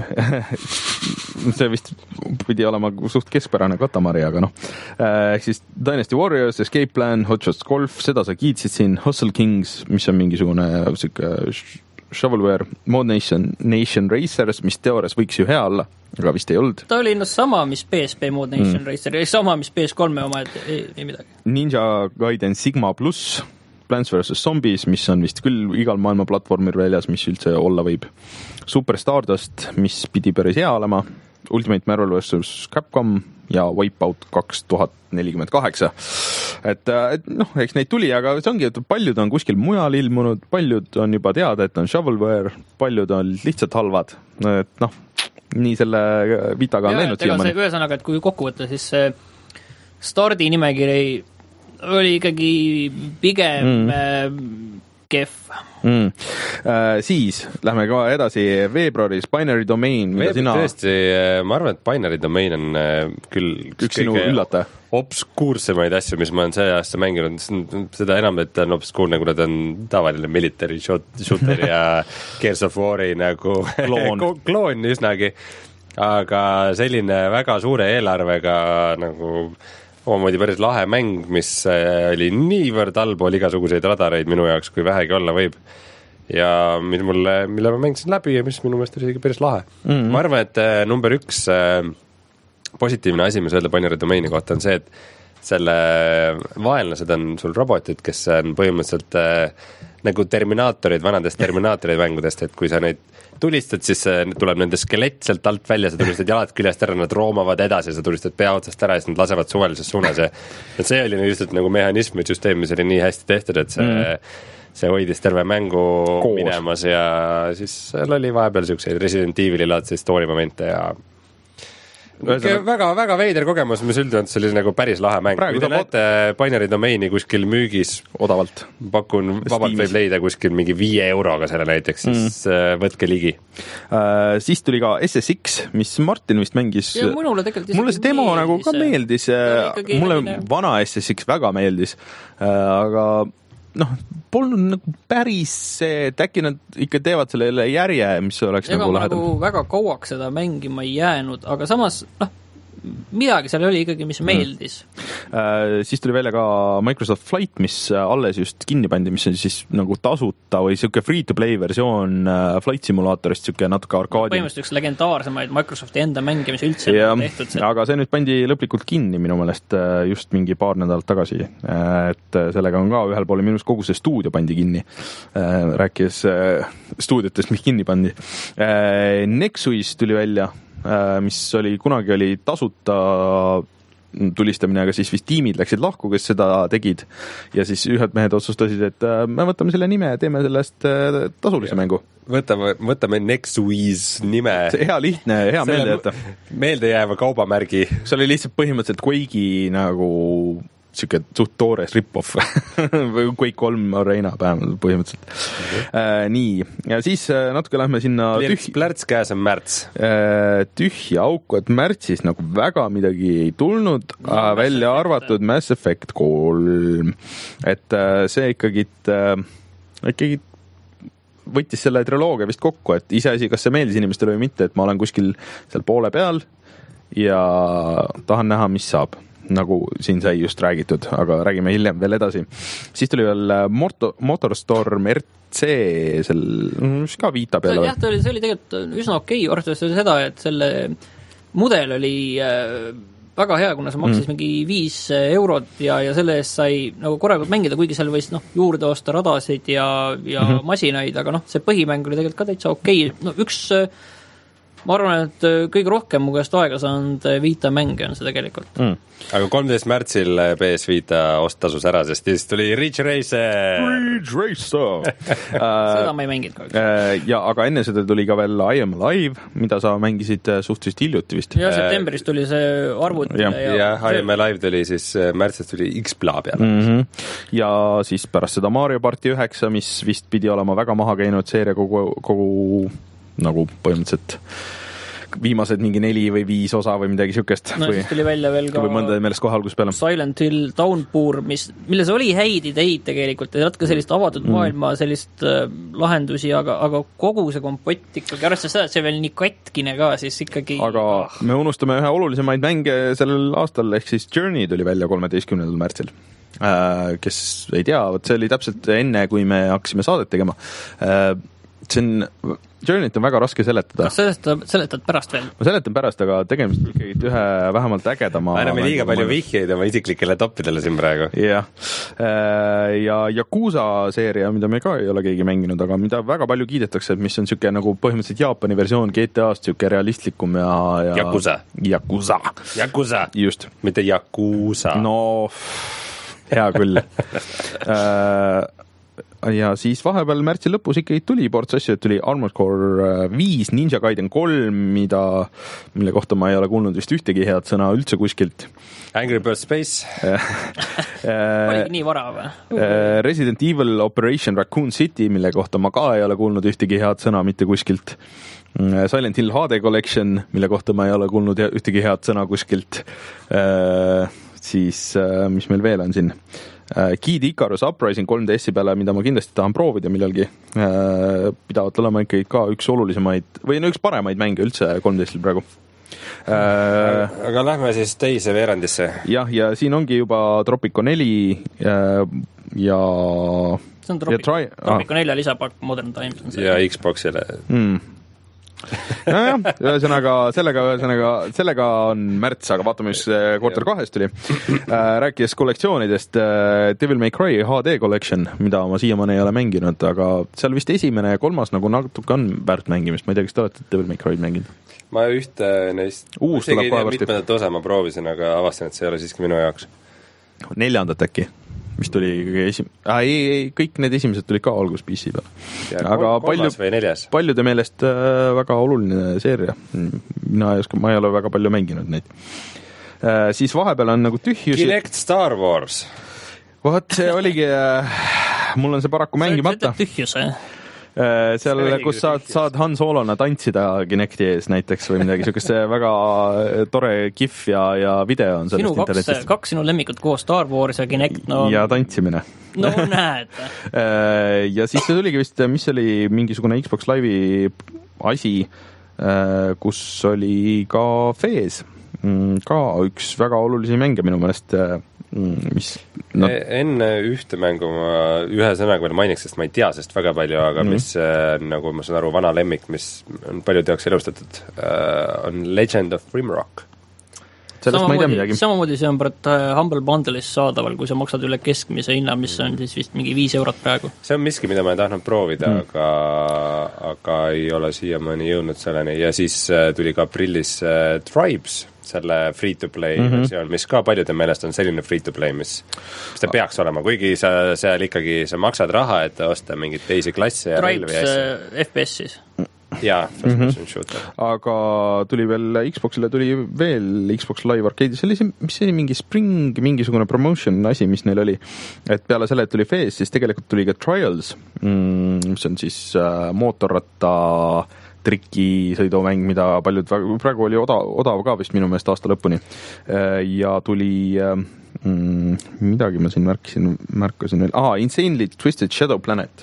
See vist pidi olema suht keskpärane Katamari, aga noh. Ehk siis Dynasty Warriors, Escape Plan, Hot Shots Golf, seda sa kiitsid siin, Hustle Kings, mis on mingisugune siuke Shovelware, Mod Nation, Nation Racers, mis teoorias võiks ju hea olla, aga vist ei olnud. Ta oli no sama, mis P S P Mod Nation mm. Racer, sama, mis P S kolme oma, et ei, ei midagi. Ninja Gaiden Sigma pluss, Plants versus. Zombies, mis on vist küll igal maailma platvormil väljas, mis üldse olla võib. Super Stardust, mis pidi päris hea olema, Ultimate Marvel versus. Capcom ja Wipeout kaks tuhat nelikümmend kaheksa. Et, et noh, eks neid tuli, aga see ongi, et paljud on kuskil mujal ilmunud, paljud on juba teada, et on shovelware, paljud on lihtsalt halvad. Et noh, nii selle Vitaga on läinud siiamaani. Ühesõnaga, et kui kokku võtta, siis stardi nimekiri oli ikkagi pigem mm. kehv. Mm. Äh, siis lähme ka edasi veebruaris Binary Domain, mida Veeb, sina... Tõesti, ma arvan, et Binary Domain on küll üks sinu üllataja. Obskuursemaid asju, mis ma olen see aasta mänginud, seda enam, et ta on obskuurne, kuna ta on tavaline military shooter ja Gears of War'i nagu kloon. kloon üsnagi, aga selline väga suure eelarvega nagu omamoodi päris lahe mäng, mis oli niivõrd allpool igasuguseid radareid minu jaoks, kui vähegi olla võib. Ja mis mulle, mille ma mängisin läbi ja mis minu meelest oli päris lahe. Mm-hmm. Ma arvan, et number üks positiivne asi, mis öelda Binary Domaini kohta on see, et selle vaenlased on sul robotid, kes on põhimõtteliselt äh, nagu Terminaatorid, vanadest Terminaatorid mängudest, et kui sa neid tulistad, siis tuleb nende skelett sealt alt välja, sa tulistad jalad küljest ära, nad roomavad edasi, sa tulistad pea otsast ära ja siis nad lasevad suvalises suunas ja see oli lihtsalt nagu mehhanism või süsteem, mis oli nii hästi tehtud, et see mm. see hoidis terve mängu Koos. minemas ja siis seal oli vahepeal siukseid Resident Evil'i laadseid story momente ja Ühesõnaga... väga, väga veider kogemus, mis üldjoontes oli nagu päris lahe mäng. Kui te näete Binary Domaini kuskil müügis odavalt, pakun, vabalt võib leida kuskil mingi viie euroga selle näiteks, siis mm. võtke ligi. Uh, siis tuli ka S S X, mis Martin vist mängis. Ja mulle tegelikult mulle see demo meeldis, nagu ka meeldis. Mulle selline... vana S S X väga meeldis, uh, aga noh, polnud nagu päris see, et äkki nad ikka teevad sellele järje, mis oleks ega nagu lähedal. Nagu väga kauaks seda mängima ei jäänud, aga samas, noh, midagi seal oli ikkagi, mis meeldis mm.. Äh, siis tuli välja ka Microsoft Flight, mis alles just kinni pandi, mis on siis nagu tasuta või siuke free-to-play versioon Flight simulaatorist, siuke natuke arkaadi. Põhimõtteliselt üks legendaarsemaid Microsofti enda mänge, mis üldse ja, tehtud. See. Aga see nüüd pandi lõplikult kinni minu meelest just mingi paar nädalat tagasi. Et sellega on ka ühel poole minust kogu see stuudio pandi kinni. Rääkis stuudiotest, mis kinni pandi. Nexus tuli välja, mis oli, kunagi oli tasuta tulistamine, aga siis vist tiimid läksid lahku, kes seda tegid ja siis ühed mehed otsustasid, et me võtame selle nime ja teeme sellest tasulise ja. mängu. Võtame, võtame Nexus nime. See hea lihtne, hea meelde jätta. Meeldejääva kaubamärgi. See oli lihtsalt põhimõtteliselt Quake'i nagu siuke suht toores rip-off või Quake kolm Arena põhimõtteliselt. Okay. Äh, nii, ja siis natuke lähme sinna tühja... Plärts käes on märts. Äh, tühja auku, et märtsis nagu väga midagi ei tulnud, no, äh, välja Mass arvatud Mass Effect kolm. Et äh, see ikkagi, äh, ikkagi võttis selle triloogia vist kokku, et iseasi, kas see meeldis inimestele või mitte, et ma olen kuskil seal poole peal ja tahan näha, mis saab. Nagu siin sai just räägitud, aga räägime hiljem veel edasi. Siis tuli veel Moto, Motorstorm R C, sel, mis ka Vita peale. Jah, see oli, see oli tegelikult üsna okei, arvestades seda, et selle mudel oli väga hea, kuna see maksis mm. mingi viis eurot ja, ja selle eest sai nagu korralikult mängida, kuigi seal võis no, juurde osta radasid ja, ja mm-hmm. masinaid, aga noh, see põhimäng oli tegelikult ka täitsa okei. No, üks ma arvan, et kõige rohkem mu käest aega saanud Vita mänge on see tegelikult. Mm. Aga kolmteist märtsil P S Vita ost tasus ära, sest siis tuli Ridge Racer. Ridge Racer! seda ma ei mänginud kahjuks. Ja, aga enne seda tuli ka veel I Am Alive, mida sa mängisid suhteliselt hiljuti vist. Ja septembris tuli see arvuti. Ja, ja, ja I Am Alive tuli siis märtsis tuli X-Pla peale. Mm-hmm. Ja siis pärast seda Mario Party üheksa, mis vist pidi olema väga maha käinud seeria kogu, kogu nagu põhimõtteliselt viimased mingi neli või viis osa või midagi siukest. No või, siis tuli välja veel ka või mõnda meelest kohe algus peale. Silent Hill Downpour, mis, milles oli häid ideid tegelikult ja natuke sellist avatud mm. maailma sellist äh, lahendusi, aga, aga kogu see kompott ikkagi, arvestades seda, et see veel nii katkine ka, siis ikkagi... Aga me unustame ühe olulisemaid mänge sellel aastal, ehk siis Journey tuli välja kolmeteistkümnendal märtsil. Äh, kes ei tea, see oli täpselt enne, kui me hakkasime saadet tegema. Äh, see on... Journey't on väga raske seletada. Kas seletad, seletad pärast veel? Ma seletan pärast, aga tegemist ikkagi ühe vähemalt ägedama... Anname liiga palju vihjeid oma isiklikele toppidele siin praegu. Jah. Ja Yakuza seeria, mida me ka ei ole keegi mänginud, aga mida väga palju kiidetakse, mis on siuke nagu põhimõtteliselt Jaapani versioon G T A-st, siuke realistlikum ja... ja... Yakuza. Yakuza. Yakuza. Just. Mitte Yakuza. No, hea küll. Ja siis vahepeal märtsi lõpus ikkagi tuli ports asju, et tuli Armored Core viis, Ninja Gaiden kolm, mida, mille kohta ma ei ole kuulnud vist ühtegi head sõna üldse kuskilt. Angry Birds Space. Oligi nii vara või? Resident Evil Operation Raccoon City, mille kohta ma ka ei ole kuulnud ühtegi head sõna mitte kuskilt. Silent Hill H D Collection, mille kohta ma ei ole kuulnud ühtegi head sõna kuskilt. Siis, mis meil veel on siin? Kid Icarus Uprising kolm D S-i peale, mida ma kindlasti tahan proovida millalgi. Pidavad olema ikkagi ka üks olulisemaid või no üks paremaid mänge üldse kolm D S-il praegu. Aga, aga lähme siis teise veerandisse. Jah, ja siin ongi juba Tropico neli ja... See on Tropico, try... Tropico ah. neli lisapakk Modern Times. Ja Xboxile. Mm. nojah, ühesõnaga sellega, ühesõnaga sellega on märts, aga vaatame, mis quarter kahes tuli. Rääkides kollektsioonidest, Devil May Cry H D Collection, mida ma siiamaani ei ole mänginud, aga seal vist esimene ja kolmas nagu natuke on väärt mängimist. Ma ei tea, kas te olete Devil May Cry mänginud? Ma ühte neist uus tuleb kohe varsti. Mitmendat osa ma proovisin, aga avastasin, et see ei ole siiski minu jaoks. Neljandat äkki, mis tuli esim... ah, ei, ei, kõik need esimesed tulid ka algus P C peal. Aga palju, paljude meelest äh, väga oluline seeria. Mina ei oska, ma ei ole väga palju mänginud neid. Äh, siis vahepeal on nagu tühjus. Kinect Star Wars. Vaat see oligi, äh, mul on see paraku mängimata. See tühjus, eh? Seal, kus saad, saad Han Solona tantsida Kinecti ees näiteks või midagi, niisugust väga tore gif ja, ja video on sellest sinu kaks, internetist. Kaks sinu lemmikut koos, Star Wars ja Kinect. No, ja tantsimine. No näed. Ja siis see tuligi vist, mis oli mingisugune Xbox Live'i asi, kus oli ka Fez, ka üks väga olulisi mänge minu meelest, mis no. Enne ühte mängu ma ühe sõnaga veel mainiks, sest ma ei tea sest väga palju, aga mm. mis nagu ma saan aru, vana lemmik, mis on paljude jaoks elustatud, on Legend of Rimrock. Sellest samamoodi, ma ei tea midagi. Samamoodi see on praegu Humble Bundle'is saadaval, kui sa maksad üle keskmise hinna, mis on siis vist mingi viis eurot praegu. See on miski, mida ma ei tahtnud proovida, mm. aga, aga ei ole siiamaani jõudnud selleni. Ja siis tuli ka aprillis uh, Tribes, selle free-to-play mm-hmm. versioon, mis ka paljude meelest on selline free-to-play, mis, mis ta peaks olema, kuigi sa seal ikkagi sa maksad raha, et osta mingid teisi klasse ja relvi ja asja. F P S siis. Jaa, first person mm-hmm. shooter. Aga tuli veel Xboxile, tuli veel Xbox Live Arcade'i, see oli see, mis see oli, mingi Spring, mingisugune promotion asi, mis neil oli. Et peale selle, et tuli Fez, siis tegelikult tuli ka Trials, mis on siis äh, mootorratta trikisõidumäng, mida paljud, praegu oli odav, odav ka vist minu meelest aasta lõpuni. Ja tuli, mm, midagi ma siin märkisin, märkasin veel, aa, Insanely Twisted Shadow Planet.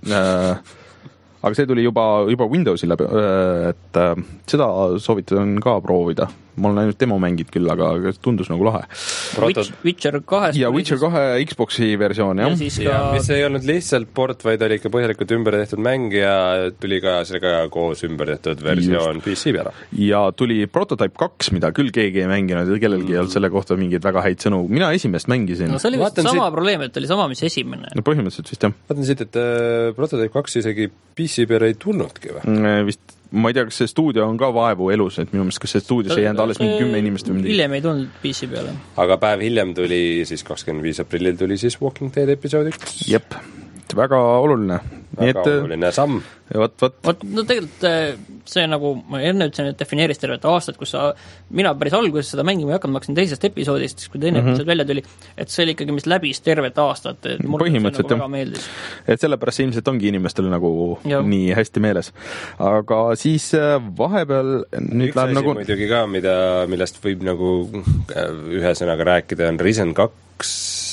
Aga see tuli juba, juba Windowsi läbi, et seda soovitan ka proovida. Ma olen ainult demo mängid küll, aga tundus nagu lahe. Witch, Witcher kahe ja Witcher kahe Xboxi versioon, jah. Ja, ja ka... mis ei olnud lihtsalt port, vaid oli ikka põhjalikult ümber tehtud mäng ja tuli ka sellega koos ümber tehtud versioon Just. P C peale. Ja tuli Prototype kaks, mida küll keegi ei mänginud ja kellelgi ei olnud selle kohta mingeid väga häid sõnu. Mina esimest mängisin. No see oli vist sama siit... probleem, et oli sama, mis esimene. No põhimõtteliselt vist, jah. Vaatan siit, et uh, Prototype kaks isegi P C peale ei tulnudki või? Vist ma ei tea, kas see stuudio on ka vaevu elus, et minu meelest kas see stuudios ei jäänud alles mingi kümme inimest või midagi. Hiljem ei tulnud P C peale. Aga päev hiljem tuli, siis kakskümmend viis aprillil tuli siis Walking Dead episood üks. Jep, väga oluline. Väga et, oluline samm. Võt, võt. Võt, no tegelikult see nagu, ma enne ütlesin, et defineeris tervet aastat, kus sa, mina päris alguses seda mängima ei hakanud, ma hakkasin teisest episoodist, kui teine mm-hmm. episood välja tuli, et see oli ikkagi, mis läbis tervet aastat, et mulle see nagu väga meeldis. Et sellepärast see ilmselt ongi inimestele nagu ja. Nii hästi meeles. Aga siis vahepeal nüüd üks läheb asi nagu... muidugi ka, mida, millest võib nagu ühe sõnaga rääkida, on Risen kaks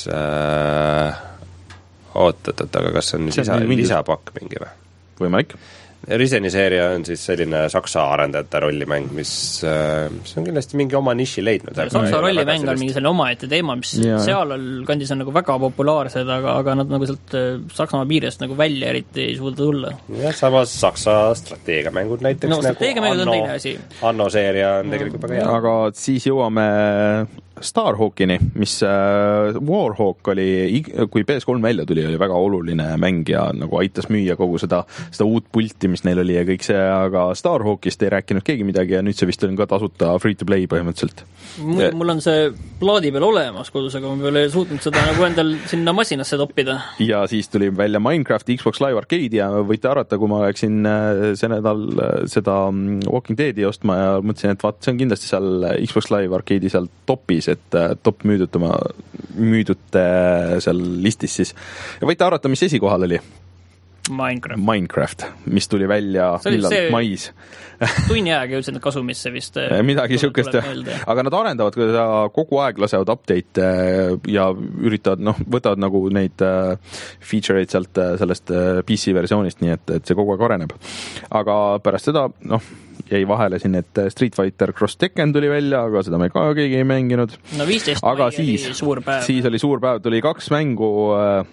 äh... ootatud, aga kas on see lisa, on mingi... lisapakk mingi või? Võimalik. Riseni seeria on siis selline saksa arendajate rollimäng, mis, mis on kindlasti mingi oma niši leidnud. Saksa rollimäng on mingi selline omaette teema, mis ja. Seal kandis on nagu väga populaarsed, aga, aga nad nagu sealt Saksamaa piirest nagu välja eriti ei suuda tulla. Ja samas Saksa strateegiamängud näiteks no, strateegiamängud nagu on teine asi. Anno seeria on tegelikult väga hea. Aga siis jõuame Starhawkini, mis äh, Warhawk oli, kui P S kolm välja tuli, oli väga oluline mäng ja nagu aitas müüa kogu seda, seda uut pulti, mis neil oli ja kõik see, aga Starhawkist ei rääkinud keegi midagi ja nüüd see vist on ka tasuta free-to-play põhimõtteliselt. Mul, mul on see plaadi peal olemas kodus, aga ma ei suutnud seda nagu endal sinna masinasse toppida. Ja siis tuli välja Minecraft Xbox Live Arcade ja võite arvata, kui ma läksin see nädal seda Walking Deadi ostma ja mõtlesin, et vaat, see on kindlasti seal Xbox Live Arcade'i seal topis, et top müüdutama, müüdute seal listis siis. Ja võite arvata, mis esikohal oli? Minecraft. Minecraft, mis tuli välja millal mais. Tunni aega jõudsid kasumisse vist. Midagi sihukest, aga nad arendavad kogu aeg, lasevad update ja üritavad, noh, võtavad nagu neid feature'id sealt sellest P C versioonist, nii et, et see kogu aeg areneb. Aga pärast seda, noh, jäi vahele siin, et Street Fighter Cross Tekken tuli välja, aga seda me ka keegi ei mänginud. No viisteist aga mai siis, oli suur päev. Siis oli suur päev, tuli kaks mängu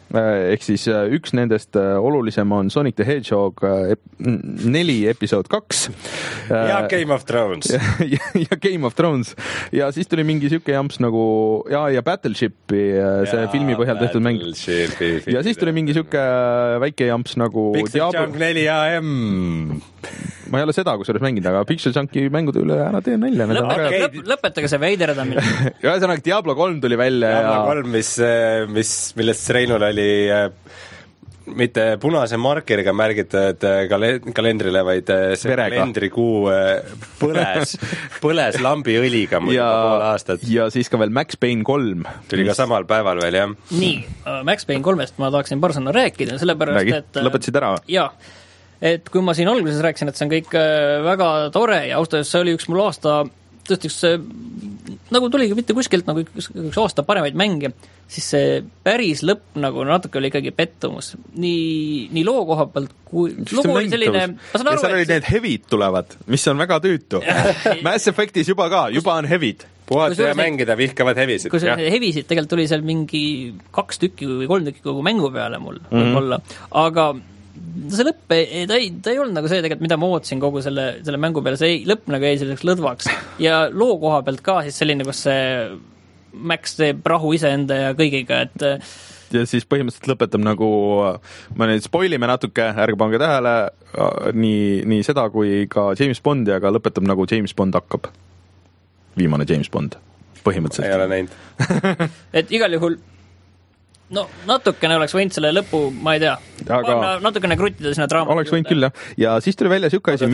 ehk siis üks nendest olulisem on Sonic the Hedgehog neli episood kaks. Ja Game of Thrones. ja, ja Game of Thrones. Ja siis tuli mingi siuke jamps nagu, ja, ja Battleshipi, see ja, filmi põhjal tehtud mäng. Ja siis tuli mingi siuke väike jamps nagu Pixel Diablo... Junk neli A M. Ma ei ole seda, kus olles mängida, aga Pixel Junki mängude üle ära tee nalja. Lõpetage, lõp, lõpetage see veiderdamine. ja ühesõnaga Diablo kolm tuli välja. Diablo ja... kolm, mis, mis, millest Reinul oli mitte punase markeriga märgitud kalendrile, vaid see Verega. Kalendrikuu põles, põles lambiõliga muidu pool aastat. Ja siis ka veel Max Payne kolm. Tuli mis... ka samal päeval veel, jah. Nii, Max Payne kolmest ma tahaksin paar sõna rääkida, sellepärast, Räägi. et... Lõpetasid ära? Jaa. Et kui ma siin alguses rääkisin, et see on kõik väga tore ja austas, see oli üks mul aasta, tõesti üks, nagu tuligi mitte kuskilt nagu üks, üks aasta paremaid mänge, siis see päris lõpp nagu natuke oli ikkagi pettumus. Nii, nii loo koha pealt, kui lugu oli selline... Ja seal olid need hevid tulevad, mis on väga tüütu. Mass Effectis juba ka, juba on hevid. Puhata ja mängida, vihkavad hevisid. Kui see hevisid, tegelikult tuli seal mingi kaks tükki või kolm tükki kogu mängu peale mul mm-hmm. võib-olla, aga see lõpp, ta ei, ta ei olnud nagu see tegelikult, mida ma ootasin kogu selle, selle mängu peale, see ei, lõpp nagu jäi selliseks lõdvaks ja loo koha pealt ka siis selline, kus see Max teeb rahu iseenda ja kõigiga, et ja siis põhimõtteliselt lõpetab nagu, ma nüüd spoilime natuke, ärge pange tähele, nii, nii seda kui ka James Bondi, aga lõpetab nagu James Bond hakkab. Viimane James Bond, põhimõtteliselt. Ei ole näinud. et igal juhul no natukene oleks võinud selle lõpu, ma ei tea, aga... natukene kruttida sinna draama. Oleks võinud küll, jah. Ja siis tuli välja siuke asi...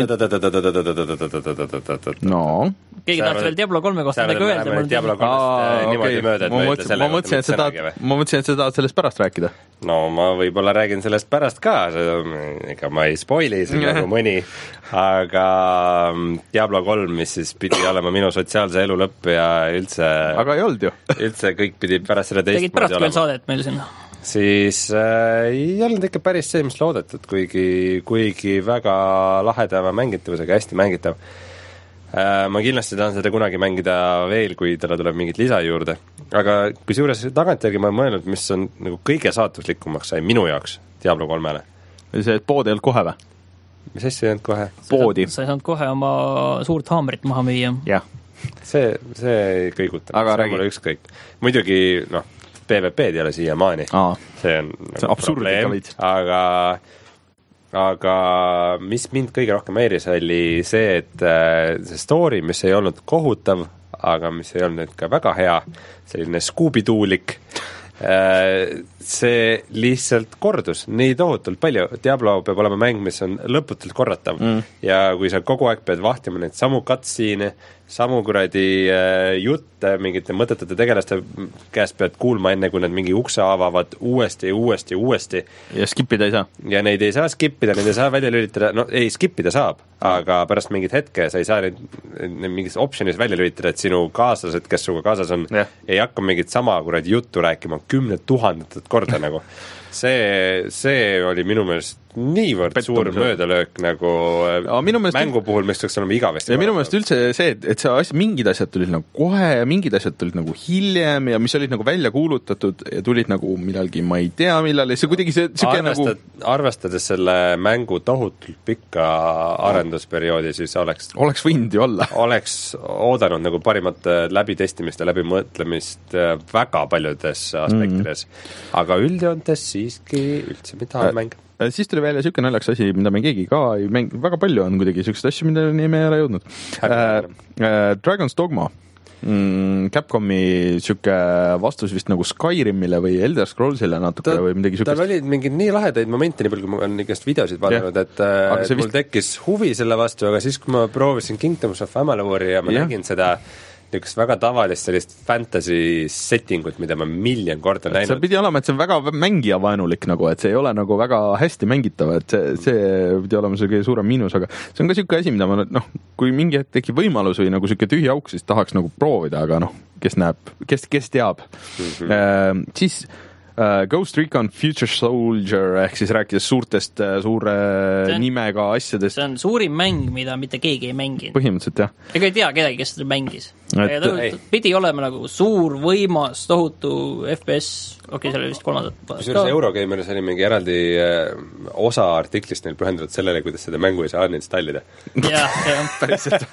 No. Keegi tahab veel Diablo kolme kohta midagi öelda. Diablo kolmest niimoodi mööda, et ma mõtlesin, selle ma mõtlesin, et seda, ma mõtlesin, et seda sellest pärast rääkida. No ma võib-olla räägin sellest pärast ka, ega ma ei spoili siin nagu mõni, aga Diablo kolm, mis siis pidi olema minu sotsiaalse elu lõpp ja üldse... Aga ei olnud ju. üldse kõik pidi pärast selle teistmoodi olema. Tegid pärast veel saadet meil sinna? Siis äh, ei olnud ikka päris see, mis loodetud, kuigi, kuigi väga lahedama mängitavusega, hästi mängitav. Äh, ma kindlasti tahan seda kunagi mängida veel, kui talle tuleb mingit lisa juurde. Aga kui juures tagantjärgi ma olen mõelnud, mis on nagu kõige saatuslikumaks sai minu jaoks Diablo kolmele. See, et pood ei olnud kohe või? Mis asja ei olnud kohe? Poodi. Sa ei saanud kohe oma suurt haamrit maha müüa. Jah. See, see ei kõiguta. Aga räägi. Ükskõik. Muidugi, noh, PvP-d ei ole siia maani. Aa, see on, see on absurd, aga, aga mis mind kõige rohkem häiris oli see, et see story, mis ei olnud kohutav, aga mis ei olnud ka väga hea, selline Scooby-Doolik, see lihtsalt kordus nii tohutult palju. Diablo peab olema mäng, mis on lõputult korratav mm. ja kui sa kogu aeg pead vahtima neid samu cutscene, samu kuradi jutte mingite mõtetute tegelaste käest pead kuulma enne, kui nad mingi ukse avavad uuesti ja uuesti ja uuesti. Ja skipida ei saa. Ja neid ei saa skipida, neid ei saa välja lülitada, no ei, skipida saab, aga pärast mingit hetke sa ei saa neid, neid mingis optionis välja lülitada, et sinu kaaslased, kes suga kaasas on, yeah. ei hakka mingit sama kuradi juttu rääkima kümne tuhandetet korda nagu. See, see oli minu meelest niivõrd Pettum, suur möödalöök nagu meelest... mängu puhul, mis tuleks olema igavesti. Ja minu meelest üldse see, et, et see asja, mingid asjad tulid nagu kohe ja mingid asjad tulid nagu hiljem ja mis olid nagu välja kuulutatud ja tulid nagu millalgi, ma ei tea millal, ja see kuidagi see, see Arvestad, nagu... Arvestades selle mängu tohutult pikka arendusperioodi, siis oleks oleks võinud ju olla. Oleks oodanud nagu parimat läbitestimist ja läbimõtlemist väga paljudes aspektides. Mm. Aga üldjoontes siiski üldse mitte halb mäng. Siis tuli välja siuke naljaks asi, mida me keegi ka ei mäng, väga palju on kuidagi siukseid asju, mida nii me ei ole jõudnud. Äh, äh, Dragon's Dogma, mm, Capcomi siuke vastus vist nagu Skyrimile või Elder Scrollsile natuke ta, või midagi siukest. Tal oli mingid nii lahedaid momente, nii palju kui ma olen igast videosid vaadanud, et, et mul vist... tekkis huvi selle vastu, aga siis kui ma proovisin Kingdoms of Amaluri ja ma ja. nägin seda niisugust väga tavalist sellist fantasy settingut, mida ma miljon korda näinud. See pidi olema, et see on väga mängijavaenulik nagu, et see ei ole nagu väga hästi mängitav, et see, see pidi olema see kõige suurem miinus, aga see on ka niisugune asi, mida ma noh, kui mingi hetk tekib võimalus või nagu niisugune tühi auk, siis tahaks nagu proovida, aga noh, kes näeb, kes, kes teab mm. -hmm. Äh, siis uh, Ghost Recon Future Soldier ehk siis rääkides suurtest uh, suure on, nimega asjadest. See on suurim mäng, mida mitte keegi ei mänginud. Põhimõtteliselt, jah. Ega ei tea kedagi, kes seda mängis. Et, ta, pidi olema nagu suur, võimas, tohutu F P S, okei, okay, seal oli vist kolmandat. Kusjuures Eurogameris oli mingi eraldi osa artiklist neil pühendatud sellele, kuidas seda mängu ei saa uninstallida. jah, jah. Päriselt.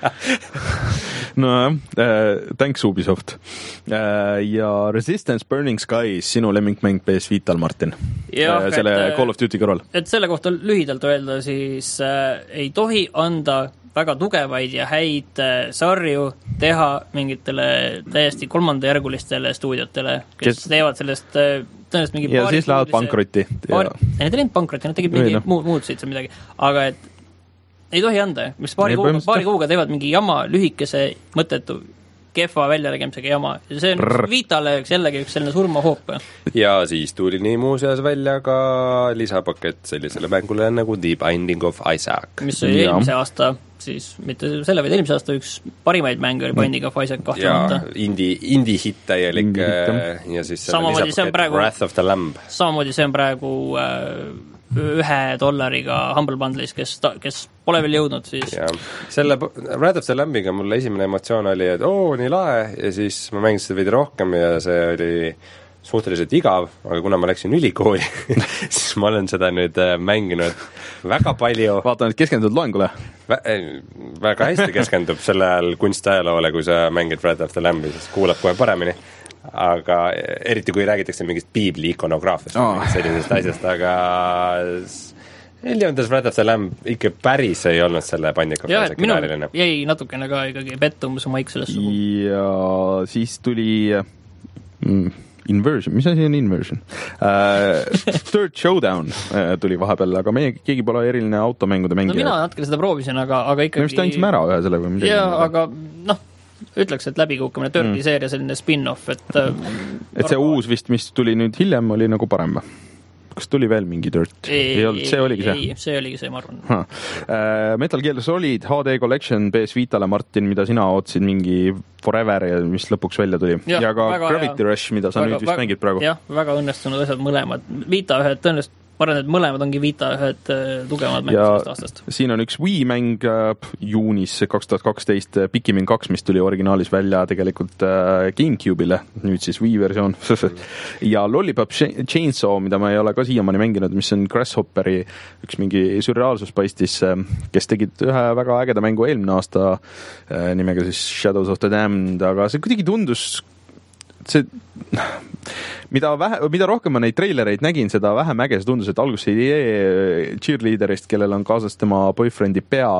no jah, uh, thanks Ubisoft. Uh, ja Resistance Burning Skies, sinu lemmikmäng P S Vital, Martin. Ja, uh, selle et, Call of Duty kõrval. Et selle kohta lühidalt öelda, siis uh, ei tohi anda väga tugevaid ja häid sarju teha mingitele täiesti kolmandajärgulistele stuudiotele, kes, kes teevad sellest tõenäoliselt mingi ja siis lähevad pankrotti. Paari, need ei läinud pankrotti, nad tegid mingi no. muud, muutusid seal midagi. Aga et ei tohi anda, mis paari kuuga, paari kuuga teevad mingi jama lühikese mõttetu kehva väljategemisega jama. Ja see on Brr. Vitale jällegi üks selline surmahoop. Ja siis tuli nii muuseas välja ka lisapakett sellisele mängule nagu The Binding of Isaac. Mis oli eelmise aasta, siis mitte selle, vaid eelmise aasta üks parimaid mänge oli Binding of Isaac kahtlemata. Ja indie, indie hit täielik ja siis selle lisapakett praegu, Wrath of the Lamb. Samamoodi see on praegu äh, ühe dollariga Humble Bundle'is, kes, kes pole veel jõudnud, siis ja. Selle Wrath of the Lambiga mulle esimene emotsioon oli, et oo, nii lahe, ja siis ma mängisin seda veidi rohkem ja see oli suhteliselt igav, aga kuna ma läksin ülikooli siis ma olen seda nüüd mänginud väga palju. Vaata, nüüd keskendud loengule. Vä- väga hästi keskendub selle ajal kunstiajaloole, kui sa mängid Wrath of the Lambi, siis kuulad kohe paremini. Aga eriti kui räägitakse mingist piibli ikonograafiast oh. sellisest asjast, aga Alliances Wrath of the Lamb ikka päris ei olnud selle pandikofa. Jah, et minul jäi natukene ka ikkagi pettumus maik sellest sugu. Ja siis tuli mm, Inversion, mis asi on Inversion? Uh, Third Showdown uh, tuli vahepeal, aga meie keegi pole eriline automängude mängija. No mina natuke seda proovisin, aga, aga ikkagi... Me vist andsime ära ühe selle või midagi. Jaa, aga noh, ütleks, et läbikuukamine Dirty mm. seeria selline spin-off, et et see uus vist, mis tuli nüüd hiljem, oli nagu parem. Kas tuli veel mingi Dirt? Ei, ei, olnud, see oligi see? Ei, see oligi see, ma arvan. Uh, Metal Gear Solid H D Collection P S Vitale, Martin, mida sina ootsid mingi Forever ja mis lõpuks välja tuli. Ja, ja ka Gravity hea. Rush, mida sa väga, nüüd vist väga, mängid praegu. Jah, väga õnnestunud asjad mõlemad. Vita ühed tõenäoliselt ma arvan, et mõlemad ongi Vita ühed tugevamad mängid sellest aastast. Siin on üks Wii mäng äh, juunis kaks tuhat kaksteist Pikmin kaks, mis tuli originaalis välja tegelikult äh, GameCube'ile, nüüd siis Wii versioon. ja Lollipop Chainsaw, mida ma ei ole ka siiamaani mänginud, mis on Grasshopperi üks mingi surreaalsus paistis, äh, kes tegid ühe väga ägeda mängu eelmine aasta äh, nimega siis Shadows of the Damned, aga see kuidagi tundus see, mida, vähe, mida rohkem ma neid treilereid nägin, seda vähem äge see tundus, et alguses idee cheerleaderist, kellel on kaasas tema boyfriendi pea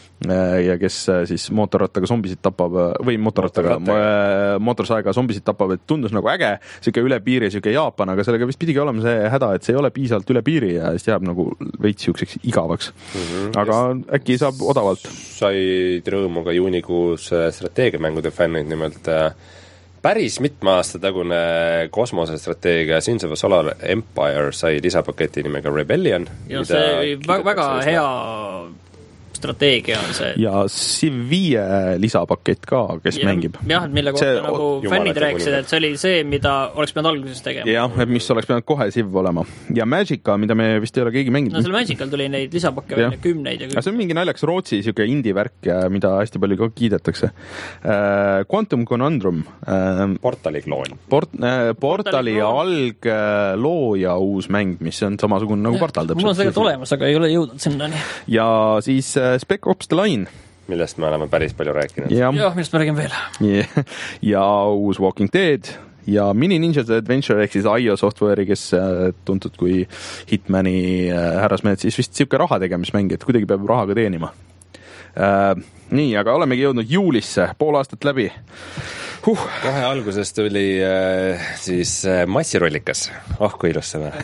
ja kes siis mootorrattaga zombisid tapab või mootorrattaga, mootorsaega zombisid tapab, et tundus nagu äge, siuke üle piiri, siuke Jaapan, aga sellega vist pidigi olema see häda, et see ei ole piisavalt üle piiri ja siis jääb nagu veits siukseks igavaks. Mm-hmm. Aga Just äkki saab odavalt. Said rõõmu ka juunikuus strateegiamängude fännid, nimelt päris mitme aasta tagune kosmosestrateegia Sins of a Solar Empire sai lisapaketi nimega Rebellion. Ja see oli väga, väga hea strateegia on see. Ja Civ viie lisapakett ka, kes ja, mängib. Jah, mille kohta see, nagu fännid rääkisid, et see oli see, mida oleks pidanud alguses tegema. Jah, et mis oleks pidanud kohe Civ olema. Ja Magica, mida me vist ei ole keegi mänginud. No selle Magical tuli neid lisapakke välja kümneid. Ja see on mingi naljaks Rootsi siuke indie-värk, mida hästi palju ka kiidetakse. Uh, Quantum Conundrum. Uh, Portali kloon. Port, uh, portali alglooja uus mäng, mis on samasugune nagu Portal. Mul on tegelikult olemas, aga ei ole jõudnud sinnani. Ja siis Spec Ops The Line. Millest me oleme päris palju rääkinud. Ja, ja millest me räägime veel. Yeah. Ja uus Walking Dead ja Mini Ninja's Adventure ehk siis I O Software'i, kes tuntud kui Hitmani härrasmehed, siis vist siuke raha tegemismäng, et kuidagi peab rahaga teenima. Uh, nii, aga olemegi jõudnud juulisse, pool aastat läbi. Huh. Kohe alguses tuli äh, siis äh, massirollikas, oh kui ilus sõna,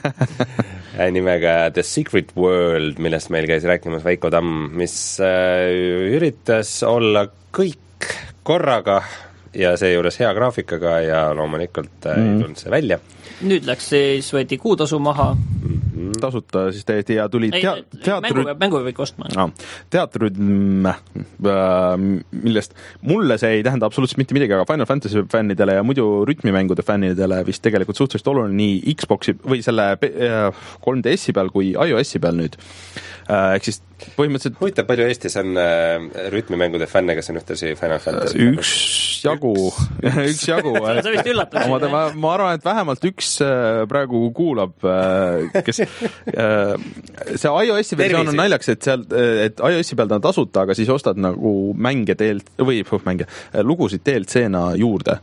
nimega The Secret World, millest meil käis rääkimas Veiko Tamm, mis äh, üritas olla kõik korraga ja seejuures hea graafikaga ja loomulikult äh, mm. ei tulnud see välja. Nüüd läks siis, võeti kuutasu maha. Mm-hmm. tasuta siis täiesti ja tuli ei, tea, teatri... mängu, mängu võib ostma no, teatrütm, millest mulle see ei tähenda absoluutselt mitte midagi, aga Final Fantasy fännidele ja muidu rütmimängude fännidele vist tegelikult suhteliselt oluline nii Xboxi või selle kolm D S-i peal kui iOS-i peal nüüd. Ehk siis põhimõtteliselt huvitav, palju Eestis on äh, rütmimängude fänne, kes on ühtlasi Final Fantasy? Üks jagu, üks jagu. See vist üllatab. Ma, ma arvan, et vähemalt üks äh, praegu kuulab, äh, kes äh, see iOS-i versioon on naljaks, et seal, et iOS-i peal ta on tasuta, aga siis ostad nagu mänge teelt, või puh, mänge, lugusid D L C-na juurde.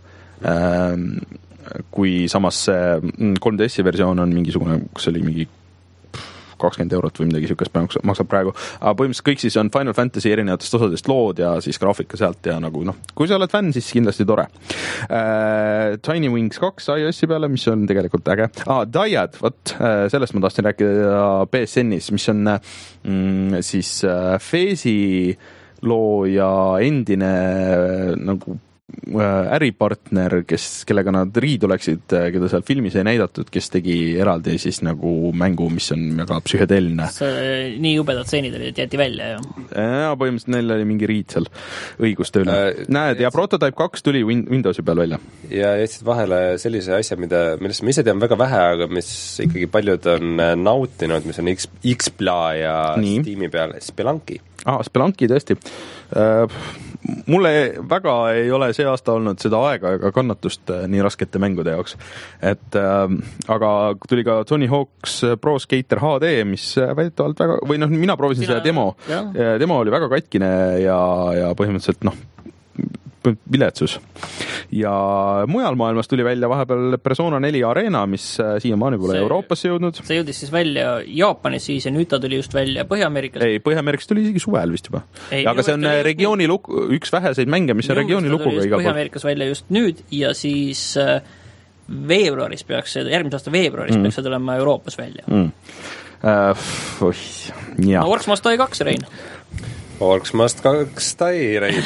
Äh, kui samas see kolm D S-i versioon on mingisugune, kus oli mingi kakskümmend eurot või midagi siukest maksab praegu, aga põhimõtteliselt kõik siis on Final Fantasy erinevatest osadest lood ja siis graafika sealt ja nagu noh, kui sa oled fänn, siis kindlasti tore. Uh, Tiny Wings kaks iOS-i peale, mis on tegelikult äge. Ah, Dyad, võt, sellest ma tahtsin rääkida P S N-is, mis on mm, siis uh, Feesi loo ja endine nagu äripartner, kes, kellega nad riidu läksid, keda seal filmis ei näidatud, kes tegi eraldi siis nagu mängu, mis on väga psühhedeelne. See nii jubedad seenid olid, et jäeti välja, jah? Ja, põhimõtteliselt neil oli mingi riid seal õiguste üle. Äh, Näed, ja Prototype kaks tuli Windowsi peal välja. Ja jätsid vahele sellise asja, mida, millest ma ise tean väga vähe, aga mis ikkagi paljud on nautinud, mis on X, X-Pla ja nii. Steam'i peal, Spelunky. Ah, Spelunky tõesti. Uh, mulle väga ei ole see aasta olnud seda aega ega kannatust nii raskete mängude jaoks. Et, uh, aga tuli ka Tony Hawk's Pro Skater H D, mis väidetavalt väga, või noh, mina proovisin Sina, seda demo. Ja. Demo oli väga katkine ja, ja põhimõtteliselt noh, viletsus. Ja mujal maailmas tuli välja vahepeal Persona neli Arena, mis siiamaani pole see, Euroopasse jõudnud. See jõudis siis välja Jaapanis siis ja nüüd ta tuli just välja Põhja-Ameerikas. Ei, Põhja-Ameerikas tuli isegi suvel vist juba. Ei, aga see on regiooni lugu, üks väheseid mänge, mis on regiooni luguga iga pool. Põhja-Ameerikas välja just nüüd ja siis veebruaris peaks see, järgmise aasta veebruaris mm. peaks see tulema Euroopas välja. Mm. Uh, oih, ja. No Orcs Must Die kaks, Rein. Orcs Must kaks Die, Rein.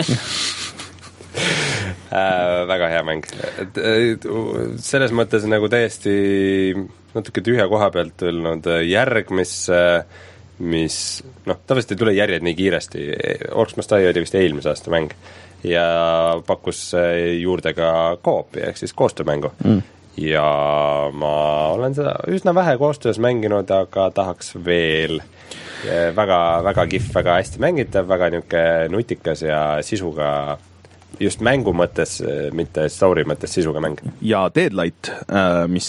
Äh, väga hea mäng. Selles mõttes nagu täiesti natuke tühja koha pealt tulnud järg, mis, mis noh, tavaliselt ei tule järjed nii kiiresti. Orcs Must Die oli vist eelmise aasta mäng ja pakkus juurde ka koopi ehk siis koostöömängu mm. ja ma olen seda üsna vähe koostöös mänginud, aga tahaks veel väga, väga kihv, väga hästi mängitav, väga niisugune nutikas ja sisuga just mängu mõttes, mitte story mõttes sisuga mäng. Ja Deadlight, mis,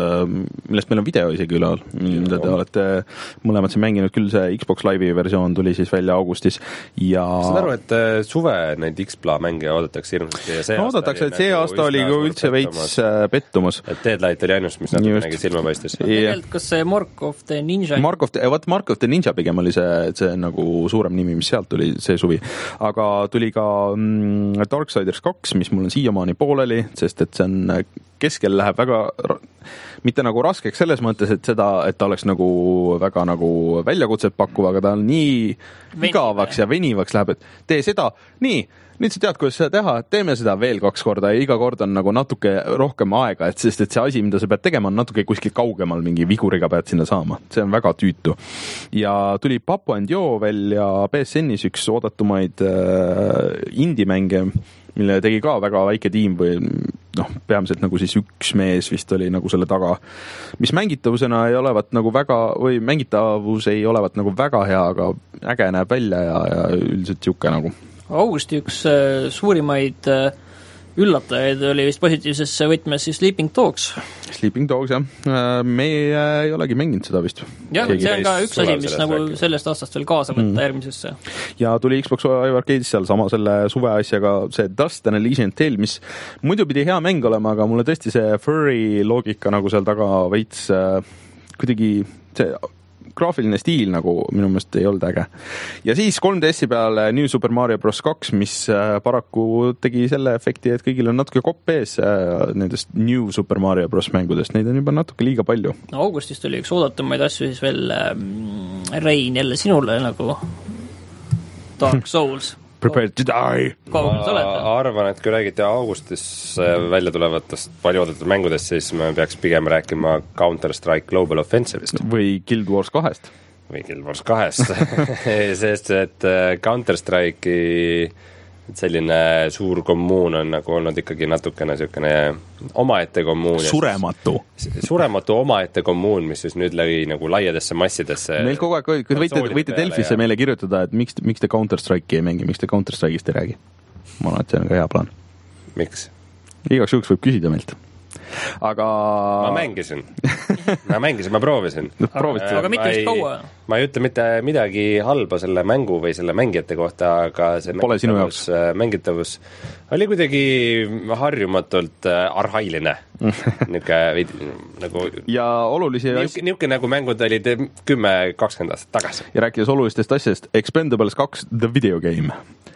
millest meil on video isegi üleval, mida te olete mõlemad siin mänginud, küll see Xbox Live'i versioon tuli siis välja augustis ja saan aru, et suve neid X-Pla mänge oodatakse hirmsasti ja see no, aasta oodatakse, et see aasta oli ka üldse veits pettumus. Et Deadlight oli ainus, mis natukenegi silma paistis. Kas see Mark of the Ninja? Mark of the, what Mark of the Ninja pigem oli see, see nagu suurem nimi, mis sealt tuli see suvi. Aga tuli ka mm, Darksiders kaks, mis mul on siiamaani pooleli, sest et see on keskel läheb väga, mitte nagu raskeks selles mõttes, et seda, et ta oleks nagu väga nagu väljakutset pakkuv, aga ta on nii Venive. igavaks ja venivaks läheb, et tee seda, nii, nüüd sa tead, kuidas seda teha, teeme seda veel kaks korda ja iga kord on nagu natuke rohkem aega, et sest et see asi, mida sa pead tegema, on natuke kuskil kaugemal, mingi viguriga pead sinna saama. See on väga tüütu. Ja tuli Papo and Jo veel ja P S N-is üks oodatumaid äh, indie-mänge, mille tegi ka väga väike tiim või noh, peamiselt nagu siis üks mees vist oli nagu selle taga, mis mängitavusena ei olevat nagu väga, või mängitavus ei olevat nagu väga hea, aga äge näeb välja ja, ja üldiselt jukke nagu. Augusti üks äh, suurimaid äh, üllatajaid oli vist positiivses võtmes siis Sleeping Dogs. Sleeping Dogs, jah. Me ei olegi mänginud seda vist. jah, see on ka üks asi, mis nagu rääkida. Sellest aastast veel kaasa võtta mm. järgmisesse. Ja tuli Xbox Live Arcade'is seal sama selle suve asjaga see Dust and Elysian Tale, mis muidu pidi hea mäng olema, aga mulle tõesti see furry loogika nagu seal taga veits äh, kuidagi see graafiline stiil nagu minu meelest ei olnud äge. Ja siis kolm D S-i peale New Super Mario Bros. kaks, mis paraku tegi selle efekti, et kõigil on natuke kopp ees nendest New Super Mario Bros. Mängudest. Neid on juba natuke liiga palju. No augustist oli üks oodatumaid asju siis veel ähm, Rein jälle sinule nagu Dark Souls. Prepare to die! Ma arvan, et kui räägiti augustis välja tulevatest palju oodatud mängudest, siis me peaks pigem rääkima Counter-Strike Global Offensive'ist. Või Guild Wars kahest. Või Guild Wars kahest. Sest, et Counter-Strike'i selline suur kommuun on nagu olnud ikkagi natukene niisugune omaette kommuun. Surematu. Surematu omaette kommuun, mis siis nüüd läbi nagu laiadesse massidesse. Meil kogu aeg, kui võite, võite Delfisse ja... meile kirjutada, et miks, miks te Counter-Strike'i ei mängi, miks te Counter-Strike'ist ei räägi. Ma arvan, et see on ka hea plaan. Miks? Igaks juhuks võib küsida meilt. Aga... Ma mängisin. Ma mängisin, ma proovisin. Aga, aga mitte vist kaua? Ma ei ütle mitte midagi halba selle mängu või selle mängijate kohta, aga see mängitavus, mängitavus oli kuidagi harjumatult arhailine. Niuke, nagu... Ja olulisi... Niuke, niuke nagu mängud olid kümme kakskümmend aastat tagasi. Ja rääkides olulistest asjast, Expendables kaks The Video Game.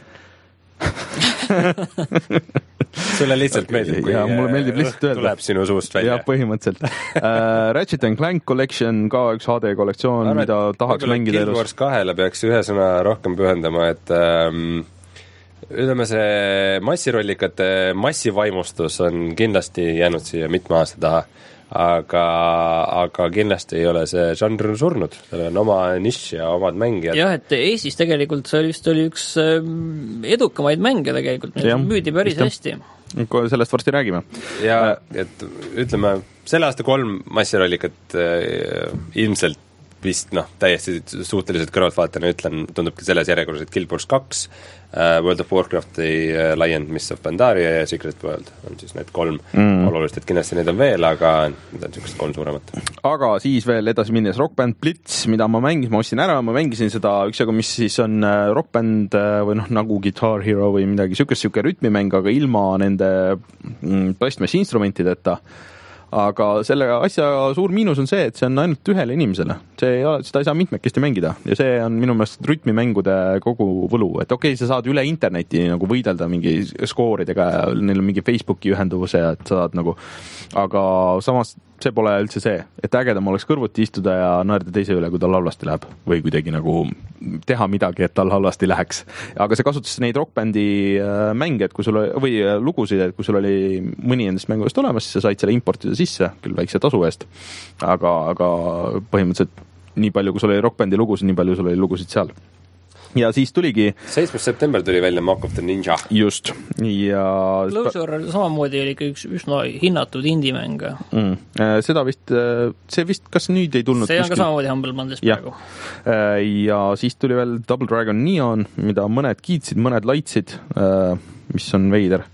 Sulle lihtsalt meeldib, kui ja, mulle meeldib lihtsalt öelda. Tuleb sinu suust välja. Ja, põhimõtteliselt. uh, Ratchet and Clank Collection, ka üks H D kollektsioon, Arvet, mida tahaks mängida elus. Guild Wars kahele peaks ühe sõna rohkem pühendama, et ähm, ütleme, see massirollikate massivaimustus on kindlasti jäänud siia mitme aasta taha. Aga, aga kindlasti ei ole see žanr surnud, seal on oma nišš ja omad mängijad. Jah, et Eestis tegelikult see vist oli üks edukamaid mänge tegelikult, müüdi päris hästi. Sellest varsti räägime. Ja et ütleme, selle aasta kolm massirollikat ilmselt vist noh, täiesti suhteliselt kõrvaltvaatena ütlen, tundubki selles järjekorras, et Guild Wars kaks, uh, World of Warcrafti uh, Lion, Mists of Pandaria ja Secret World on siis need kolm mm. olulist, et kindlasti neid on veel, aga need on niisugused kolm suuremat. Aga siis veel edasi minnes Rock Band Blitz, mida ma mängis, ma ostsin ära, ma mängisin seda üksjagu, mis siis on Rock Band või noh, nagu Guitar Hero või midagi niisugust, niisugune rütmimäng, aga ilma nende mm, plastmassi instrumentideta. Aga selle asja suur miinus on see, et see on ainult ühele inimesele. See ei ole, seda ei saa mitmekesti mängida ja see on minu meelest rütmimängude kogu võlu, et okei, sa saad üle interneti nagu võidelda mingi skooridega ja neil on mingi Facebooki ühenduvuse ja et saad nagu, aga samas see pole üldse see, et ägedam oleks kõrvuti istuda ja naerda teise üle, kui tal halvasti läheb või kuidagi nagu teha midagi, et tal halvasti läheks. Aga see kasutas neid rockbändi mänge, et kui sul või lugusid, et kui sul oli mõni endast mängudest olemas, siis sa said selle importida sisse, küll väikse tasu eest, aga, aga põhimõtteliselt nii palju, kui sul oli rockbändi lugusid, nii palju sul oli lugusid seal. Ja siis tuligi... seitsmes september tuli välja Mark of the Ninja. Just. Ja... Closure samamoodi oli ikka üks üsna hinnatud indie-mäng. Mm. Seda vist, see vist, kas nüüd ei tulnud? See on kuskil... ka samamoodi Humble Bundles praegu. Ja siis tuli veel Double Dragon Neon, mida mõned kiitsid, mõned laitsid, mis on veider.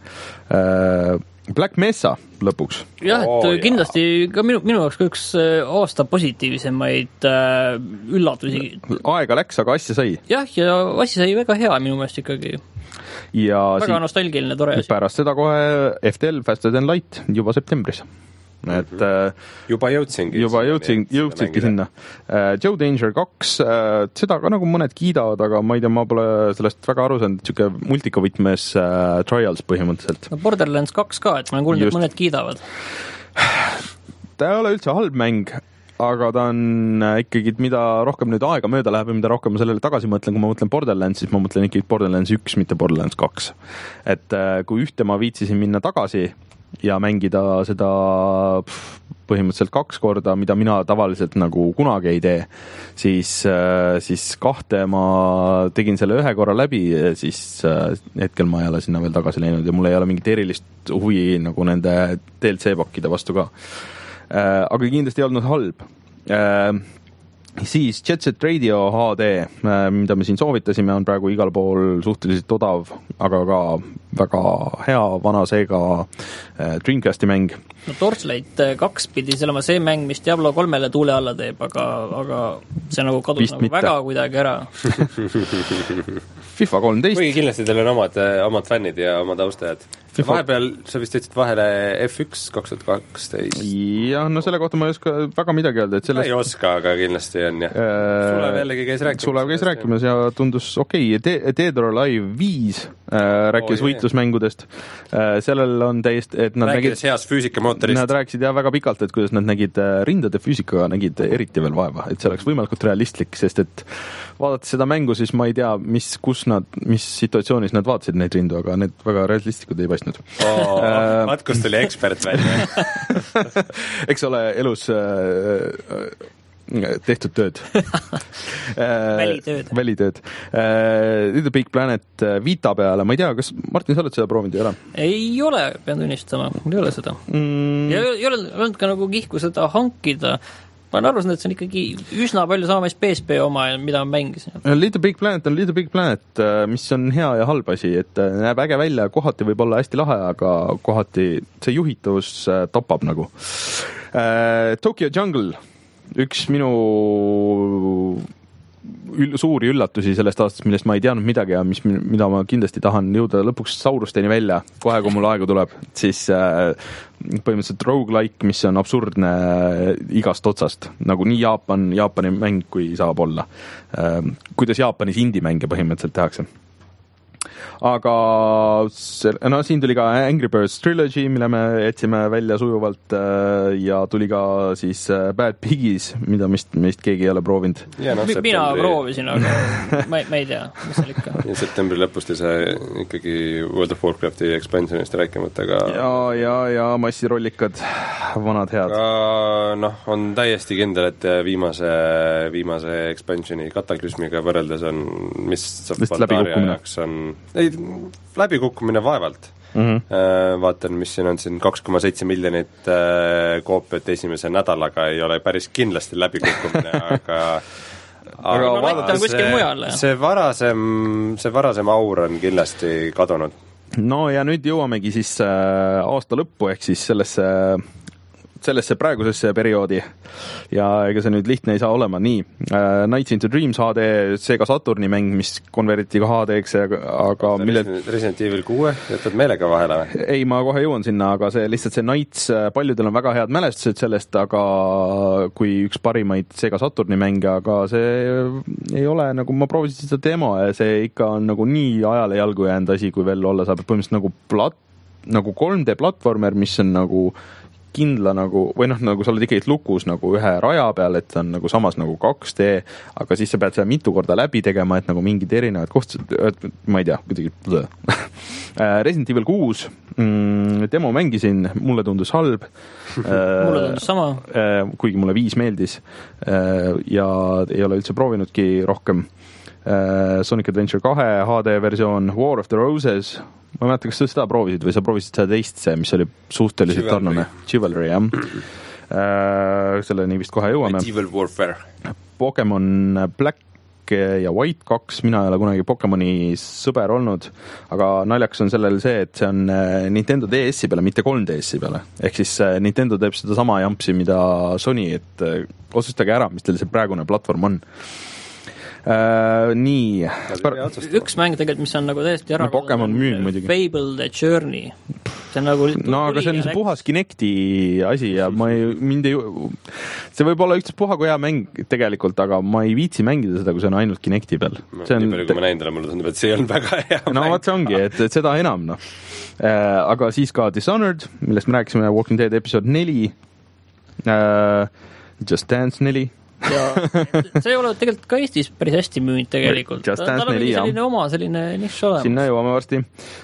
Black Mesa lõpuks. Jah, et oh, kindlasti jah. Ka minu, minu jaoks üks aasta positiivsemaid äh, üllatusi. Aega läks, aga asja sai. Jah, ja asja sai väga hea minu meelest ikkagi. Ja väga si- nostalgiline, tore asi. Pärast seda kohe F T L Faster Than Light juba septembris. Et, mm-hmm. juba jõudsingi juba jõudsin, jõudsidki sinna Joe Danger kaks, seda ka nagu mõned kiidavad, aga ma ei tea, ma pole sellest väga aru saanud, et siuke multikavõtmes uh, Trials põhimõtteliselt. No Borderlands kaks ka, et ma olen kuulnud, et mõned kiidavad. Ta ei ole üldse halb mäng, aga ta on ikkagi, mida rohkem nüüd aega mööda läheb ja mida rohkem ma sellele tagasi mõtlen, kui ma mõtlen Borderlands, siis ma mõtlen ikkagi Borderlands üks, mitte Borderlands kaks. Et kui ühte ma viitsisin minna tagasi ja mängida seda põhimõtteliselt kaks korda, mida mina tavaliselt nagu kunagi ei tee, siis, siis kahte ma tegin selle ühe korra läbi, siis hetkel ma ei ole sinna veel tagasi läinud ja mul ei ole mingit erilist huvi nagu nende D L C-pakkide vastu ka. Aga kindlasti ei olnud halb. Siis Jet Set Radio H D, mida me siin soovitasime, on praegu igal pool suhteliselt odav, aga ka väga hea vana Sega Dreamcasti mäng. No Torchlight kaks pidi olema see mäng, mis Diablo kolmele tuule alla teeb, aga, aga see nagu kadus Vist nagu mitte. Väga kuidagi ära. FIFA kolmteist. Või kindlasti teil on omad, omad fännid ja omad austajad. FIFA... Vahepeal, sa vist ütlesid vahele F üks kaks tuhat kaksteist. Jah, no selle kohta ma ei oska väga midagi öelda. Et sellest... ei oska, aga kindlasti on, jah. Äh... Sulev jällegi käis rääkimas. Sulev käis rääkimas ja tundus okei. Okay. Dead or Alive viis äh, rääkis oh, võitlusmängudest. Äh, sellel on täiesti... Et nad rääkides nägid... heas füüsikamootorist. Nad rääkisid jah väga pikalt, et kuidas nad nägid rindade füüsikaga, nägid eriti veel vaeva. Et see oleks võimalikult realistlik, sest et vaadates seda mängu, siis ma ei tea, mis, kus nad, mis situatsioonis nad vaatasid neid rindu, aga need väga realistlikud ei paistnud oh,. Vaat, kus tuli ekspert välja. Eks ole, elus äh, tehtud tööd. Välitööd. Välitööd. Little Big Planet Vita peale, ma ei tea, kas Martin, sa oled seda proovinud või ei ole? Ei ole, pean tunnistama, mul ei ole seda mm.. ja ei ole olnud ka nagu kihku seda hankida. Ma olen arvasin, et see on ikkagi üsna palju sama meist P S P oma, mida ma mängisin. Little Big Planet on Little Big Planet, mis on hea ja halb asi, et näeb äge välja, kohati võib olla hästi lahe, aga kohati see juhitavus topab nagu. Tokyo Jungle, üks minu üll, suuri üllatusi sellest aastast, millest ma ei teadnud midagi ja mis, mida ma kindlasti tahan jõuda lõpuks Saurusteni välja, kohe kui mul aega tuleb, siis äh, põhimõtteliselt roguelike, mis on absurdne igast otsast, nagu nii Jaapan, Jaapani mäng kui saab olla. Äh, kuidas Jaapanis indie-mänge põhimõtteliselt tehakse. Aga no siin tuli ka Angry Birds Trilogy, mille me jätsime välja sujuvalt ja tuli ka siis Bad Piggies, mida meist, meist keegi ei ole proovinud. Ja no, septembri... Mina proovisin, aga ma, ma ei tea, mis seal ikka. Ja septembri lõpust ei saa ikkagi World of Warcrafti expansionist rääkimata, aga... Ja, ja, ja massirollikad, vanad head. Aga noh, on täiesti kindel, et viimase, viimase expansioni kataklüsmiga võrreldes on, mis Valdaria jaoks on... Ei, läbikukkumine vaevalt. Mm-hmm. Vaatan, mis siin on siin kaks koma seitse miljonit koopiat esimese nädalaga, ei ole päris kindlasti läbikukkumine, aga aga vaadata kuskil mujal. See varasem, see varasem aur on kindlasti kadunud. No ja nüüd jõuamegi siis aasta lõppu, ehk siis sellesse sellesse praegusesse perioodi ja ega see nüüd lihtne ei saa olema nii. Uh, Nights into Dreams H D Sega Saturni mäng, mis konvertiti ka H D-ks, aga mille... Resident Evil kuus, jätad meelega vahele või? Ei, ma kohe jõuan sinna, aga see lihtsalt see Nights, paljudel on väga head mälestused sellest, aga kui üks parimaid Sega Saturni mänge, aga see ei ole, nagu ma proovisin seda demo ja see ikka on nagu nii ajale jalgu jäänud asi, kui veel olla saab, põhimõtteliselt nagu plat, nagu kolm D platvormer, mis on nagu kindla nagu, või noh, nagu sa oled ikkagi lukus nagu ühe raja peal, et on nagu samas nagu kaks D, aga siis sa pead seda mitu korda läbi tegema, et nagu mingid erinevad kohtused, ma ei tea, kuidagi Resident Evil kuus demo mängisin, mulle tundus halb. Mulle tundus sama. Kuigi mulle viis meeldis ja ei ole üldse proovinudki rohkem. Sonic Adventure kahe H D versioon, War of the Roses, ma ei mäleta, kas sa seda proovisid või sa proovisid seda teist, see, mis oli suhteliselt tarnane. Chivalry, jah. Selleni vist kohe jõuame. Medieval Warfare. Pokemon Black ja White kaks, mina ei ole kunagi Pokemoni sõber olnud, aga naljaks on sellel see, et see on Nintendo D S-i peale, mitte kolm D S-i peale. Ehk siis Nintendo teeb seda sama jampsi, mida Sony, et otsustage ära, mis teil see praegune platvorm on. Uh, nii üks mäng tegelikult, mis on nagu täiesti ära no, Pokemon müün muidugi Fable the Journey, see on nagu no aga see on see puhas Kinecti asi ja ma ei, mind ei see võib olla üks puha kui hea mäng tegelikult, aga ma ei viitsi mängida seda, kui see on ainult Kinecti peal no, see on, nii palju kui ma näin talle, mulle tundub, et see on väga hea no mäng. Vaat see ongi, et, et seda enam no. uh, aga siis ka Dishonored, millest me rääkisime Walking Dead episood neli uh, Just Dance neli ja see ei ole tegelikult ka Eestis päris hästi müünud tegelikult. Ta, tal on mingi selline oma selline nišš olemas. Sinna jõuame varsti.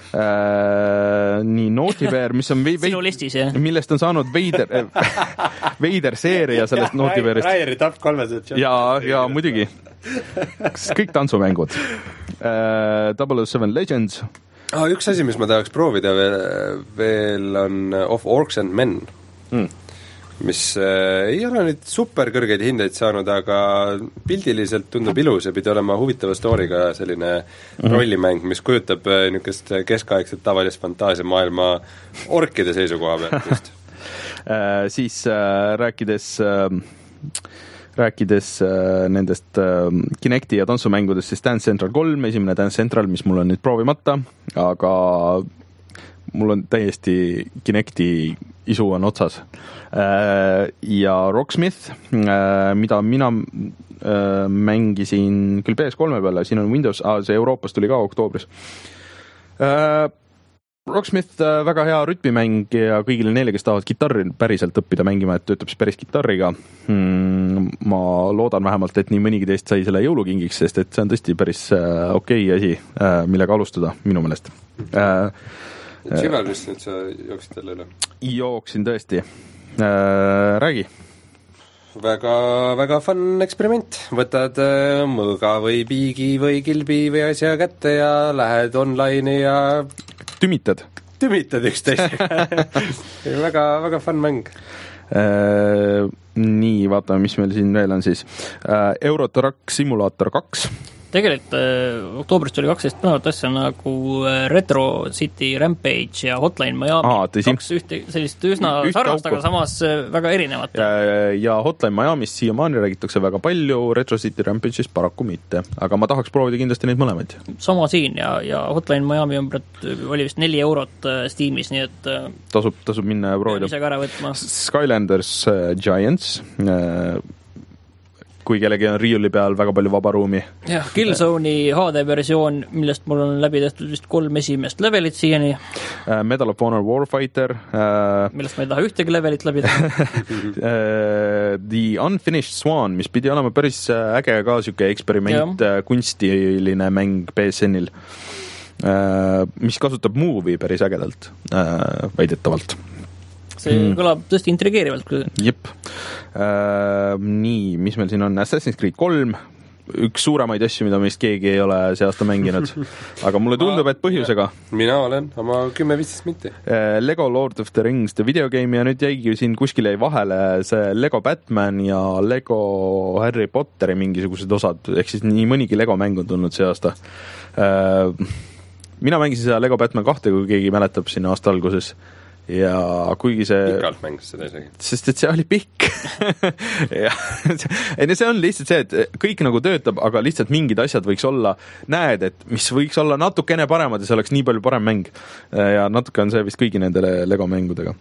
Äh, nii Naughty Bear, mis on vei- sinu listis, jah? Millest on saanud veider, veider seeria sellest Naughty Bearist. Rairi top kolmesid. Ja, ja muidugi. Kõik tantsumängud. Äh, double oh seven Legends. Ah, üks asi, mis ma tahaks proovida veel, veel on Of Orcs and Men. Mm. mis äh, ei ole nüüd super kõrgeid hindeid saanud, aga pildiliselt tundub ilus ja pidi olema huvitava storyga selline mm-hmm. rollimäng, mis kujutab äh, niisugust keskaegset tavalist fantaasiamaailma orkide seisukoha pealt just äh, siis äh, rääkides äh, rääkides äh, nendest äh, Kinecti ja tantsumängudest, siis Dance Central kolm, esimene Dance Central, mis mul on nüüd proovimata, aga mul on täiesti Kinecti isu on otsas. Ja Rocksmith, mida mina mängisin küll P S kolme peale, siin on Windows, ah, see Euroopas tuli ka oktoobris. Rocksmith, väga hea rütmimäng ja kõigile neile, kes tahavad kitarri päriselt õppida mängima, et töötab siis päris kitarriga. Hmm, ma loodan vähemalt, et nii mõnigi teist sai selle jõulukingiks, sest et see on tõesti päris okei asi, millega alustada minu meelest. Sival vist nüüd sa jooksid jälle üle? Jooksin tõesti. Räägi. Väga, väga fun eksperiment. Võtad mõõga või piigi või kilbi või asja kätte ja lähed online ja tümitad. Tümitad üksteist. väga, väga fun mäng. Äh, nii, vaatame, mis meil siin veel on siis. Äh, Euro Truck Simulator kaks. Tegelikult äh, oktoobrist oli kaksteist põnevat asja nagu äh, Retro City Rampage ja Hotline Miami. Aa, kaks ühte, sellist üsna Üht sarnast, aga samas äh, väga erinevat. Ja, ja Hotline Miami'st siiamaani räägitakse väga palju, Retro City Rampage'ist paraku mitte. Aga ma tahaks proovida kindlasti neid mõlemaid. Sama siin ja, ja Hotline Miami on oli vist neli eurot äh, Steamis, nii et äh, tasub, tasub minna ja proovida. Ise ka ära võtma. Skylanders äh, Giants äh, kui kellegi on riiuli peal väga palju vaba ruumi. Jah, Killzone'i H D versioon, millest mul on läbi tehtud vist kolm esimest levelit siiani. Uh, Medal of Honor Warfighter. Uh, millest ma ei taha ühtegi levelit läbi teha. uh, The Unfinished Swan, mis pidi olema päris äge ka siuke eksperiment, ja. Kunstiline mäng P S N-il, uh, mis kasutab Move'i päris ägedalt, uh, väidetavalt. See mm. kõlab tõesti intrigeerivalt. Jep. Uh, nii, mis meil siin on? Assassin's Creed kolm, üks suuremaid asju, mida meist keegi ei ole see aasta mänginud. Aga mulle tundub, et põhjusega. Mina olen, oma kümme viisteist minti. Uh, Lego Lord of the Rings, the video game, ja nüüd jäigi siin kuskil jäi vahele see Lego Batman ja Lego Harry Potteri mingisugused osad, ehk siis nii mõnigi Lego mäng on tulnud see aasta. Uh, mina mängisin seda Lego Batman kahte, kui keegi mäletab sinna aasta alguses. Ja kuigi see pikalt mängis seda isegi. Sest et see oli pikk. ja, ei, see on lihtsalt see, et kõik nagu töötab, aga lihtsalt mingid asjad võiks olla, näed, et mis võiks olla natukene paremad ja see oleks nii palju parem mäng. Ja natuke on see vist kõigi nendele Lego mängudega.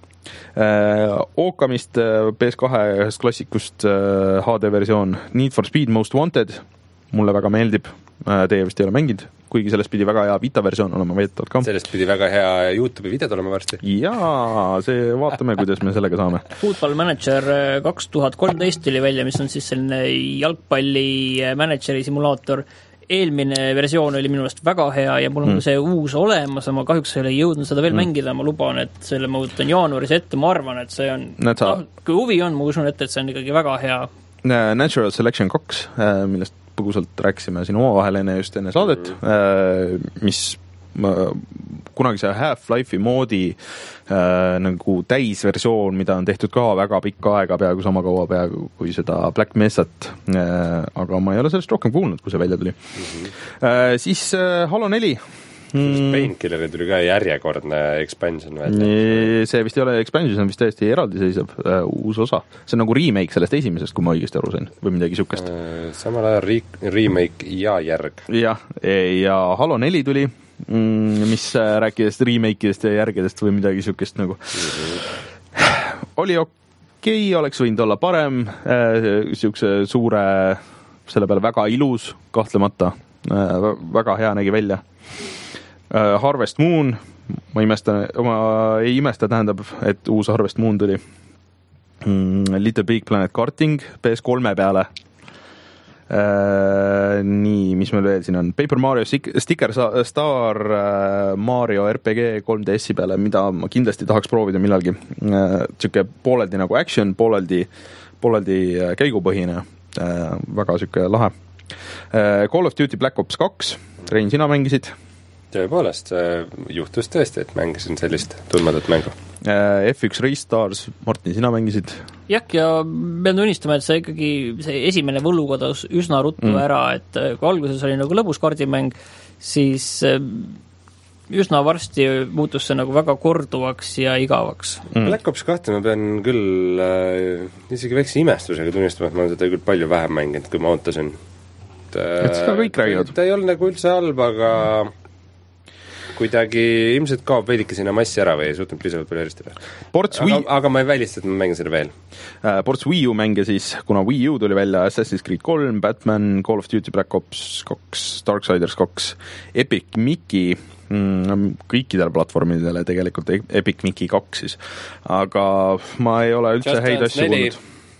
Ookamist P S kahe ühest klassikust H D versioon Need for Speed Most Wanted, mulle väga meeldib, teie vist ei ole mänginud, kuigi sellest pidi väga hea Vita versioon olema veetavad ka. Sellest pidi väga hea YouTube'i videod olema varsti. Jaa, see vaatame, kuidas me sellega saame. Football Manager kaks tuhat kolmteist oli välja, mis on siis selline jalgpalli manageri simulaator. Eelmine versioon oli minu meelest väga hea ja mul on mm. see uus olemas, ma kahjuks ei ole jõudnud seda veel mm. mängida, ma luban, et selle ma võtan jaanuaris ette, ma arvan, et see on, no, kui huvi on, ma usun ette, et see on ikkagi väga hea. Natural Selection kaks, millest põgusalt rääkisime siin omavahel enne just enne saadet, mis kunagi see Half-Life'i moodi äh, nagu täisversioon, mida on tehtud ka väga pikka aega, peaaegu sama kaua peaaegu kui seda Black Mesat, äh, aga ma ei ole sellest rohkem kuulnud, kui see välja tuli. Mm-hmm. Äh, siis äh, Halo neli. Mm. Painkilleri tuli ka järjekordne expansion välja. See vist ei ole expansion, see on vist täiesti eraldi seisab uh, uus osa. See on nagu remake sellest esimesest, kui ma õigesti aru sain, või midagi sukest. Uh, samal ajal re- remake ja järg. Ja, ja Halo neli tuli, mm, mis rääkidest remake'idest ja järgedest või midagi sukest nagu. Mm-hmm. Oli okei, oleks võinud olla parem, uh, siukse suure, selle peale väga ilus, kahtlemata, uh, väga hea nägi välja. Uh, Harvest Moon, ma imesta, ma ei imesta, tähendab, et uus Harvest Moon tuli. Mm, Little Big Planet Karting P S kolme peale. Uh, nii, mis meil veel siin on? Paper Mario Sticker Star uh, Mario R P G kolm D S-i peale, mida ma kindlasti tahaks proovida millalgi. Uh, tšüke pooleldi nagu action, pooleldi, pooleldi käigupõhine. Uh, väga tšüke lahe. Uh, Call of Duty Black Ops kaks, Rein, sina mängisid? Tõepoolest, juhtus tõesti, et mängisin sellist tundmatut mängu. F üks Race Stars, Martin, sina mängisid? Jah, ja pean tunnistama, et see ikkagi see esimene võlu kadus üsna ruttu mm. ära, et kui alguses oli nagu lõbus kaardimäng, siis üsna varsti muutus see nagu väga korduvaks ja igavaks. Mm. Black Ops kahte ma pean küll äh, isegi väikse imestusega tunnistama, et ma olen seda küll palju vähem mänginud, kui ma ootasin. Et, äh, et seda kõik räägivad? Ta ei olnud nagu üldse halb, aga kuidagi ilmselt kaob veidike sinna massi ära või ei suutnud piisavalt palju eristada. Aga, Wii... aga ma ei välista, et ma mängin seda veel. Uh, Ports Wii U mänge siis, kuna Wii U tuli välja Assassin's Creed kolm, Batman, Call of Duty Black Ops kaks, Darksiders kaks, Epic Mickey, mm, kõikidele platvormidele tegelikult Epic Mickey kaks siis. Aga ma ei ole üldse Just häid asju kuulnud.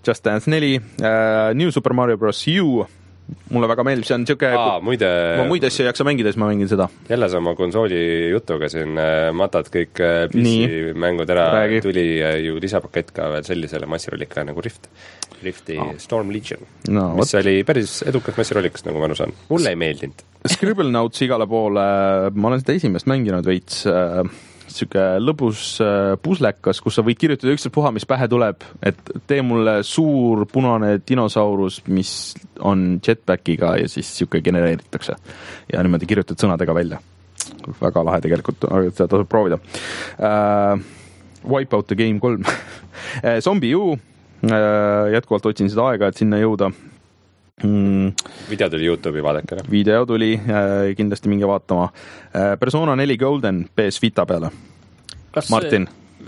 Just Dance neli uh,, New Super Mario Bros. U, mulle väga meeldib, see on siuke Aa, muide, ma muid asju ei jaksa mängida, siis ma mängin seda. Jälle sama konsooli jutuga siin matad kõik P C mängud ära, Räägi. Tuli ju lisapakett ka veel sellisele massirolika nagu Rift Rifti oh. Storm Legion no, mis what? Oli päris edukas massirolikas, nagu ma aru saan. Mulle ei meeldinud. Scribblenauts igale poole, ma olen seda esimest mänginud veits siuke lõbus puslekas, kus sa võid kirjutada üksteist puha, mis pähe tuleb, et tee mulle suur punane dinosaurus, mis on jetpackiga ja siis siuke genereeritakse. Ja niimoodi kirjutad sõnadega välja. Väga lahe tegelikult, seda tasub proovida. Uh, Wipeout the Game kolm. Zombie U, uh, jätkuvalt otsin seda aega, et sinna jõuda. Mm. Video tuli YouTube'i vaadakene. Video tuli, äh, kindlasti minge vaatama. Äh, Persona neli Golden P S Vita peale. Kas Martin?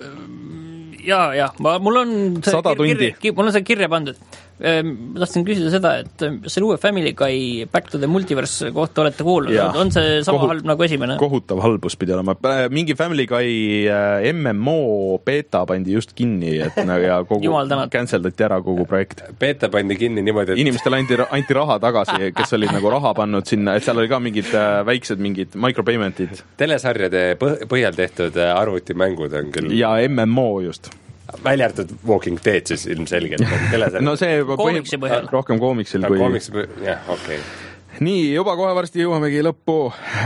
Jaa, jaa, ma, mul on see kirja, kirja, mul on see kirja pandud. Ma tahtsin küsida seda, et selle uue Family Guy Back to the Multiverse kohta olete kuulnud, ja, on see sama kohu, halb nagu esimene? Kohutav halbus pidi olema. Mingi Family Guy M M O beta pandi just kinni, et ja kogu canceldati ära kogu projekt. Beta pandi kinni niimoodi, et inimestele anti, anti raha tagasi, kes olid nagu raha pannud sinna, et seal oli ka mingid väiksed mingid micropaymentid. Telesarjade põhjal tehtud arvutimängud on küll. Ja M M O just. Välja arvatud Walking Dead siis ilmselgelt. No see koomiksi põhjal. Rohkem koomiksil kui... Koomiksi põhjal, jah, okei. Okay. Nii, juba kohe varsti jõuamegi lõppu.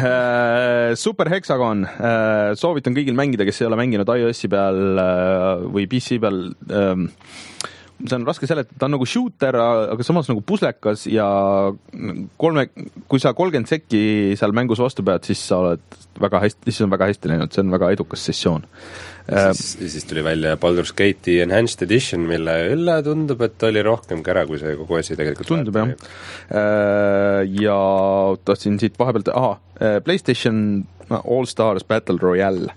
Super Hexagon. Soovitan kõigil mängida, kes ei ole mänginud iOS-i peal või P C peal. See on raske seletada, ta on nagu shooter, aga samas nagu puslekas ja kolme, kui sa kolmkümmend sekki seal mängus vastu pead, siis sa oled väga hästi, siis on väga hästi läinud, see on väga edukas sessioon. Ja siis, ja siis tuli välja Baldur's Gate'i Enhanced Edition, mille üle tundub, et oli rohkem kära, kui see kogu asi tegelikult tundub, jah. Ja tahtsin siit vahepealt, aha, PlayStation All Stars Battle Royale.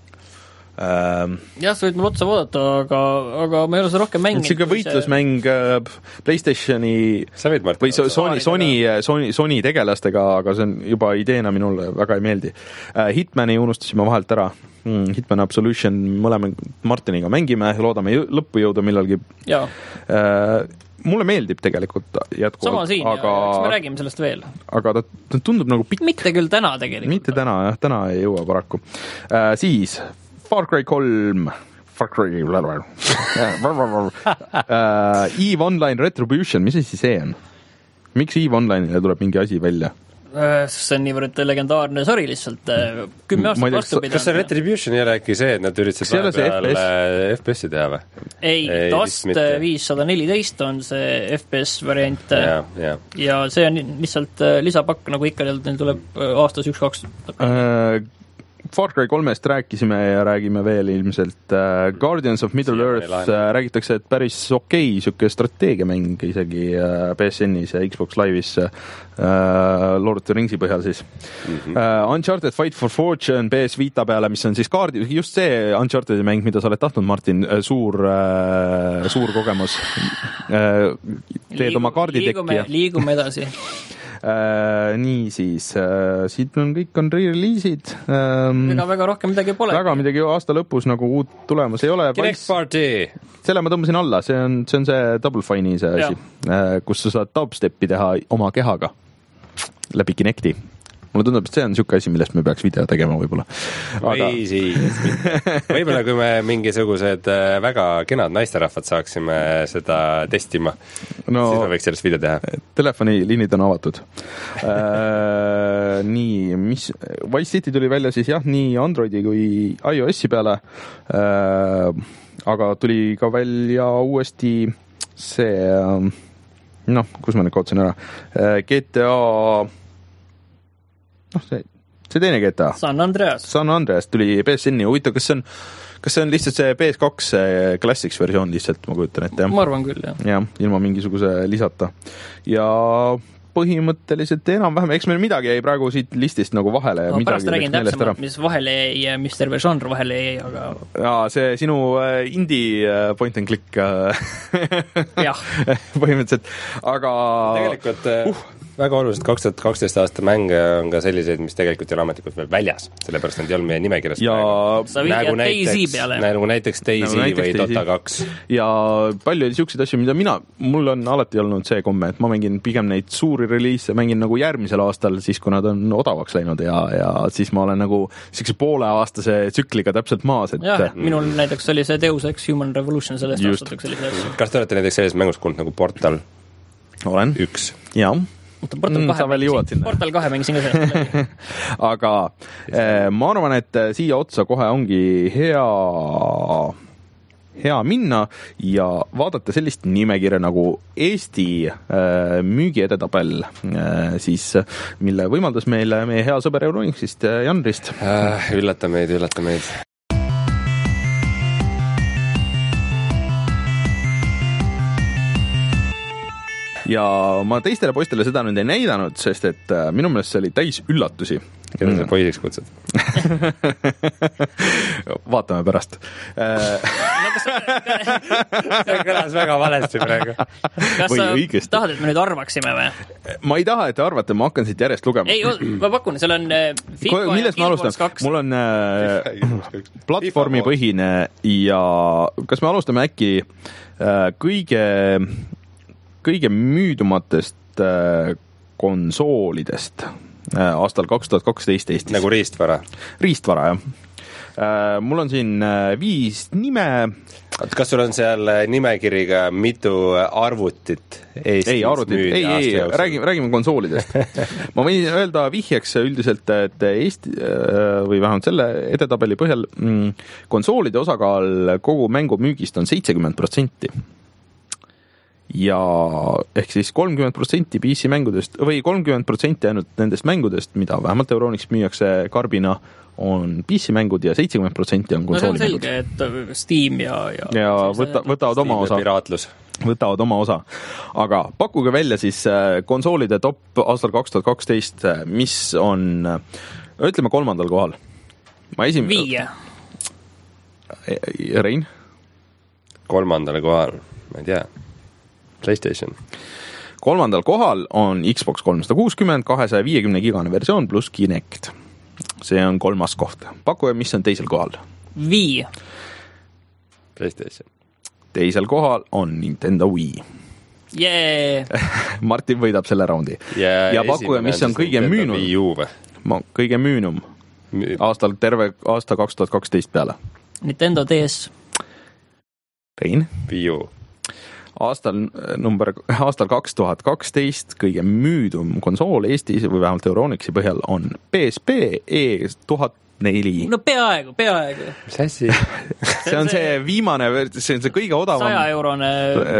Jah, sa võid mul otsa vaadata, aga, aga ma ei ole seda rohkem mänginud. See võitlusmäng PlayStationi või Sony, Sony, Sony, Sony tegelastega, aga see on juba ideena minule väga ei meeldi. Hitmani unustasime vahelt ära. Hitman Absolution mõlema Martiniga mängime, loodame lõppu jõuda millalgi. Jaa. Mulle meeldib tegelikult jätkuvalt. Sama siin, aga, eks me räägime sellest veel. Aga ta, ta tundub nagu pikk. Mitte küll täna tegelikult. Mitte täna, jah, täna ei jõua paraku. Äh, siis Far Cry kolm, Far Cry EVE Online Retribution, mis asi see on? Miks EVE Online'ile tuleb mingi asi välja? See on niivõrd legendaarne sari lihtsalt kümme aastat vastu pidanud. Kas see Retribution ei ole äkki see, et nad üritasid vahepeal F P S-i teha või? Ei, Dust viissada neliteist on see F P S variant ja, ja. ja see on lihtsalt lisapakk, nagu ikka neil tuleb aastas üks-kaks. Far Cry kolmest rääkisime ja räägime veel ilmselt. Guardians of Middle Earth räägitakse, et päris okei okay, siuke strateegiamäng isegi P S N-is ja Xbox Live'is Lord of the Ringsi põhjal siis. Mm-hmm. Uncharted Fight for Fortune P S Vita peale, mis on siis kaardi, just see Unchartedi mäng, mida sa oled tahtnud, Martin, suur, suur kogemus. Teed Liigu, oma kaarditekki. Liigume, liigume edasi. Äh, nii siis, äh, siit on kõik on re-release'id. Ähm, ega väga rohkem midagi pole. Väga midagi aasta lõpus nagu uut tulemas ei ole. Kinect Party! Selle ma tõmbasin alla, see on see, on see Double Fine'i see asi, äh, kus sa saad dubsteppi teha oma kehaga läbi Kinecti. Mulle tundub, et see on siuke asi, millest me peaks video tegema võib-olla. Aga... Või siis. Võib-olla kui me mingisugused väga kenad naisterahvad saaksime seda testima, no, siis me võiks sellest video teha. Telefoniliinid on avatud. äh, nii, mis... Vice City tuli välja siis jah, nii Androidi kui iOS-i peale. Äh, aga tuli ka välja uuesti see... noh, kus ma nüüd kaotsin ära? Äh, G T A... noh, see, see teine G T A. San Andreas. San Andreas tuli P S N-i. Huvitav, kas see on, kas see on lihtsalt see P S kaks Classics versioon lihtsalt, ma kujutan ette. Ma arvan küll, jah. Jah, ilma mingisuguse lisata. Ja põhimõtteliselt enam-vähem, eks meil midagi jäi praegu siit listist nagu vahele. No, pärast räägin täpsemalt, mis vahele jäi ja mis terve žanr vahele jäi, aga... Jaa, see sinu indie point and click jah. Põhimõtteliselt, aga... Tegelikult... Uh, väga oluliselt kaks tuhat kaksteist aasta mänge on ka selliseid, mis tegelikult ei ole ametlikult veel väljas, sellepärast nad ei olnud meie nimekirjas ja nagu näiteks, nagu näiteks Daisy nagu või Dota kaks. Ja palju oli siukseid asju, mida mina, mul on alati olnud see komme, et ma mängin pigem neid suuri reliise, mängin nagu järgmisel aastal, siis kui nad on odavaks läinud ja, ja siis ma olen nagu siukse pooleaastase tsükliga täpselt maas. Et... jah, minul näiteks oli see Deus Ex Human Revolution sellest aastateks sellised asju. Kas te olete näiteks sellised mängus kuulnud nagu Portal? Olen. Üks. Jaa. Portal kahe, mm, mängisin, Portal kahe mängisin ka selle. Aga eh, ma arvan, et siia otsa kohe ongi hea, hea minna ja vaadata sellist nimekirja nagu Eesti eh, müügiedetabel, eh, siis, mille võimaldas meile meie hea sõber Euronicsist Janrist. Äh, üllata meid, üllata meid. Ja ma teistele poistele seda nüüd ei näidanud, sest et minu meelest see oli täis üllatusi. Keda sa poisiks kutsud? Vaatame pärast. See kõlas väga valesti praegu. Kas sa õigesti tahad, et me nüüd arvaksime või? Ma ei taha, et te arvate, ma hakkan siit järjest lugema. Ei, ma pakun, seal on FIFA ja Guild Wars kaks. Mul on platvormipõhine ja kas me alustame äkki kõige... kõige müüdumatest äh, konsoolidest äh, aastal kaks tuhat kaksteist Eestis. Nagu riistvara? Riistvara, jah. Äh, mul on siin äh, viis nime. Kas sul on seal nimekiriga mitu arvutit Eestis? Ei, arvutit, ei, ei, räägime, räägime konsoolidest. Ma võin öelda vihjeks üldiselt, et Eesti, või vähemalt selle edetabeli põhjal, mm, konsoolide osakaal kogu mängu müügist on seitsekümmend protsenti. Ja ehk siis kolmkümmend protsenti P C mängudest või kolmkümmend protsenti ainult nendest mängudest, mida vähemalt Euronics müüakse karbina, on P C mängud ja seitsekümmend protsenti on konsooli mängud. No see on selge, et Steam ja... Ja, ja võta, võtavad oma osa. Piraatlus. Võtavad oma osa. Aga pakkuge välja siis konsoolide top aastal kaks tuhat kaksteist, mis on, ütleme kolmandal kohal. Ma esim... Viie. Rein? Kolmandal kohal, ma ei tea. PlayStation. Kolmandal kohal on Xbox kolmsada kuuskümmend, kahesaja viiekümne gigane versioon pluss Kinect. See on kolmas koht. Pakkuja, mis on teisel kohal? Wii. PlayStation. Teisel kohal on Nintendo Wii. Yeah. Martin võidab selle raundi. Yeah, ja pakkuja, mis on kõige müünum. Ma, kõige müünum. Aastal terve aasta kaks tuhat kaksteist peale. Nintendo D S. Rein? Wii U. Aastal, number, aastal kaks tuhat kaksteist kõige müüdum konsool Eestis või vähemalt Euronixi põhjal on P S P E tuhat neli. No peaaegu, peaaegu. Mis asi? see on see viimane, see on see kõige odavam. saja eurone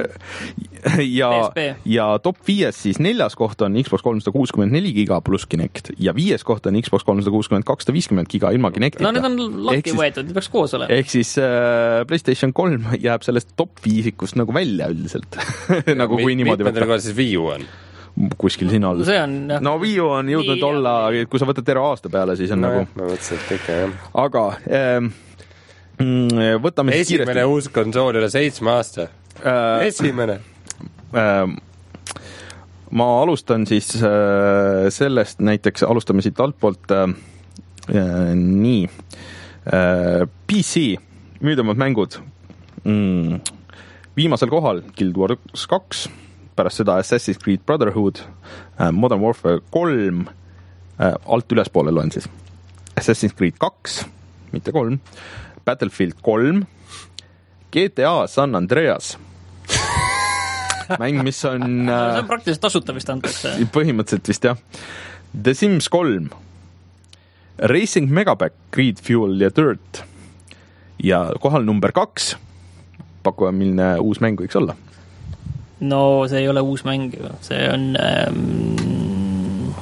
ja, ja top viies siis neljas koht on Xbox kolmsada kuuskümmend neli giga pluss Kinect ja viies koht on Xbox kolmsada kuuskümmend kakssada viiskümmend giga ilma Kinectita. No need on lahti võetud, need peaks koos olema. Ehk siis äh, PlayStation kolm jääb sellest top viisikust nagu välja üldiselt. nagu kui niimoodi võtta. Mitmendal siis Wii U on? Kuskil siin all. See on, jah. No Wii U on jõudnud Nii, olla, kui sa võtad terve aasta peale, siis on no, nagu... Ma mõtlesin, et ikka, jah. Aga ähm, võtame siis kiiresti. Esimene uus konsool üle seitsme aasta. Äh, Esimene. Äh, ma alustan siis äh, sellest, näiteks alustame siit altpoolt äh, nii äh, P C müüdamad mängud mm, viimasel kohal Guild Wars kaks, pärast seda Assassin's Creed Brotherhood, Modern Warfare kolm, alt ülespoole loen siis, Assassin's Creed kaks, mitte kolm, Battlefield kolm, G T A San Andreas, mäng, mis on... see on praktiliselt tasuta vist antakse. Põhimõtteliselt vist, jah. The Sims kolm, Racing Megapack, Creed Fuel ja Dirt ja kohal number kaks, pakkuja, milline uus mäng võiks olla? No see ei ole uus mäng, see on ähm...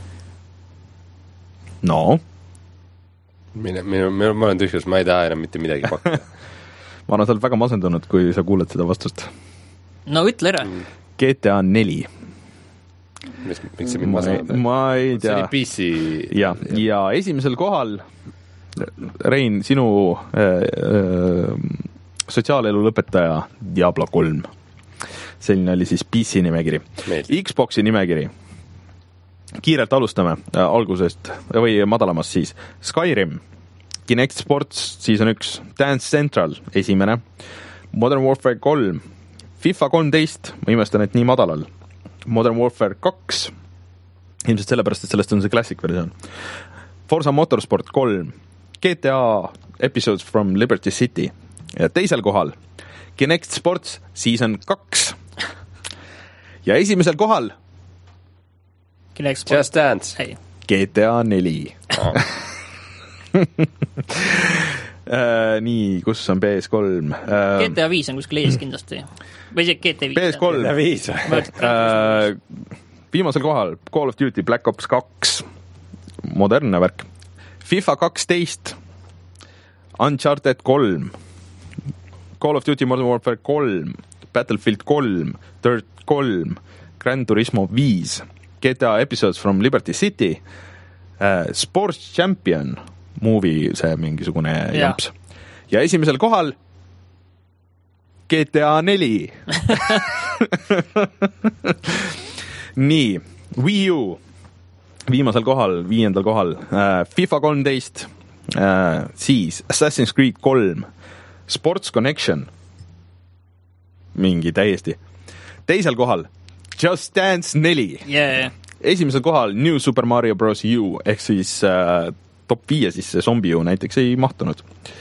no minu, minu, minu, ma olen tühjus, ma ei taha enam mitte midagi pakkuda. Ma olen seal väga masendunud, kui sa kuuled seda vastust. No ütle ära. G T A neli. Mis, miks see mind masendab? Ma ei tea. See oli P C. Ja, ja esimesel kohal Rein, sinu äh, äh, sotsiaalelu lõpetaja Diablo kolm. Selline oli siis P C nimekiri. Meeldi. Xboxi nimekiri. kiirelt alustame äh, algusest või madalamast siis. Skyrim, Kinect Sports season üks, Dance Central esimene, Modern Warfare kolm, FIFA kolmteist, ma imestan, et nii madalal, Modern Warfare kaks, ilmselt sellepärast, et sellest on see classic versioon, Forza Motorsport kolm, G T A Episodes from Liberty City ja teisel kohal Kinect Sports season kaks ja esimesel kohal Kinect Sports Just Dance hey. G T A neli oh. Uh, nii, kus on P S kolm? Uh, G T A viis on kuskil ees kindlasti. Või see G T A viis. P S kolm. G T A viis. Uh, viimasel kohal Call of Duty Black Ops kaks. Modernne värk. FIFA kaksteist. Uncharted kolm. Call of Duty Modern Warfare kolm. Battlefield kolm. Dirt kolm. Gran Turismo viis. G T A Episodes from Liberty City. Uh, Sports Champion movie, see mingisugune ja. Jamps. Ja esimesel kohal G T A neli. Nii, Wii U viimasel kohal, viiendal kohal, uh, FIFA kolmteist, uh, siis Assassin's Creed kolm, Sports Connection, mingi täiesti. Teisel kohal Just Dance neli. Yeah. Esimesel kohal New Super Mario Bros. U ehk siis uh, top viie siis see Zombie U näiteks ei mahtunud.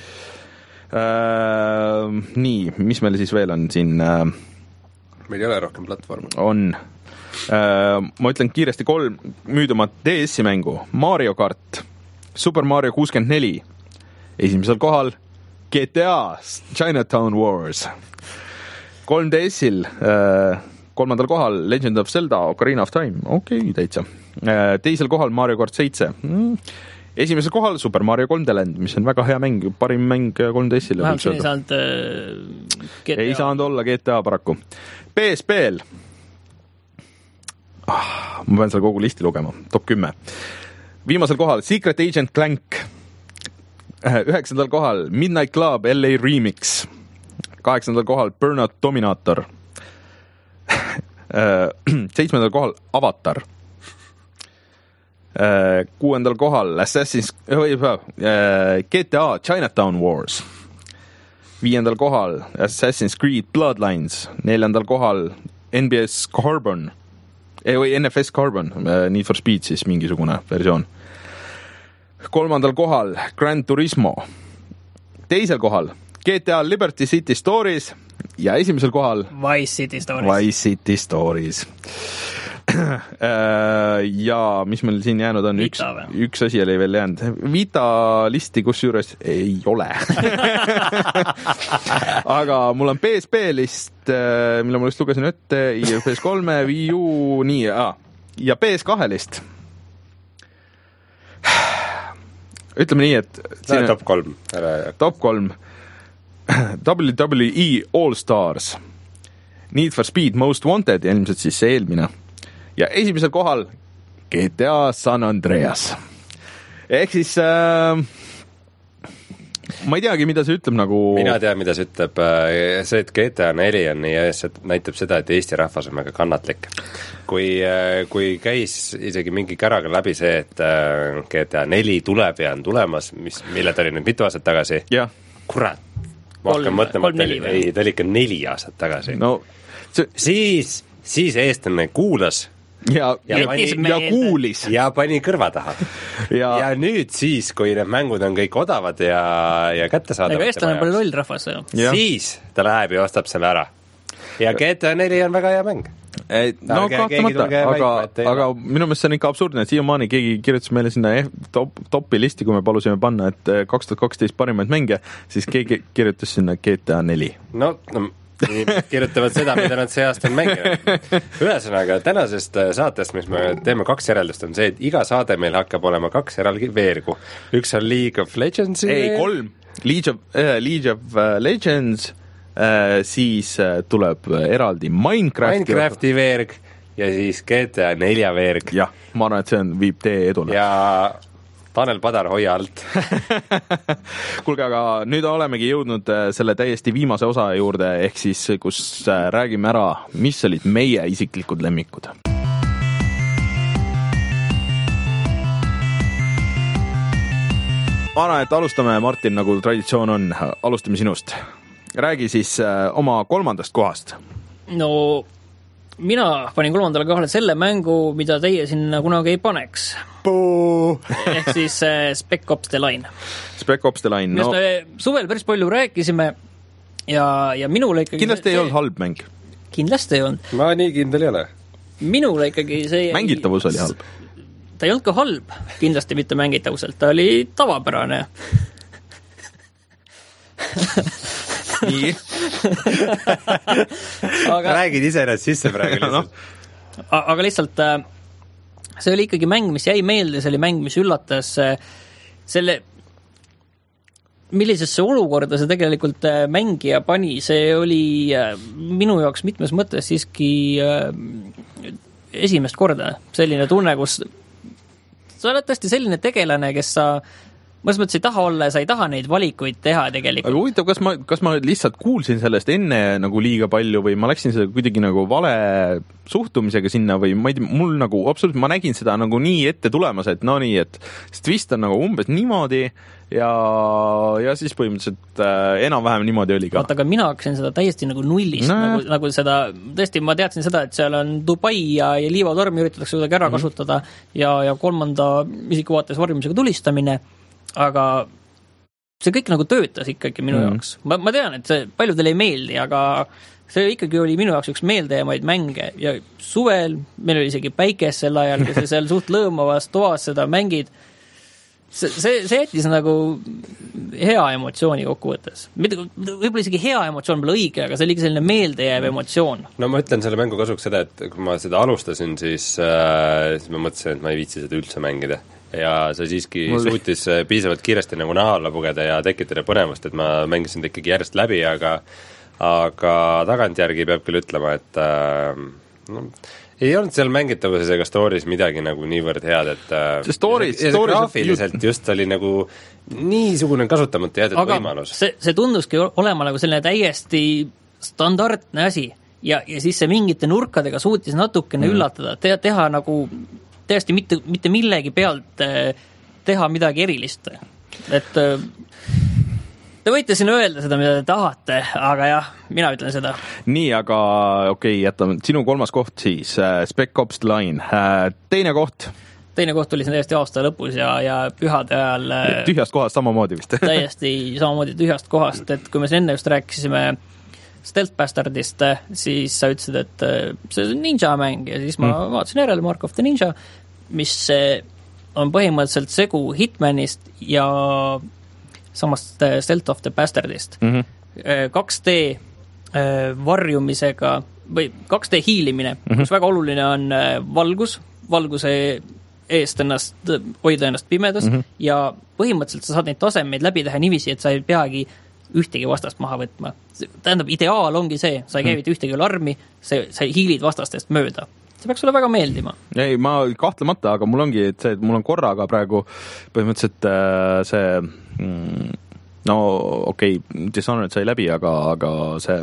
Uh, nii, mis meil siis veel on siin? Uh, meil ei ole rohkem platvormi. On. Uh, ma ütlen kiiresti kolm müüdumat D S-i mängu. Mario Kart, Super Mario kuuskümmend neli. Esimesel kohal G T A Chinatown Wars. kolm D S-il uh, kolmandal kohal Legend of Zelda Ocarina of Time. Okei, okay, täitsa. Uh, teisel kohal Mario Kart seitse. Mm. Esimesel kohal Super Mario kolm D Land, mis on väga hea mäng, parim mäng kolm D S-ile. Vähemalt siin ei saanud äh, G T A. Ei saanud olla G T A paraku. P S P-l. Ah, ma pean seal kogu listi lugema. Top kümme. Viimasel kohal Secret Agent Clank. Üheksandal kohal Midnight Club L A Remix. Kaheksandal kohal Burnout Dominator. Seitsmendal kohal Avatar. Kuuendal kohal Assassin's või, G T A Chinatown Wars. Viiendal kohal Assassin's Creed Bloodlines. Neljandal kohal N B S Carbon või N F S Carbon, Need for Speed siis mingisugune versioon. Kolmandal kohal Gran Turismo. Teisel kohal G T A Liberty City Stories ja esimesel kohal Vice City Stories. Vice City Stories. Ja mis meil siin jäänud on, üks, üks asi oli veel jäänud. Vita listi kus juures ei ole. Aga mul on P S P list, mille ma just lugesin ette, P S kolme, Wii U, nii, ah, ja P S kahe list. Ütleme nii, et siin top kolm. Top kolm. W W E All Stars. Need for Speed Most Wanted ja ilmselt siis see eelmine. Ja esimesel kohal G T A San Andreas. Ehk siis äh, ma ei teagi, mida see ütleb nagu... Mina tean, mida see ütleb. See, et G T A neli on nii ees, näitab seda, et Eesti rahvas on väga kannatlik. Kui, kui käis isegi mingi käraga läbi see, et G T A neli tuleb ja on tulemas, mis, mille ta oli nüüd mitu aastat tagasi. Ja. Kurat. Ma hakkan mõtlema, et ta, ei, ta oli ikka neli aastat tagasi. No, see... siis, siis eestlane kuulas ja, ja, ja, pani, ja kuulis ja pani kõrva taha ja, ja nüüd siis, kui need mängud on kõik odavad ja, ja kättesaadavad, aga eestlane pole loll rahvas ja. Siis ta läheb ja ostab selle ära ja G T A neli on väga hea mäng. Ei, no kahtlemata, aga, aga minu meelest see on ikka absurdne, et siiamaani keegi kirjutas meile sinna top, topi listi, kui me palusime panna, et kaks tuhat kaksteist parimaid mänge, siis keegi kirjutas sinna G T A neli. No, no kirjutavad seda, mida nad see aasta on mänginud. Ühesõnaga, tänasest saatest, mis me teeme kaks järeldust, on see, et iga saade meil hakkab olema kaks eralgi veergu. Üks on League of Legends. Ei, kolm. League of, uh, League of uh, Legends, uh, siis uh, tuleb eraldi Minecrafti. Minecrafti veerg ja siis G T A nelja veerg. Jah, ma arvan, et see on, viib tee edule. Ja... Tanel Padar, hoia alt. Kuulge, aga nüüd olemegi jõudnud selle täiesti viimase osa juurde, ehk siis kus räägime ära, mis olid meie isiklikud lemmikud. ma arvan, et alustame, Martin, nagu traditsioon on, alustame sinust. Räägi siis äh, oma kolmandast kohast. No mina panin kolmandale kohale selle mängu, mida teie sinna kunagi ei paneks. Puu! Ehk siis äh, Spec Ops The Line. Spec Ops The Line, no. Suvel päris palju rääkisime ja, ja minule ikkagi... Kindlasti see, ei olnud halb mäng. Kindlasti ei olnud. Ma nii kindel ei ole. Minule ikkagi see... Mängitavus oli halb. Ta ei olnud ka halb, kindlasti mitte mängitavuselt, ta oli tavapärane. Nii. aga... Räägid ise ennast sisse praegu lihtsalt. No. Aga lihtsalt see oli ikkagi mäng, mis jäi meelde, see oli mäng, mis üllatas selle... millisesse olukorda see tegelikult mängija pani, see oli minu jaoks mitmes mõttes siiski esimest korda selline tunne, kus sa oled tõesti selline tegelane, kes sa mõnes mõttes ei taha olla ja sa ei taha neid valikuid teha tegelikult. Aga huvitav, kas ma, kas ma lihtsalt kuulsin sellest enne nagu liiga palju või ma läksin seda kuidagi nagu vale suhtumisega sinna või ma ei tea, mul nagu absoluutselt, ma nägin seda nagu nii ette tulemas, et no nii, et twist on nagu umbes niimoodi ja, ja siis põhimõtteliselt äh, enam-vähem niimoodi oli ka. Vaata, aga mina hakkasin seda täiesti nagu nullist, no. nagu, nagu seda, tõesti ma teadsin seda, et seal on Dubai ja, ja liivatormi üritatakse kuidagi ära mm-hmm. kasutada ja, ja kolmanda isikuvaates varjumisega tulistamine, aga see kõik nagu töötas ikkagi minu mm-hmm. jaoks. Ma, ma tean, et see paljudele ei meeldi, aga see ikkagi oli minu jaoks üks meeldejäämaid mänge ja suvel meil oli isegi päikes sel ajal, kui sa seal suht lõõmavas toas seda mängid. See, see, see jättis nagu hea emotsiooni kokkuvõttes. Võib-olla isegi hea emotsioon pole õige, aga see oli selline meeldejääv emotsioon. No ma ütlen selle mängu kasuks seda, et kui ma seda alustasin, siis, äh, siis ma mõtlesin, et ma ei viitsi seda üldse mängida. Ja see siiski Mul... suutis piisavalt kiiresti nagu naha alla pugeda ja tekitada põnevust, et ma mängisin ta ikkagi järjest läbi, aga, aga tagantjärgi peab küll ütlema, et äh, no, ei olnud seal mängitavuses ega stories midagi nagu niivõrd head, et see stories, ja see graafiliselt just oli nagu niisugune kasutamata jäetud aga võimalus. See, see tunduski olema nagu selline täiesti standardne asi ja, ja siis see mingite nurkadega suutis natukene mm. üllatada, te, teha nagu täiesti mitte, mitte millegi pealt teha midagi erilist. Et te võite siin öelda seda, mida te tahate, aga jah, mina ütlen seda. Nii, aga okei, okay, jätame. Sinu kolmas koht siis, Spec Ops The Line. Teine koht? Teine koht oli siin täiesti aasta lõpus ja, ja pühade ajal... Tühjast kohast samamoodi vist. Täiesti samamoodi tühjast kohast, et kui me siin enne just rääkisime Stealth Bastardist, siis sa ütlesid, et see on ninja mäng ja siis ma mm. vaatasin järele Mark of the Ninja, mis on põhimõtteliselt segu Hitmanist ja samast Stealth of the Bastardist. Mm-hmm. kaks D varjumisega või kaks D hiilimine, mm-hmm. kus väga oluline on valgus, valguse eest ennast, hoida ennast pimedas mm-hmm. ja põhimõtteliselt sa saad neid tasemeid läbi teha niiviisi, et sa ei peagi ühtegi vastast maha võtma. Tähendab, ideaal ongi see, sa ei käivita ühtegi alarmi, sa, sa hiilid vastastest mööda. See peaks sulle väga meeldima. Ei, ma kahtlemata, aga mul ongi et see, et mul on korraga praegu põhimõtteliselt äh, see mm, no okei, okay, Dishonored sai läbi, aga, aga see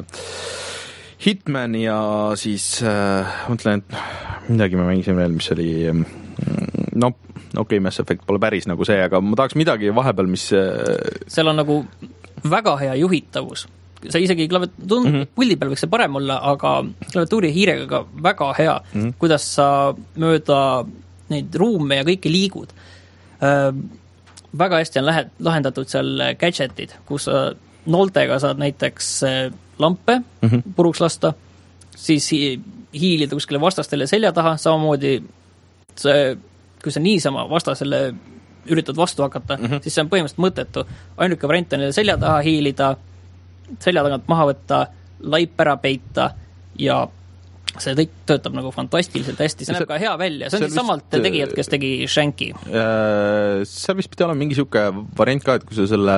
Hitman ja siis äh, mõtlen, et midagi me mängisime veel, mis oli mm, no okei, okay, Mass Effect pole päris nagu see, aga ma tahaks midagi vahepeal, mis äh... seal on nagu väga hea juhitavus. Sa isegi klavet- tundub, mm-hmm. puldi peal võiks see parem olla, aga klaviatuuri hiirega ka väga hea, mm-hmm. kuidas sa mööda neid ruume ja kõiki liigud. Äh, väga hästi on lähe- lahendatud seal gadgetid, kus sa nooltega saad näiteks lampe mm-hmm. puruks lasta, siis hi- hiilida kuskile vastastele selja taha, samamoodi see, kui sa niisama vastasele üritad vastu hakata, mm-hmm. siis see on põhimõtteliselt mõttetu. Ainuke variant on selja taha hiilida, selja tagant maha võtta, laip ära peita ja see kõik töötab nagu fantastiliselt hästi, see näeb ka hea välja, see on siis samalt tegijad, kes tegi Shanky. Seal vist pidi olema mingi siuke variant ka, et kui sa selle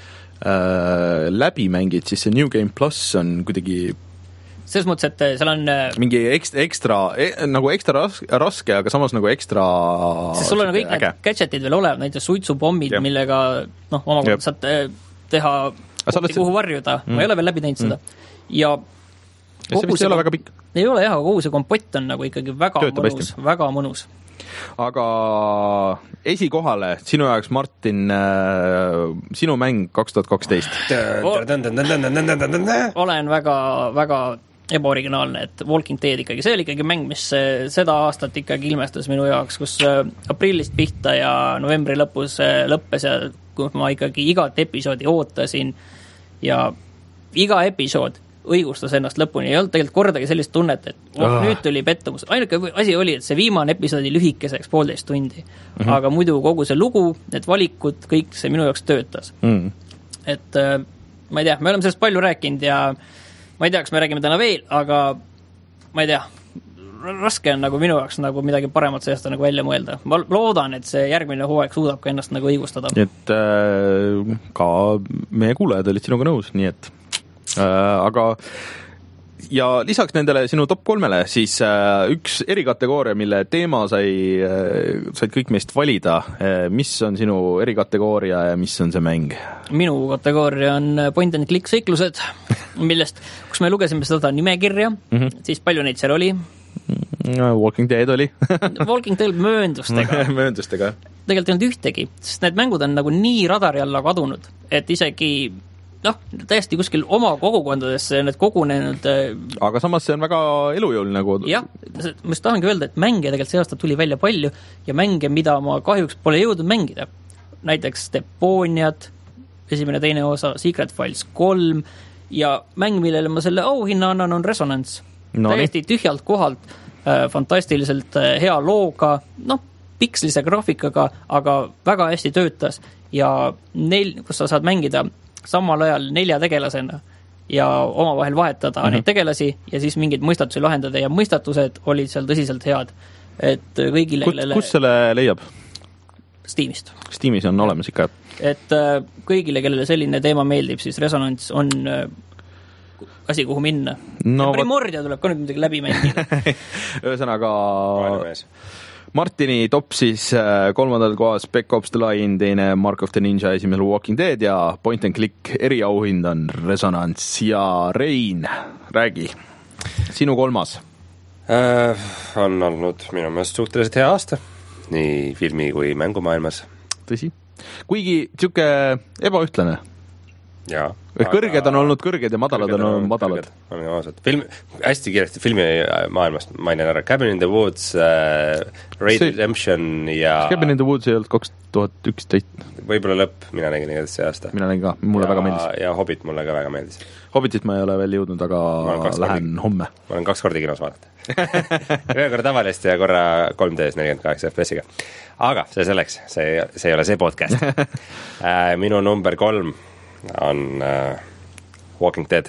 äh, läbi mängid, siis see New Game Plus on kuidagi selles mõttes, et seal on mingi ekstra, ekstra nagu ekstra raske, raske, aga samas nagu ekstra sest sul on kõik äge. Need gadgetid veel olevad, näiteks suitsupommid, millega noh, omakorda saad teha kohti, kuhu varjuda, mm. ma ei ole veel läbi teinud mm. seda. Ja see vist ei ole väga pikk. Ei ole jah, aga kogu see kompott on nagu ikkagi väga Töötab mõnus, hästi. väga mõnus. Aga esikohale sinu jaoks, Martin, sinu mäng kaks tuhat kaksteist. Olen väga, väga ebaoriginaalne, et Walking Dead ikkagi, see oli ikkagi mäng, mis seda aastat ikkagi ilmestas minu jaoks, kus aprillist pihta ja novembri lõpus lõppes ja kui ma ikkagi igat episoodi ootasin ja iga episood õigustas ennast lõpuni, ei olnud tegelikult kordagi sellist tunnet, et oh, oh. nüüd tuli pettumus. Ainuke asi oli, et see viimane episoodi lühikeseks poolteist tundi, mm-hmm. aga muidu kogu see lugu, need valikud, kõik see minu jaoks töötas. Mm. Et ma ei tea, me oleme sellest palju rääkinud ja ma ei tea, kas me räägime täna veel, aga ma ei tea, raske on nagu minu jaoks nagu midagi paremat sellest nagu välja mõelda. Ma loodan, et see järgmine hooaeg suudab ka ennast nagu õigustada. Et äh, ka meie kuulajad olid sinuga nõus, nii et äh, aga ja lisaks nendele sinu top kolmele, siis äh, üks erikategooria, mille teema sai, äh, said kõik meist valida. Äh, mis on sinu erikategooria ja mis on see mäng? Minu kategooria on point and click seiklused, millest, kus me lugesime seda nimekirja, mm-hmm. siis palju neid seal oli? Walking Dead oli. Walking Dead mööndustega. mööndustega. Tegelikult ei olnud ühtegi, sest need mängud on nagu nii radari alla kadunud, et isegi noh, täiesti kuskil oma kogukondadesse need kogunenud. Aga samas see on väga elujõuline nagu. Jah, ma just tahangi öelda, et mänge tegelikult see aasta tuli välja palju ja mänge, mida ma kahjuks pole jõudnud mängida. Näiteks Deponiad, esimene teine osa, Secret Files kolm ja mäng, millele ma selle auhinna annan, on Resonance. No, täiesti nii. Tühjalt kohalt, äh, fantastiliselt äh, hea looga, noh, pikslise graafikaga, aga väga hästi töötas ja neil, kus sa saad mängida samal ajal nelja tegelasena ja omavahel vahetada mm-hmm. neid tegelasi ja siis mingeid mõistatusi lahendada ja mõistatused olid seal tõsiselt head. Et kõigile, kus, kellele... kus selle leiab? Steamist. Steamis on olemas ikka. Et äh, kõigile, kellele selline teema meeldib, siis Resonance on äh, asi, kuhu minna. No, ja Primordia tuleb ka nüüd midagi läbi mängida. Ühesõnaga Martini top siis kolmandal kohas Spec Ops The Line, teine Mark of the Ninja, esimesel Walking Dead ja Point and Click eriauhind on Resonance ja Rein, räägi. Sinu kolmas? Äh, on olnud minu meelest suhteliselt hea aasta, nii filmi kui mängumaailmas. Tõsi. Kuigi tšuke ebaühtlane. Jaa. Kõrged on olnud kõrged ja madalad on olnud madalad. Film, hästi kiiresti filmi maailmast mainin ära Cabin in the Woods, äh, Raid see, Redemption ja... Cabin in the Woods ei olnud kaks tuhat üksteist. Võib-olla lõpp, mina nägin igatahes see aasta. Mina nägin ka, mulle ja, väga meeldis. Ja Hobbit mulle ka väga meeldis. Hobbitit ma ei ole veel jõudnud, aga lähen kordi, homme. Ma olen kaks korda kinos vaadata. Ühe korra tavalist ja korra kolm D-s nelikümmend kaheksa F P S-iga. Aga see selleks, see, see ei ole see podcast. Minu number kolm on uh, Walking Dead.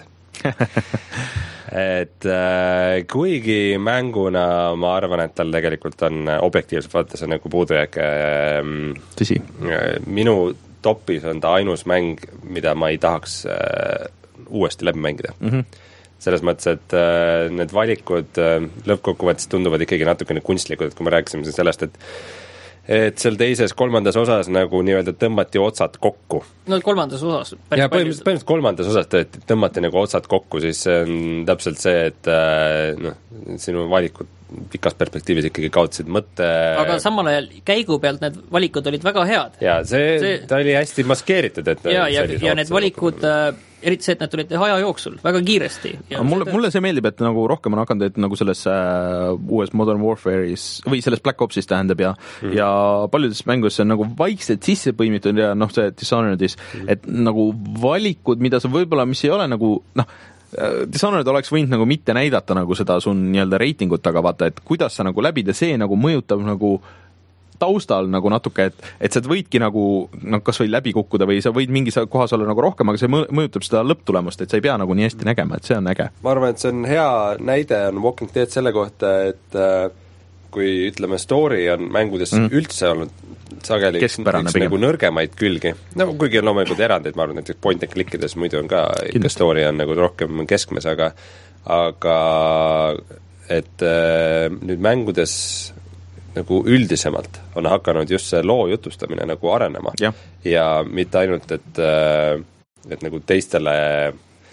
et uh, kuigi mänguna ma arvan, et tal tegelikult on objektiivselt vaadates on nagu puudujääk. Tõsi. Minu topis on ta ainus mäng, mida ma ei tahaks uh, uuesti läbi mängida. Mm-hmm. Selles mõttes, et uh, need valikud uh, lõppkokkuvõttes tunduvad ikkagi natukene kunstlikud, et kui me rääkisime sellest, et et seal teises, kolmandas osas nagu nii-öelda tõmmati otsad kokku. No kolmandas osas. Ja põhimõtteliselt, põhimõtteliselt kolmandas osas tõmmati nagu otsad kokku, siis see on täpselt see, et noh, sinu valikud pikas perspektiivis ikkagi kaotasid mõtte. Aga samal ajal käigu pealt need valikud olid väga head. Ja see, see... ta oli hästi maskeeritud. Et ja, ja, ja need valikud, eriti see, et need tulid aja jooksul väga kiiresti. Mulle, mulle see meeldib, et nagu rohkem on hakanud, et nagu selles äh, uues Modern Warfare'is või selles Black Opsis tähendab ja, mm. ja paljudes mängus on nagu vaikselt sisse põimitud ja noh, see Dishonored'is, mm. et nagu valikud, mida sa võib-olla, mis ei ole nagu noh, Dishonored oleks võinud nagu mitte näidata nagu seda sun nii-öelda reitingut, aga vaata, et kuidas sa nagu läbida, see nagu mõjutab nagu taustal nagu natuke, et, et sa võidki nagu no, kas või läbi kukkuda või sa võid mingis kohas olla nagu rohkem, aga see mõjutab seda lõpptulemust, et sa ei pea nagu nii hästi nägema, et see on äge. Ma arvan, et see on hea näide on Walking Dead selle kohta, et äh, kui ütleme, story on mängudes mm. üldse olnud sageli üks, üks nagu nõrgemaid külgi. No kuigi on loomulikult erandeid, ma arvan, näiteks point and clickides muidu on ka ikka story on nagu rohkem keskmes, aga aga et äh, nüüd mängudes nagu üldisemalt on hakanud just see loo jutustamine nagu arenema. Ja, ja mitte ainult, et, et nagu teistele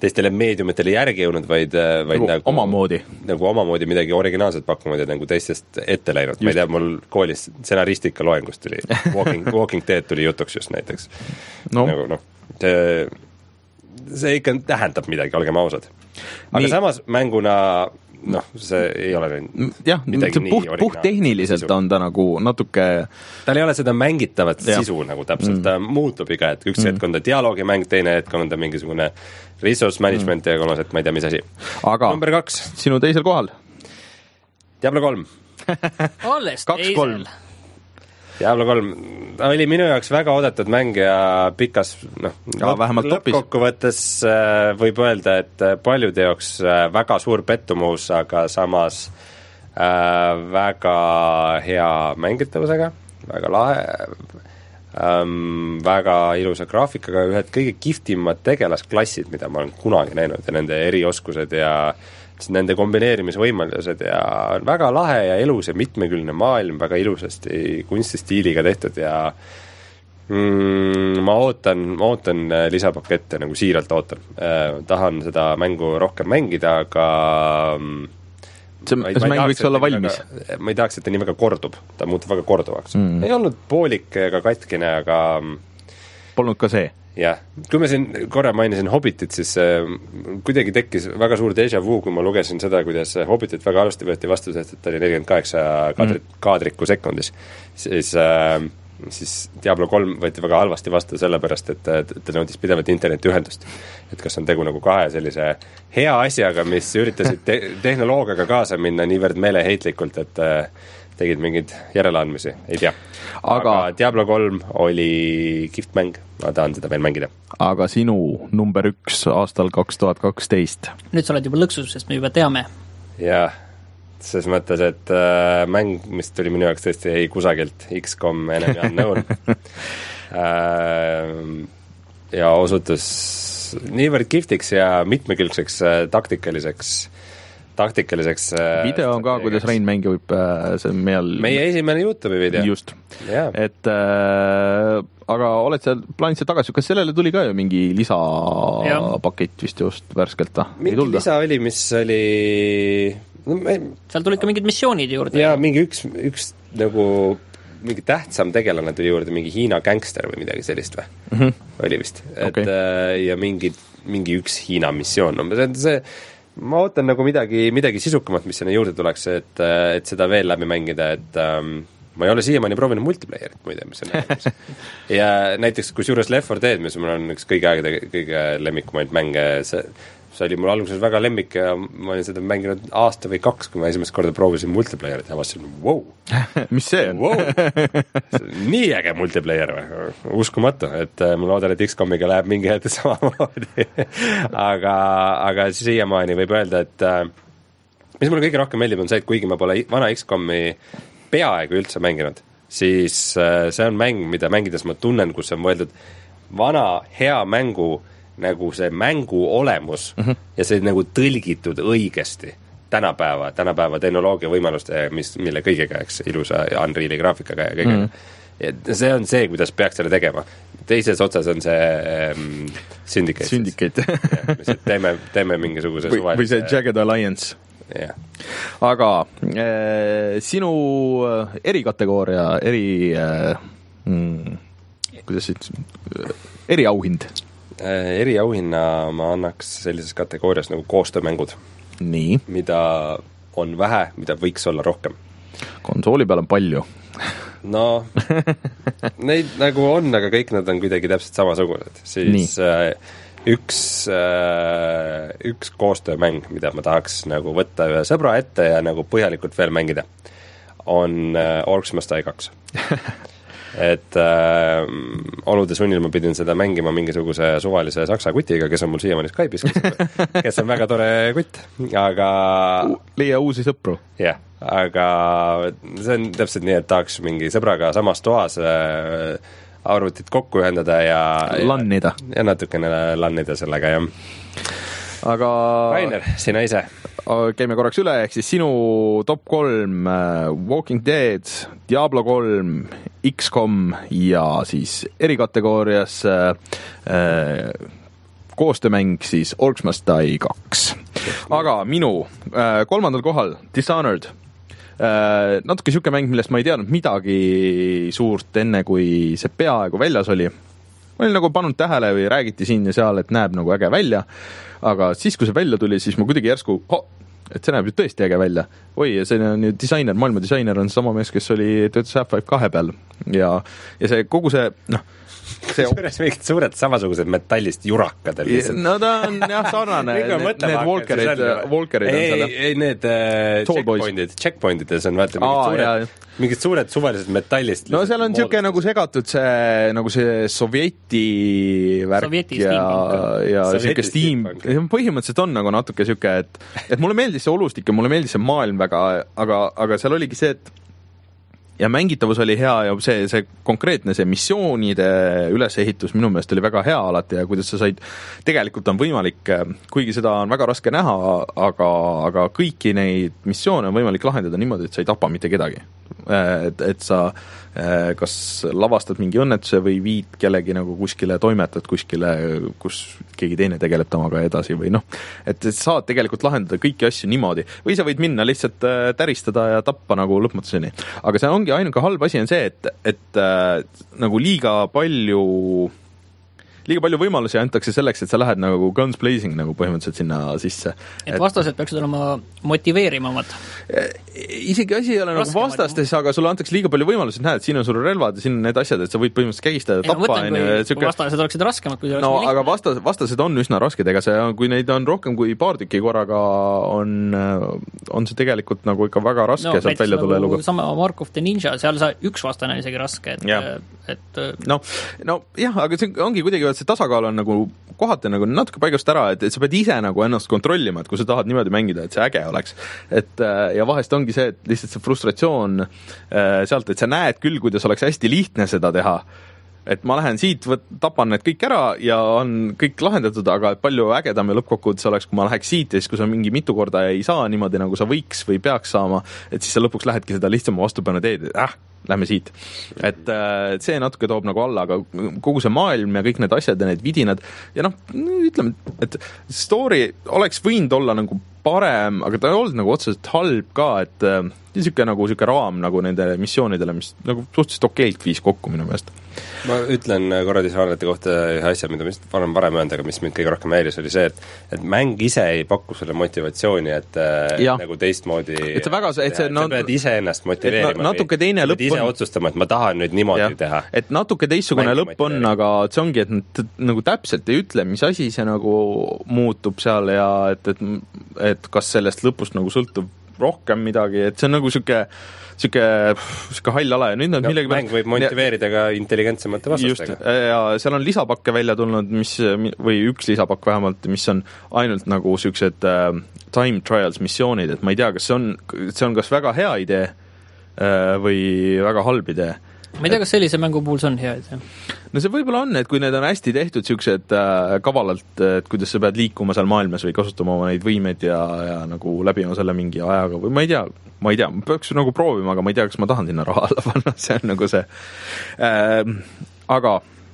teistele meediumitele järgi jõudnud, vaid, vaid nagu, nagu omamoodi. Nagu omamoodi midagi originaalset pakkunud ja nagu teistest ette läinud. Ma ei tea, mul koolis stsenaristika loengust tuli, Walking, Walking Dead tuli jutuks just näiteks. No. Nagu, noh, see, see ikka tähendab midagi, olgem ausad. Aga nii, samas mänguna noh, see ei ole jah, puht, puht tehniliselt on ta nagu natuke tal ei ole seda mängitavat ja. Sisu nagu täpselt, ta mm. muutub iga hetk, üks mm. hetk on ta dialoogimäng, teine hetk on ta mingisugune resource management mm. ja kolmas hetk ma ei tea, mis asi. Aga number kaks, sinu teisel kohal Diablo kolm alles teisel Diablo kolm oli minu jaoks väga oodatud mäng ja pikas noh, lõppkokkuvõttes võib öelda, et paljude jaoks väga suur pettumus, aga samas äh, väga hea mängitavusega, väga lahe ähm, väga ilusa graafikaga, ühed kõige kihvtimad tegelasklassid, mida ma olen kunagi näinud ja nende erioskused ja nende kombineerimisvõimalused ja väga lahe ja elus ja mitmekülgne maailm, väga ilusasti kunstistiiliga tehtud ja mm, ma ootan, ma ootan lisapakette, nagu siiralt ootan eh,. Tahan seda mängu rohkem mängida, aga see, ma, see mäng võiks olla valmis? Väga, ma ei tahaks, et ta nii väga kordub, ta muutub väga korduvaks mm.. ei olnud poolik ega katkine, aga polnud ka see? jah, kui ma siin korra mainisin Hobbitit, siis äh, kuidagi tekkis väga suur déjà vu, kui ma lugesin seda, kuidas Hobbitit väga alusti võeti vastu, sest et ta oli nelikümmend kaheksa kaadrit, mm. kaadriku sekundis. Siis, äh, siis Diablo kolm võeti väga halvasti vastu sellepärast, et ta nõudis pidevalt internetiühendust. Et kas on tegu nagu kahe sellise hea asjaga, mis üritasid te tehnoloogiaga kaasa minna niivõrd meeleheitlikult, et äh, tegid mingeid järeleandmisi, ei tea. Aga, aga Diablo kolm oli kihvt mäng, ma tahan seda veel mängida. Aga sinu number üks aastal kaks tuhat kaksteist? Nüüd sa oled juba lõksus, sest me juba teame. Jah, ses mõttes, et äh, mäng, mis tuli minu jaoks tõesti ei kusagilt, X COM Enemy Unknown äh, ja osutus niivõrd kihvtiks ja mitmekülgseks äh, taktikaliseks taktikaliseks video on ka, kuidas Rein mängib see meil meie esimene YouTube'i video. Just. Yeah. Et äh, aga oled sa plaanid see tagasi, kas sellele tuli ka ju mingi lisapakett vist just värskelt? Mingi lisa oli, mis oli no, me... seal tulid ka mingid missioonid juurde. Ja mingi üks, üks nagu mingi tähtsam tegelane tuli juurde, mingi Hiina gangster või midagi sellist või? Mm-hmm. Oli vist. Et, okay. Ja mingi, mingi üks Hiina missioon. No, see, see ma ootan nagu midagi, midagi sisukamat, mis sinna juurde tuleks, et, et seda veel läbi mängida, et ähm, ma ei ole siiamaani proovinud multiplayerit, muide, mis on näiteks. Ja näiteks, kus juures Left four Dead, mis mul on üks kõige aegade, kõige lemmikumaid mänge, see, see oli mul alguses väga lemmik ja ma olin seda mänginud aasta või kaks, kui ma esimest korda proovisin multiplayerit ja vastasin, wow! mis see on? Wow. Nii äge multiplayer või? Uskumatu, et ma loodan, et X COM-iga läheb mingi hetk samamoodi. aga, aga siiamaani võib öelda, et mis mulle kõige rohkem meeldib on see, et kuigi ma pole vana X COM-i peaaegu üldse mänginud, siis see on mäng, mida mängides ma tunnen, kus on mõeldud vana hea mängu nagu see mängu olemus mm -hmm. ja see nagu tõlgitud õigesti tänapäeva, tänapäeva tehnoloogia võimaluste, mis, mille kõigega, eks, ilusa ja Unreali graafikaga ja kõigega. Mm -hmm. Ja see on see, kuidas peaks selle tegema. Teises otsas on see ähm, Syndicate. Syndicate. ja, teeme, teeme mingisuguse või, suvalise... või see Jagged Alliance. Yeah. Aga äh, sinu erikategooria, eri äh, mm, kuidas siit, eriauhind? Eriauhinna ma annaks sellises kategoorias nagu koostöömängud. Nii. Mida on vähe, mida võiks olla rohkem. Konsooli peal on palju. No, neid nagu on, aga kõik nad on kuidagi täpselt samasugused. Siis äh, üks, äh, üks koostöömäng, mida ma tahaks nagu võtta ühe sõbra ette ja nagu põhjalikult veel mängida, on äh, Orcs Must Die kaks. Et äh, olude sunnil ma pidin seda mängima mingisuguse suvalise saksa kutiga, kes on mul siiamaani Skype'is, kes on, kes on väga tore kutt, aga leia uusi sõpru. Jah, aga see on täpselt nii, et tahaks mingi sõbraga samas toas äh, arvutit kokku ühendada ja lannida. Ja, ja natukene lannida sellega, jah. Aga Rainer, sina ise? Käime korraks üle, ehk siis sinu top kolm Walking Dead, Diablo kolm, X COM ja siis erikategoorias äh, koostöömäng siis Orcs Must Die kaks. Aga minu äh, kolmandal kohal Dishonored. Äh, natuke siuke mäng, millest ma ei teadnud midagi suurt enne, kui see peaaegu väljas oli. Ma olin nagu pannud tähele või räägiti siin ja seal, et näeb nagu äge välja. Aga siis, kui see välja tuli, siis ma kuidagi järsku, oh, et see näeb ju tõesti äge välja. Oi, ja see on ju disainer, maailma disainer on sama mees, kes oli töötas Half-Life kahe peal. Ja, ja see kogu see, noh, see suures mingid suured samasugused metallist jurakadel. No ta on jah sarnane, need, need Walkerid, Walkerid on seal. Ei, ei, need uh, checkpointid, checkpointides on vaata mingid, Aa, suured, mingid suured suvalised metallist. No seal on niisugune nagu segatud see, nagu see sovjeti värk Sovjeti ja, ja niisugune steam. Põhimõtteliselt on nagu natuke niisugune, et, et mulle meeldis see olustik ja mulle meeldis see maailm väga, aga, aga seal oligi see, et ja mängitavus oli hea ja see, see konkreetne see missioonide ülesehitus minu meelest oli väga hea alati ja kuidas sa said, tegelikult on võimalik, kuigi seda on väga raske näha, aga, aga kõiki neid missioone on võimalik lahendada niimoodi, et sa ei tapa mitte kedagi. Et, et sa kas lavastad mingi õnnetuse või viid kellegi nagu kuskile, toimetad kuskile, kus keegi teine tegeleb tamaga edasi või noh, et, et saad tegelikult lahendada kõiki asju niimoodi. Või sa võid minna lihtsalt täristada ja tappa nagu lõpmatuseni. Aga see ongi ainuke halb asi on see, et, et äh, nagu liiga palju liiga palju võimalusi antakse selleks, et sa lähed nagu guns blazing nagu põhimõtteliselt sinna sisse. Et, et vastased peaksid olema motiveerimamad. Isegi asi ei ole nagu vastastes, aga sulle antakse liiga palju võimalusi, et näed, siin on sul relvad ja siin on need asjad, et sa võid põhimõtteliselt kägistada, tappa. Mõtlen, kui, kui vastased oleksid raskemad, kui no, aga vastas, vastased on üsna rasked, ega see, kui neid on rohkem kui paar tükki korraga, on, on see tegelikult nagu ikka väga raske no, sealt välja tulla nagu eluga. Sama Mark of the Ninja, seal sa üks vastane on isegi raske, et, ja. et no, no jah, aga see ongi kuidagi see tasakaal on nagu kohati nagu natuke paigast ära, et, et sa pead ise nagu ennast kontrollima, et kui sa tahad niimoodi mängida, et see äge oleks. Et, ja vahest ongi see, et lihtsalt see frustratsioon sealt, et sa näed küll, kuidas oleks hästi lihtne seda teha, et ma lähen siit, võt, tapan need kõik ära ja on kõik lahendatud, aga palju ägedam ja lõppkokkuvõttes oleks, kui ma läheks siit ja siis, kui sa mingi mitu korda ei saa niimoodi, nagu sa võiks või peaks saama, et siis sa lõpuks lähedki seda lihtsama vastupanu teed, et äh, lähme siit. Et äh, see natuke toob nagu alla, aga kogu see maailm ja kõik need asjad ja need vidinad ja noh, ütleme, et story oleks võinud olla nagu parem, aga ta ei olnud nagu otseselt halb ka, et äh, niisugune nagu niisugune raam nagu nende missioonidele, mis nagu suhteliselt okeilt viis kokku minu meelest. Ma ütlen korra Dishonored'i kohta ühe asja, mida mis varem varem öelda, aga mis mind kõige rohkem häiris, oli see, et, et mäng ise ei paku selle motivatsiooni, et ja. nagu teistmoodi et see väga, et see, no, sa pead ise ennast motiveerima. Na, natuke teine lõpp on. Ise otsustama, et ma tahan nüüd niimoodi ja. teha. Et natuke teistsugune lõpp on, aga see ongi, et nad nagu täpselt ei ütle, mis asi see nagu muutub seal ja et, et, et kas sellest lõpust nagu sõltub rohkem midagi, et see on nagu siuke siuke, siuke hall ala ja nüüd nad no, millegi mäng võib motiveerida ka intelligentsemate vastastega. Just, ja seal on lisapakke välja tulnud, mis, või üks lisapakk vähemalt, mis on ainult nagu siuksed uh, time trials missioonid, et ma ei tea, kas see on, see on kas väga hea idee uh, või väga halb idee. Ma ei tea, kas sellise mängu puhul see on hea idee? No see võib-olla on, et kui need on hästi tehtud siuksed äh, kavalalt, et kuidas sa pead liikuma seal maailmas või kasutama oma neid võimeid ja, ja nagu läbima selle mingi ajaga või ma ei tea, ma ei tea, ma peaks nagu proovima, aga ma ei tea, kas ma tahan sinna raha alla panna, see on nagu see äh, aga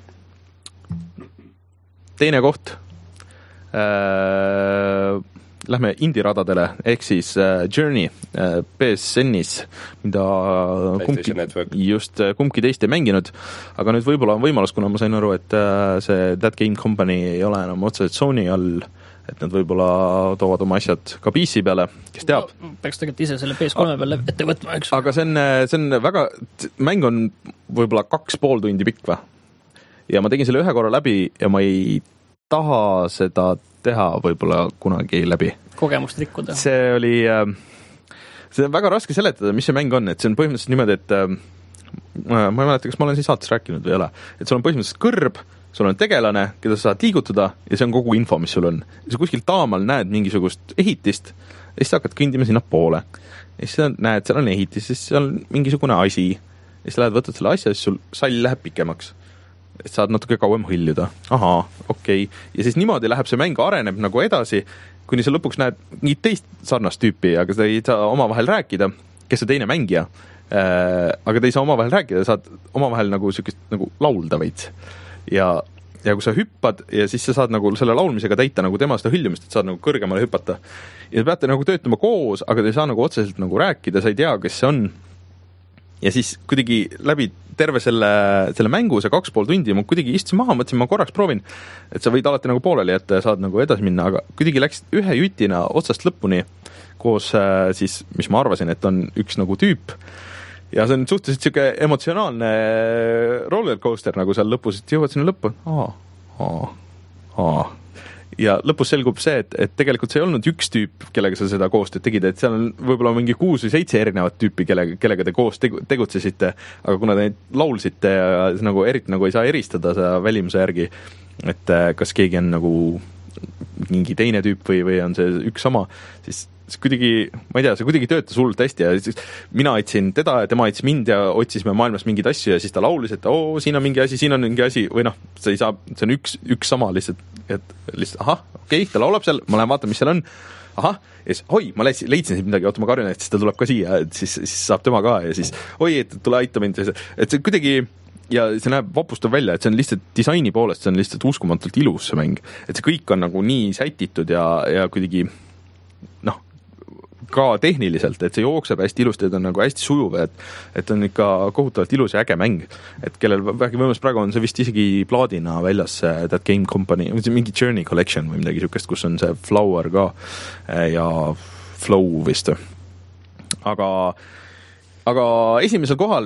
teine koht äh, lähme indie-radadele, ehk siis uh, Journey uh, P S N-is, mida kumbki, just, kumbki teist ei mänginud, aga nüüd võib-olla on võimalus, kuna ma sain aru, et uh, see That Game Company ei ole enam otseselt Sony all, et nad võib-olla toovad oma asjad ka P C peale, kes teab no,. Peaks tegelikult ise selle P S kolme peale ette võtma, eks. Aga see on, see on väga, mäng on võib-olla kaks pool tundi pikk või? Ja ma tegin selle ühe korra läbi ja ma ei taha seda teha võib-olla kunagi läbi. Kogemust rikkuda. See oli, see on väga raske seletada, mis see mäng on, et see on põhimõtteliselt niimoodi, et ma ei mäleta, kas ma olen siin saates rääkinud või ei ole, et sul on põhimõtteliselt kõrb, sul on tegelane, keda sa saad liigutada ja see on kogu info, mis sul on. Ja sa kuskil taamal näed mingisugust ehitist ja siis sa hakkad kõndima sinna poole. Ja siis sa näed, seal on ehitis, siis seal on mingisugune asi ja siis lähed, võtad selle asja ja siis sul sall läheb pikemaks. Et saad natuke kauem hõljuda. Ahaa, okei. Okay. Ja siis niimoodi läheb see mäng, areneb nagu edasi, kuni sa lõpuks näed nii teist sarnast tüüpi, aga sa ei saa omavahel rääkida, kes on teine mängija. Äh, aga te ei saa omavahel rääkida, saad omavahel nagu sükest nagu laulda veits. Ja, ja kui sa hüppad ja siis sa saad nagu selle laulmisega täita nagu tema seda hõljumist, et saad nagu kõrgemale hüpata. Ja te peate nagu töötama koos, aga te ei saa nagu otseselt nagu rääkida, sa ei tea, kes see on. Ja siis kuidagi läbi terve selle, selle mängu, see kaks pool tundi, ma kuidagi istusin maha, mõtlesin, ma korraks proovin, et sa võid alati nagu pooleli, et saad nagu edasi minna, aga kuidagi läks ühe jutina otsast lõpuni koos siis, mis ma arvasin, et on üks nagu tüüp. Ja see on suhteliselt siuke emotsionaalne rollercoaster nagu seal lõpus, et jõuad sinna lõppu. Aa, aa, aa. Ja lõpus selgub see, et, et tegelikult see ei olnud üks tüüp, kellega sa seda koostööd tegid, et seal on võib-olla mingi kuus või seitse erinevat tüüpi, kellega, kellega te koos tegutsesite, aga kuna te neid laulsite ja nagu eriti nagu ei saa eristada seda välimuse järgi, et kas keegi on nagu mingi teine tüüp või, või on see üks sama, siis see kuidagi, ma ei tea, see kuidagi töötas hullult hästi ja siis mina aitsin teda ja tema aitsis mind ja otsisime maailmas mingeid asju ja siis ta laulis, et oo, siin on mingi asi, siin on mingi asi või noh, see ei saa, see on üks, üks sama lihtsalt, et lihtsalt ahah, okei okay,, ta laulab seal, ma lähen vaatan, mis seal on, ahah, ja siis oi, ma leidsin, leidsin siin midagi, oota, ma karjun, et siis ta tuleb ka siia, et siis, siis saab tema ka ja siis oi, et tule aita mind, et see kuidagi ja see näeb vapustav välja, et see on lihtsalt disaini poolest, see on lihtsalt uskumatult ilus see mäng, et see kõik on nagu nii sätitud ja, ja kuidagi noh, ka tehniliselt, et see jookseb hästi ilusti, et on nagu hästi sujuv, et, et on ikka kohutavalt ilus ja äge mäng. Et kellel vähegi võimalus praegu on see vist isegi plaadina väljas That Game Company, mingi Journey Collection või midagi sükest, kus on see Flower ka ja Flow vist. Aga, aga esimesel kohal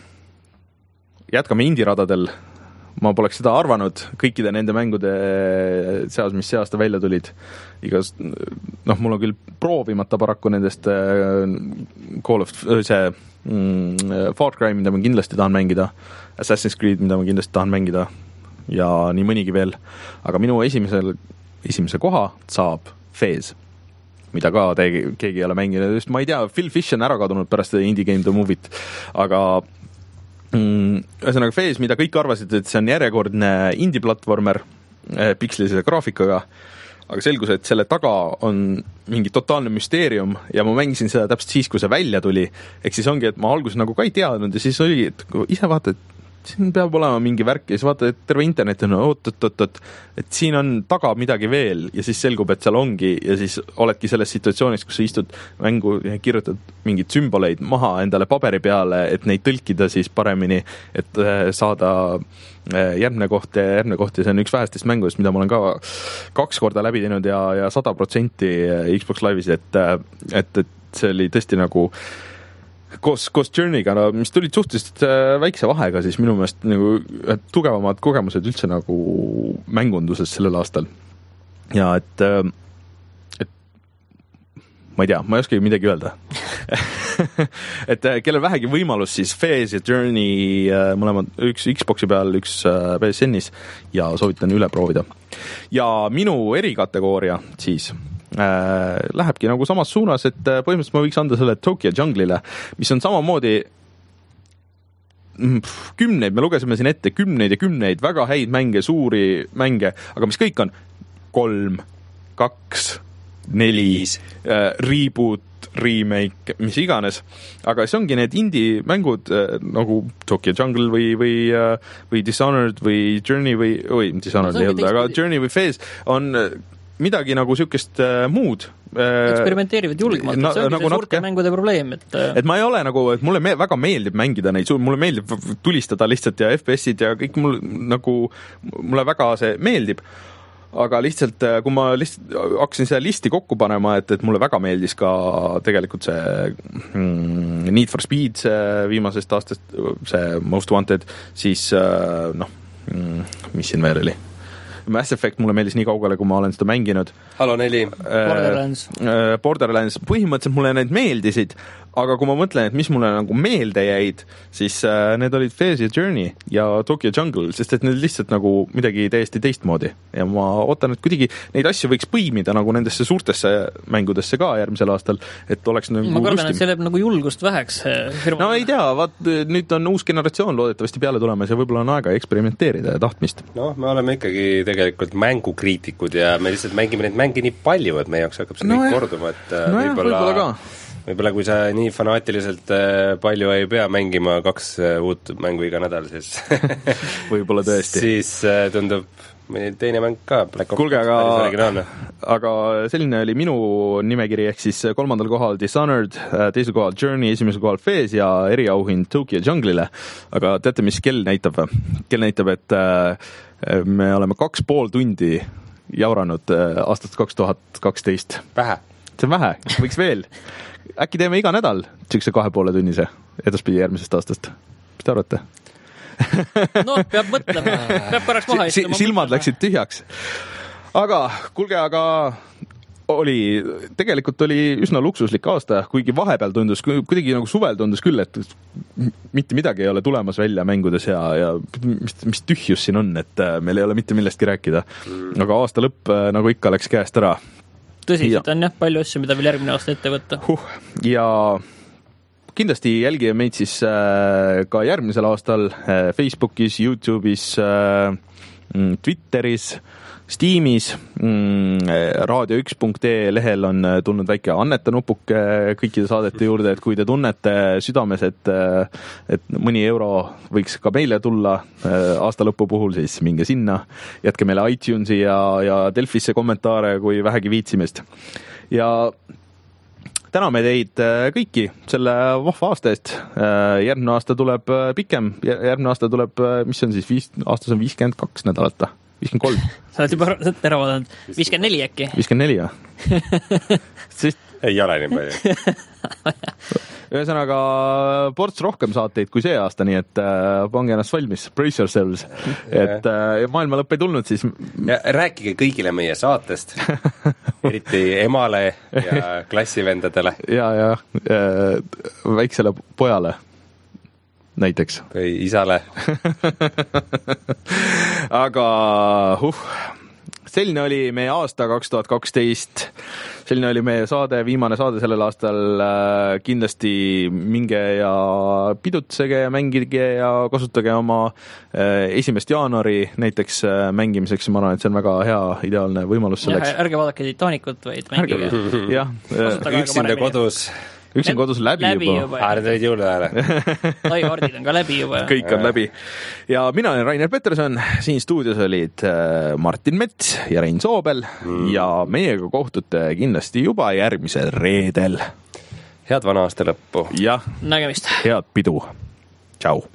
jätkame indiradadel. Ma poleks seda arvanud kõikide nende mängude seas, mis see aasta välja tulid. Igas, noh, mul on küll proovimata paraku nendest Call of, see mm, Far Cry, mida ma kindlasti tahan mängida, Assassin's Creed, mida ma kindlasti tahan mängida ja nii mõnigi veel. Aga minu esimesel, esimese koha saab Fez, mida ka te, keegi ei ole mänginud. Just ma ei tea, Phil Fish on ära kadunud pärast Indie Game The Movie't, aga ühesõnaga Fez, mida kõik arvasid, et see on järjekordne indie-platvormer pikslise graafikaga, aga selgus, et selle taga on mingi totaalne müsteerium ja ma mängisin seda täpselt siis, kui see välja tuli. Ehk siis ongi, et ma alguses nagu ka ei teadnud ja siis oli, et ise vaata, et siin peab olema mingi värk ja siis vaata, et terve internet on oot, oot, oot, oot, et siin on taga midagi veel ja siis selgub, et seal ongi ja siis oledki selles situatsioonis, kus sa istud mängu ja kirjutad mingid sümboleid maha endale paberi peale, et neid tõlkida siis paremini, et saada järgmine koht ja järgmine koht ja see on üks vähestest mängudest, mida ma olen ka kaks korda läbi teinud ja, ja sada protsenti Xbox Live'is, et, et, et see oli tõesti nagu koos, koos Journey'ga, no, mis tulid suhteliselt väikse vahega, siis minu meelest nagu tugevamad kogemused üldse nagu mängunduses sellel aastal. Ja et, et ma ei tea, ma ei oskagi midagi öelda. et kellel vähegi võimalus, siis Fez ja Journey mõlemad, üks Xboxi peal, üks P S N-is ja soovitan üle proovida. Ja minu erikategooria siis Äh, lähebki nagu samas suunas, et põhimõtteliselt ma võiks anda selle Tokyo Jungle'ile, mis on samamoodi pff, kümneid, me lugesime siin ette kümneid ja kümneid väga häid mänge, suuri mänge, aga mis kõik on kolm, kaks, neli, äh, reboot, remake, mis iganes, aga see ongi need indie mängud äh, nagu Tokyo Jungle või, või, äh, või Dishonored või Journey või, või Dishonored ei olnud, aga Journey või Fez on midagi nagu sükest äh, muud. Eksperimenteerivad julgemalt, na, see ongi nagu see suurte natuke mängude probleem. Et, et ma ei ole nagu, et mulle me, väga meeldib mängida neid, mulle meeldib tulistada lihtsalt ja F P S-id ja kõik mul nagu, mulle väga see meeldib, aga lihtsalt, kui ma lihtsalt hakkasin seda listi kokku panema, et, et mulle väga meeldis ka tegelikult see mm, Need for Speed see viimasest aastast, see Most Wanted, siis noh, mm, mis siin veel oli? Mass Effect mulle meeldis nii kaugele, kui ma olen seda mänginud. Halo neli. Borderlands. Äh, Borderlands. Põhimõtteliselt mulle need meeldisid, aga kui ma mõtlen, et mis mulle nagu meelde jäid, siis äh, need olid Fez ja Journey ja Tokyo Jungle, sest et need lihtsalt nagu midagi täiesti teistmoodi. Ja ma ootan, et kuidagi neid asju võiks põimida nagu nendesse suurtesse mängudesse ka järgmisel aastal, et oleks nagu ma kardan, et see läheb nagu julgust väheks. No ei tea, vaat nüüd on uus generatsioon loodetavasti peale tulemas ja võib-olla on aega eksperimenteerida ja tahtmist. No, me oleme ikkagi tegelikult mängukriitikud ja me lihtsalt mängime neid mänge nii palju, et meie jaoks hakkab see no kõik jah. Korduma, et no võib-olla, võib-olla ka. võib-olla kui sa nii fanaatiliselt palju ei pea mängima kaks uut mängu iga nädal, siis võib-olla tõesti. siis tundub teine mäng ka, Black Ops. Kuulge, aga, aga selline oli minu nimekiri, ehk siis kolmandal kohal Dishonored, teisel kohal Journey, esimesel kohal Fez ja eriauhind Tokyo Jungle'ile. Aga teate, mis kell näitab? Kell näitab, et me oleme kaks pool tundi jauranud aastast kaks tuhat kaksteist. Vähe. See on vähe, võiks veel. Äkki teeme iga nädal siukse kahe poole tunnise edaspidi järgmisest aastast. Mis te arvate? No, peab mõtlema, peab korraks maha istuma. Silmad läksid tühjaks. Aga, kuulge, aga oli, tegelikult oli üsna luksuslik aasta, kuigi vahepeal tundus, kuidagi nagu suvel tundus küll, et mitte midagi ei ole tulemas välja mängudes ja, ja mis, mis tühjus siin on, et meil ei ole mitte millestki rääkida. Aga aasta lõpp nagu ikka läks käest ära. Tõsiselt on jah, palju asju, mida veel järgmine aasta ette võtta. Huh, ja kindlasti jälgige meid siis äh, ka järgmisel aastal äh, Facebookis, YouTube'is, äh, Twitteris, Steamis, mm, raadio üks punkt ee lehel on tulnud väike annetanupuke kõikide saadete juurde, et kui te tunnete südames, et, et mõni euro võiks ka meile tulla aasta lõpu puhul, siis minge sinna, jätke meile iTunesi ja, ja Delfisse kommentaare, kui vähegi viitsimist. Ja täname teid kõiki selle vahva aasta eest. Järgmine aasta tuleb pikem, järgmine aasta tuleb, mis on siis, viis, aastas on viiskümmend kaks nädalat, viiskümmend kolm. Sa oled juba ära vaadanud, viiskümmend neli äkki? viiskümmend neli, jah. Sest... ei ole nii palju. Ühesõnaga, ports rohkem saateid kui see aasta, nii et äh, pange ennast valmis, brace yourselves, et äh, maailma lõpp ei tulnud, siis... Ja rääkige kõigile meie saatest, eriti emale ja klassivendadele. Ja, ja äh, väiksele pojale näiteks. Või isale. Aga huh, selline oli meie aasta kaks tuhat kaksteist. Selline oli meie saade, viimane saade sellel aastal. Kindlasti minge ja pidutsege ja mängige ja kasutage oma esimest jaanuari näiteks mängimiseks. Ma arvan, et see on väga hea ideaalne võimalus selleks. Ja, ärge vaadake Titanicut, vaid mängige. Jah, üksinda kodus. Üksin kodus läbi, läbi juba. juba. Aa, need olid juurde ära. Laivardid on ka läbi juba. Kõik on läbi. Ja mina olen Rainer Peterson, siin stuudios olid Martin Mets ja Rein Soobel mm. ja meiega kohtute kindlasti juba järgmisel reedel. Head vana aasta lõppu. Ja nägemist. Head pidu. Tšau.